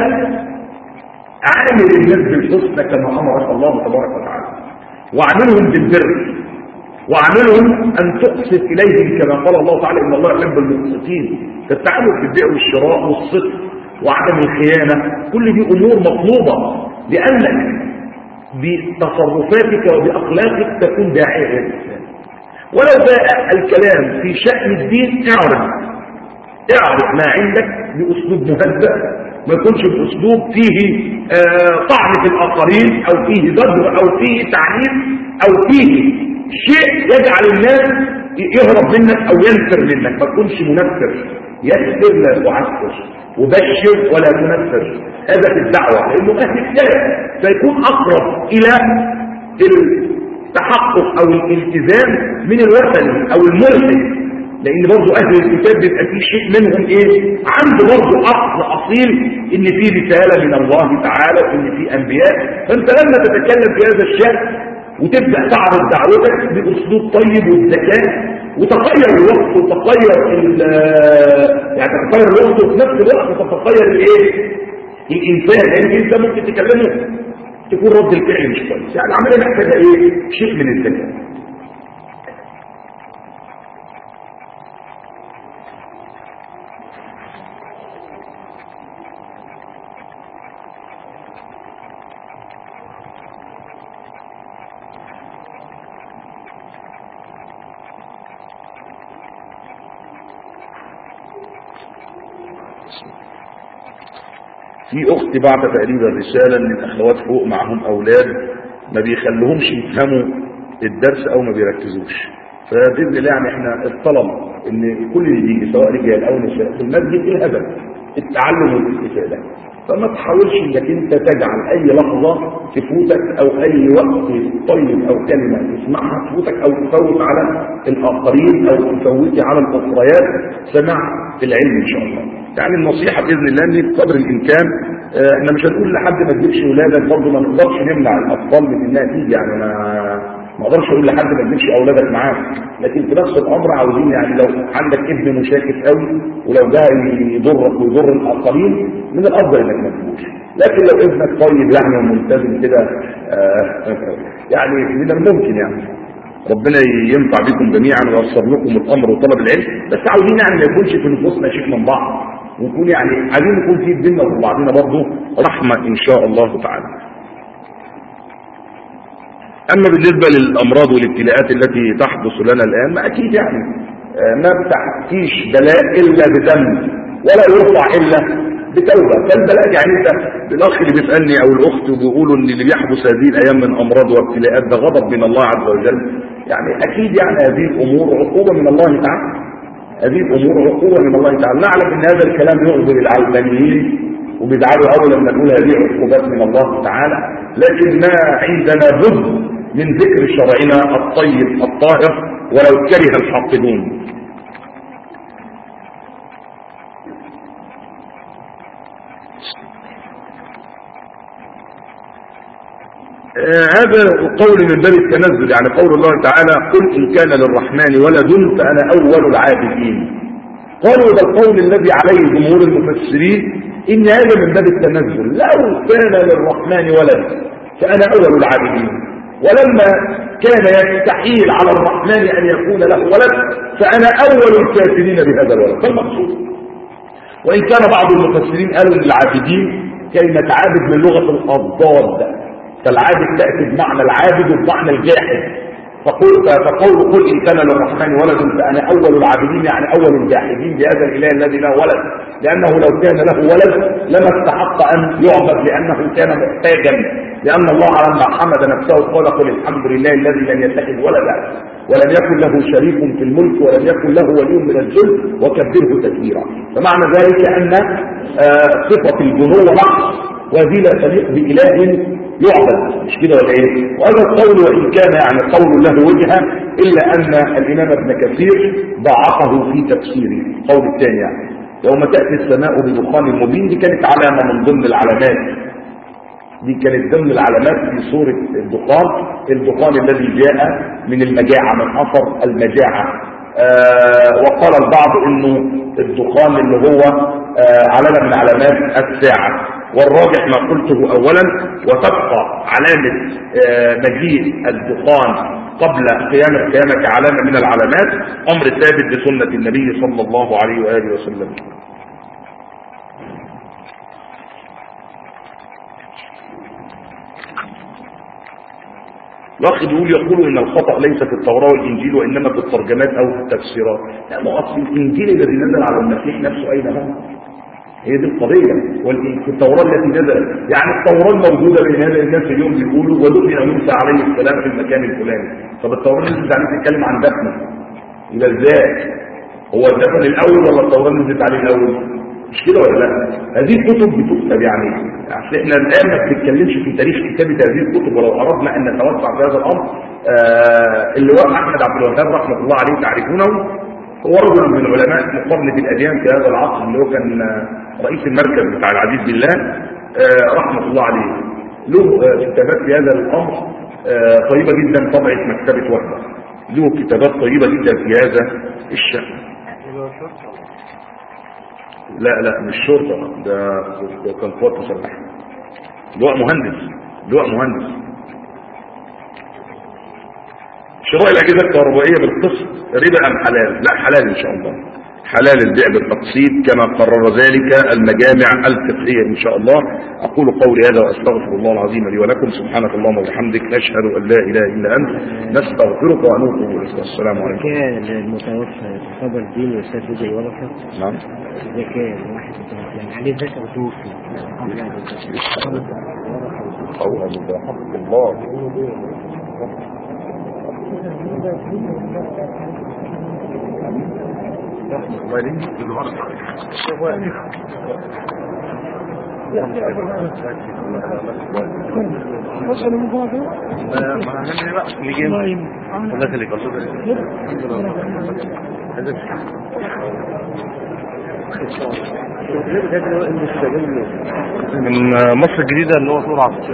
عامل الناس بالحسنى كما امرك الله تبارك وتعالى، واعملهم بالبر، واعملهم ان تقسط اليهم كما قال الله تعالى ان الله يحب المقسطين. فالتعامل في البيع والشراء والصدق وعدم الخيانه كل دي امور مطلوبه، لانك بتصرفاتك وباخلاقك تكون داعيه الى الاسلام. ولو جاء الكلام في شأن الدين اعرض اعرض ما عندك باسلوب مهذب، ما يكونش باسلوب فيه آه طعن في الاخرين او فيه ضجر او فيه تعنيف او فيه شيء يجعل الناس يهرب منك او ينفر منك. ما تكونش منفر، يسر لا تعسر، وبشر ولا تنفر. هذا في الدعوه، لانه اهل الكتاب سيكون اقرب الى التحقق او الالتزام من الوثني او الملحد، لان برضو اهل الكتاب بيبقى فيه شيء منهم ايه عنده برضو اصل اصيل ان في رساله من الله تعالى وان في انبياء. فانت لما تتكلم في هذا الشأن وتبدا تعرض دعوتك باسلوب طيب وبذكاء، وتغير الوقت وتغير يعني تغير الوقت وفي نفس الوقت تتغير الايه الانسان، لان يعني انت ممكن تكلمه تكون رد الفعل مش كويس. يعني العمليه محتاجه ايه شيء من الذكاء. في اخت بعت تقريبا رساله ان الاخوات فوق معهم اولاد ما بيخلوهمش يفهموا الدرس او ما بيركزوش. فباذن الله يعني احنا الطلب ان كل اللي بيجي سواء رجال او نساء في المسجد الهدف التعلم والاستفاده. فما تحاولش انك انت تجعل اي لحظه تفوتك او اي وقت طيب او كلمه تسمعها تفوتك او تفوت على الاخرين او تفوتي على الاخريات سماع العلم ان شاء الله. يعني النصيحه باذن الله ان بقدر الامكان اه احنا مش هنقول لحد ما تجيبش ولادك، برضه ما نقدرش نمنع الاطفال من انها تيجي. يعني انا ما اقدرش اقول لحد ما تجيبش اولادك معاك، لكن في نفس الامر عاوزين يعني لو عندك ابن مشاكس قوي ولو ده يضرك ويضر الاخرين من الافضل انك ما تجيبوش. لكن لو ابنك طيب يعني وملتزم كده آه يعني من الممكن يعني. ربنا ينفع بكم جميعا وييسر لكم الامر وطلب العلم، بس عاوزين يعني ما يكونش في نفوسنا شيء من بعض، ونكون يعني عايزين نكون في بيننا وبين بعضنا برضه رحمه ان شاء الله تعالى. اما بالنسبه للامراض والابتلاءات التي تحدث لنا الان، ما اكيد يعني ما بتحكيش بلاء الا بذنب ولا يرفع الا بتوبه. فالبلاء يعني انت الاخ اللي بيسالني او الاخت بيقولوا ان اللي بيحدث هذه الايام من امراض وابتلاءات ده غضب من الله عز وجل، يعني اكيد يعني هذه الامور عقوبه من الله تعالى، هذه الامور عقوبه من الله تعالى. نعلم ان هذا الكلام يغضب العلمانيين وبيزعلوا اول لما نقول هذه عقوبات من الله تعالى، لكن ما عندنا بد من ذكر شرعنا الطيب الطاهر ولو كره الحاقدون. آه هذا قول من باب التنزل، يعني قول الله تعالى قل إن كان للرحمن ولد فأنا أول العابدين. قالوا ده القول الذي عليه جمهور المفسرين إن هذا من باب التنزل، لو كان للرحمن ولد فأنا أول العابدين، ولما كان يستحيل على الرحمن أن يكون له ولد فأنا أول الكافرين بهذا الولد. فالمقصود، وإن كان بعض المفسرين قالوا للعابدين كلمة عابد من لغة الأضداد، فالعابد تأتي بمعنى العابد وبمعنى الجاحد، فقول فقول قل إن كان للرحمن ولد فأنا أول العابدين يعني أول الجاحدين بهذا الإله الذي له ولد، لأنه لو كان له ولد لما استحق أن يعبد لأنه كان محتاجا، لأن الله لما حمد نفسه قال قل الحمد لله الذي لم يتخذ ولدا ولم يكن له شريك في الملك ولم يكن له ولي من الذل وكبره تكبيرا. فمعنى ذلك أن صفة البنوة نقص وهذه لا تليق بإله يعبد، مش كده ولا ايه؟ وهذا القول وان كان يعني قول له وجهه الا ان الامام ابن كثير ضعفه في تفسيره. القول الثاني يعني يوم تاتي السماء بدخان مبين، دي كانت علامه من ضمن العلامات، دي كانت ضمن العلامات في سوره الدخان، الدخان الذي جاء من المجاعه، من اثر المجاعه. آه وقال البعض انه الدخان اللي هو آه علامه من علامات الساعه، والراجح ما قلته اولا، وتبقى علامة مجيء الدخان قبل قيام القيامة كعلامة من العلامات، امر ثابت بسنة النبي صلى الله عليه وآله وسلم. الاخ بيقول يقول ان الخطأ ليس في التوراة والانجيل وانما في الترجمات او في التفسيرات. لا، ما اصل الانجيل الذي نزل على المسيح نفسه اين هو؟ هي دي القضية. في التوراة التي نزلت، يعني التوراة موجودة بين هذا الناس اليوم بيقولوا ودفن موسى عليه السلام في المكان الفلاني. طب التوراة نزلت عليه تتكلم عن دفنه، يبقى ازاي؟ هو الدفن الاول ولا التوراة نزلت عليه الاول؟ مش كده ولا لا؟ هذه الكتب بتكتب، يعني اصل احنا الان ما بنتكلمش في تاريخ كتابة هذه الكتب، ولو اردنا ان نتوسع في هذا الامر آه اللي هو احمد عبد الوهاب رحمة الله عليه تعرفونه، هو رجل من علماء مقارنة الأديان في هذا العصر، اللي هو كان رئيس المركز بتاع العزيز بالله رحمة الله عليه، له كتابات في هذا الأمر طيبة جدا، طبعت مكتبة وحدة، له كتابات طيبة جدا في هذا الشأن. لا لا مش شرطة، ده, ده كان قوات مسلحة، لواء مهندس، لواء مهندس. شراء الأجهزة الكهربائية بالقسط ربا أم حلال؟ لا حلال إن شاء الله، حلال البيع بالتقسيط كما قرر ذلك المجامع الفقهية إن شاء الله. أقول قولي هذا وأستغفر الله العظيم لي ولكم. سبحانك اللهم وبحمدك، نشهد أن لا إله إلا أنت، نستغفرك ونتوب إليك. السلام عليكم. كان المتوفى يعتبر دين ويستفيد زي ورثة؟ نعم. إذا كان واحد يعني عليه ذكر توفي أو هذا حق الله. من مصر الجديدة اللي هو طول عصر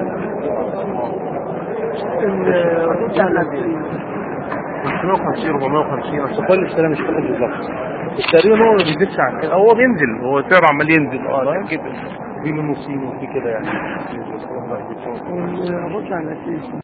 ثلاثمائة وخمسين أربعمائة وخمسين، بس كل السنة مش كله بالظبط تقريبا، هو ما بيزيدش عن كده، هو بينزل، هو سعره عمال ينزل اه كده، في منه صين وفي كده يعني.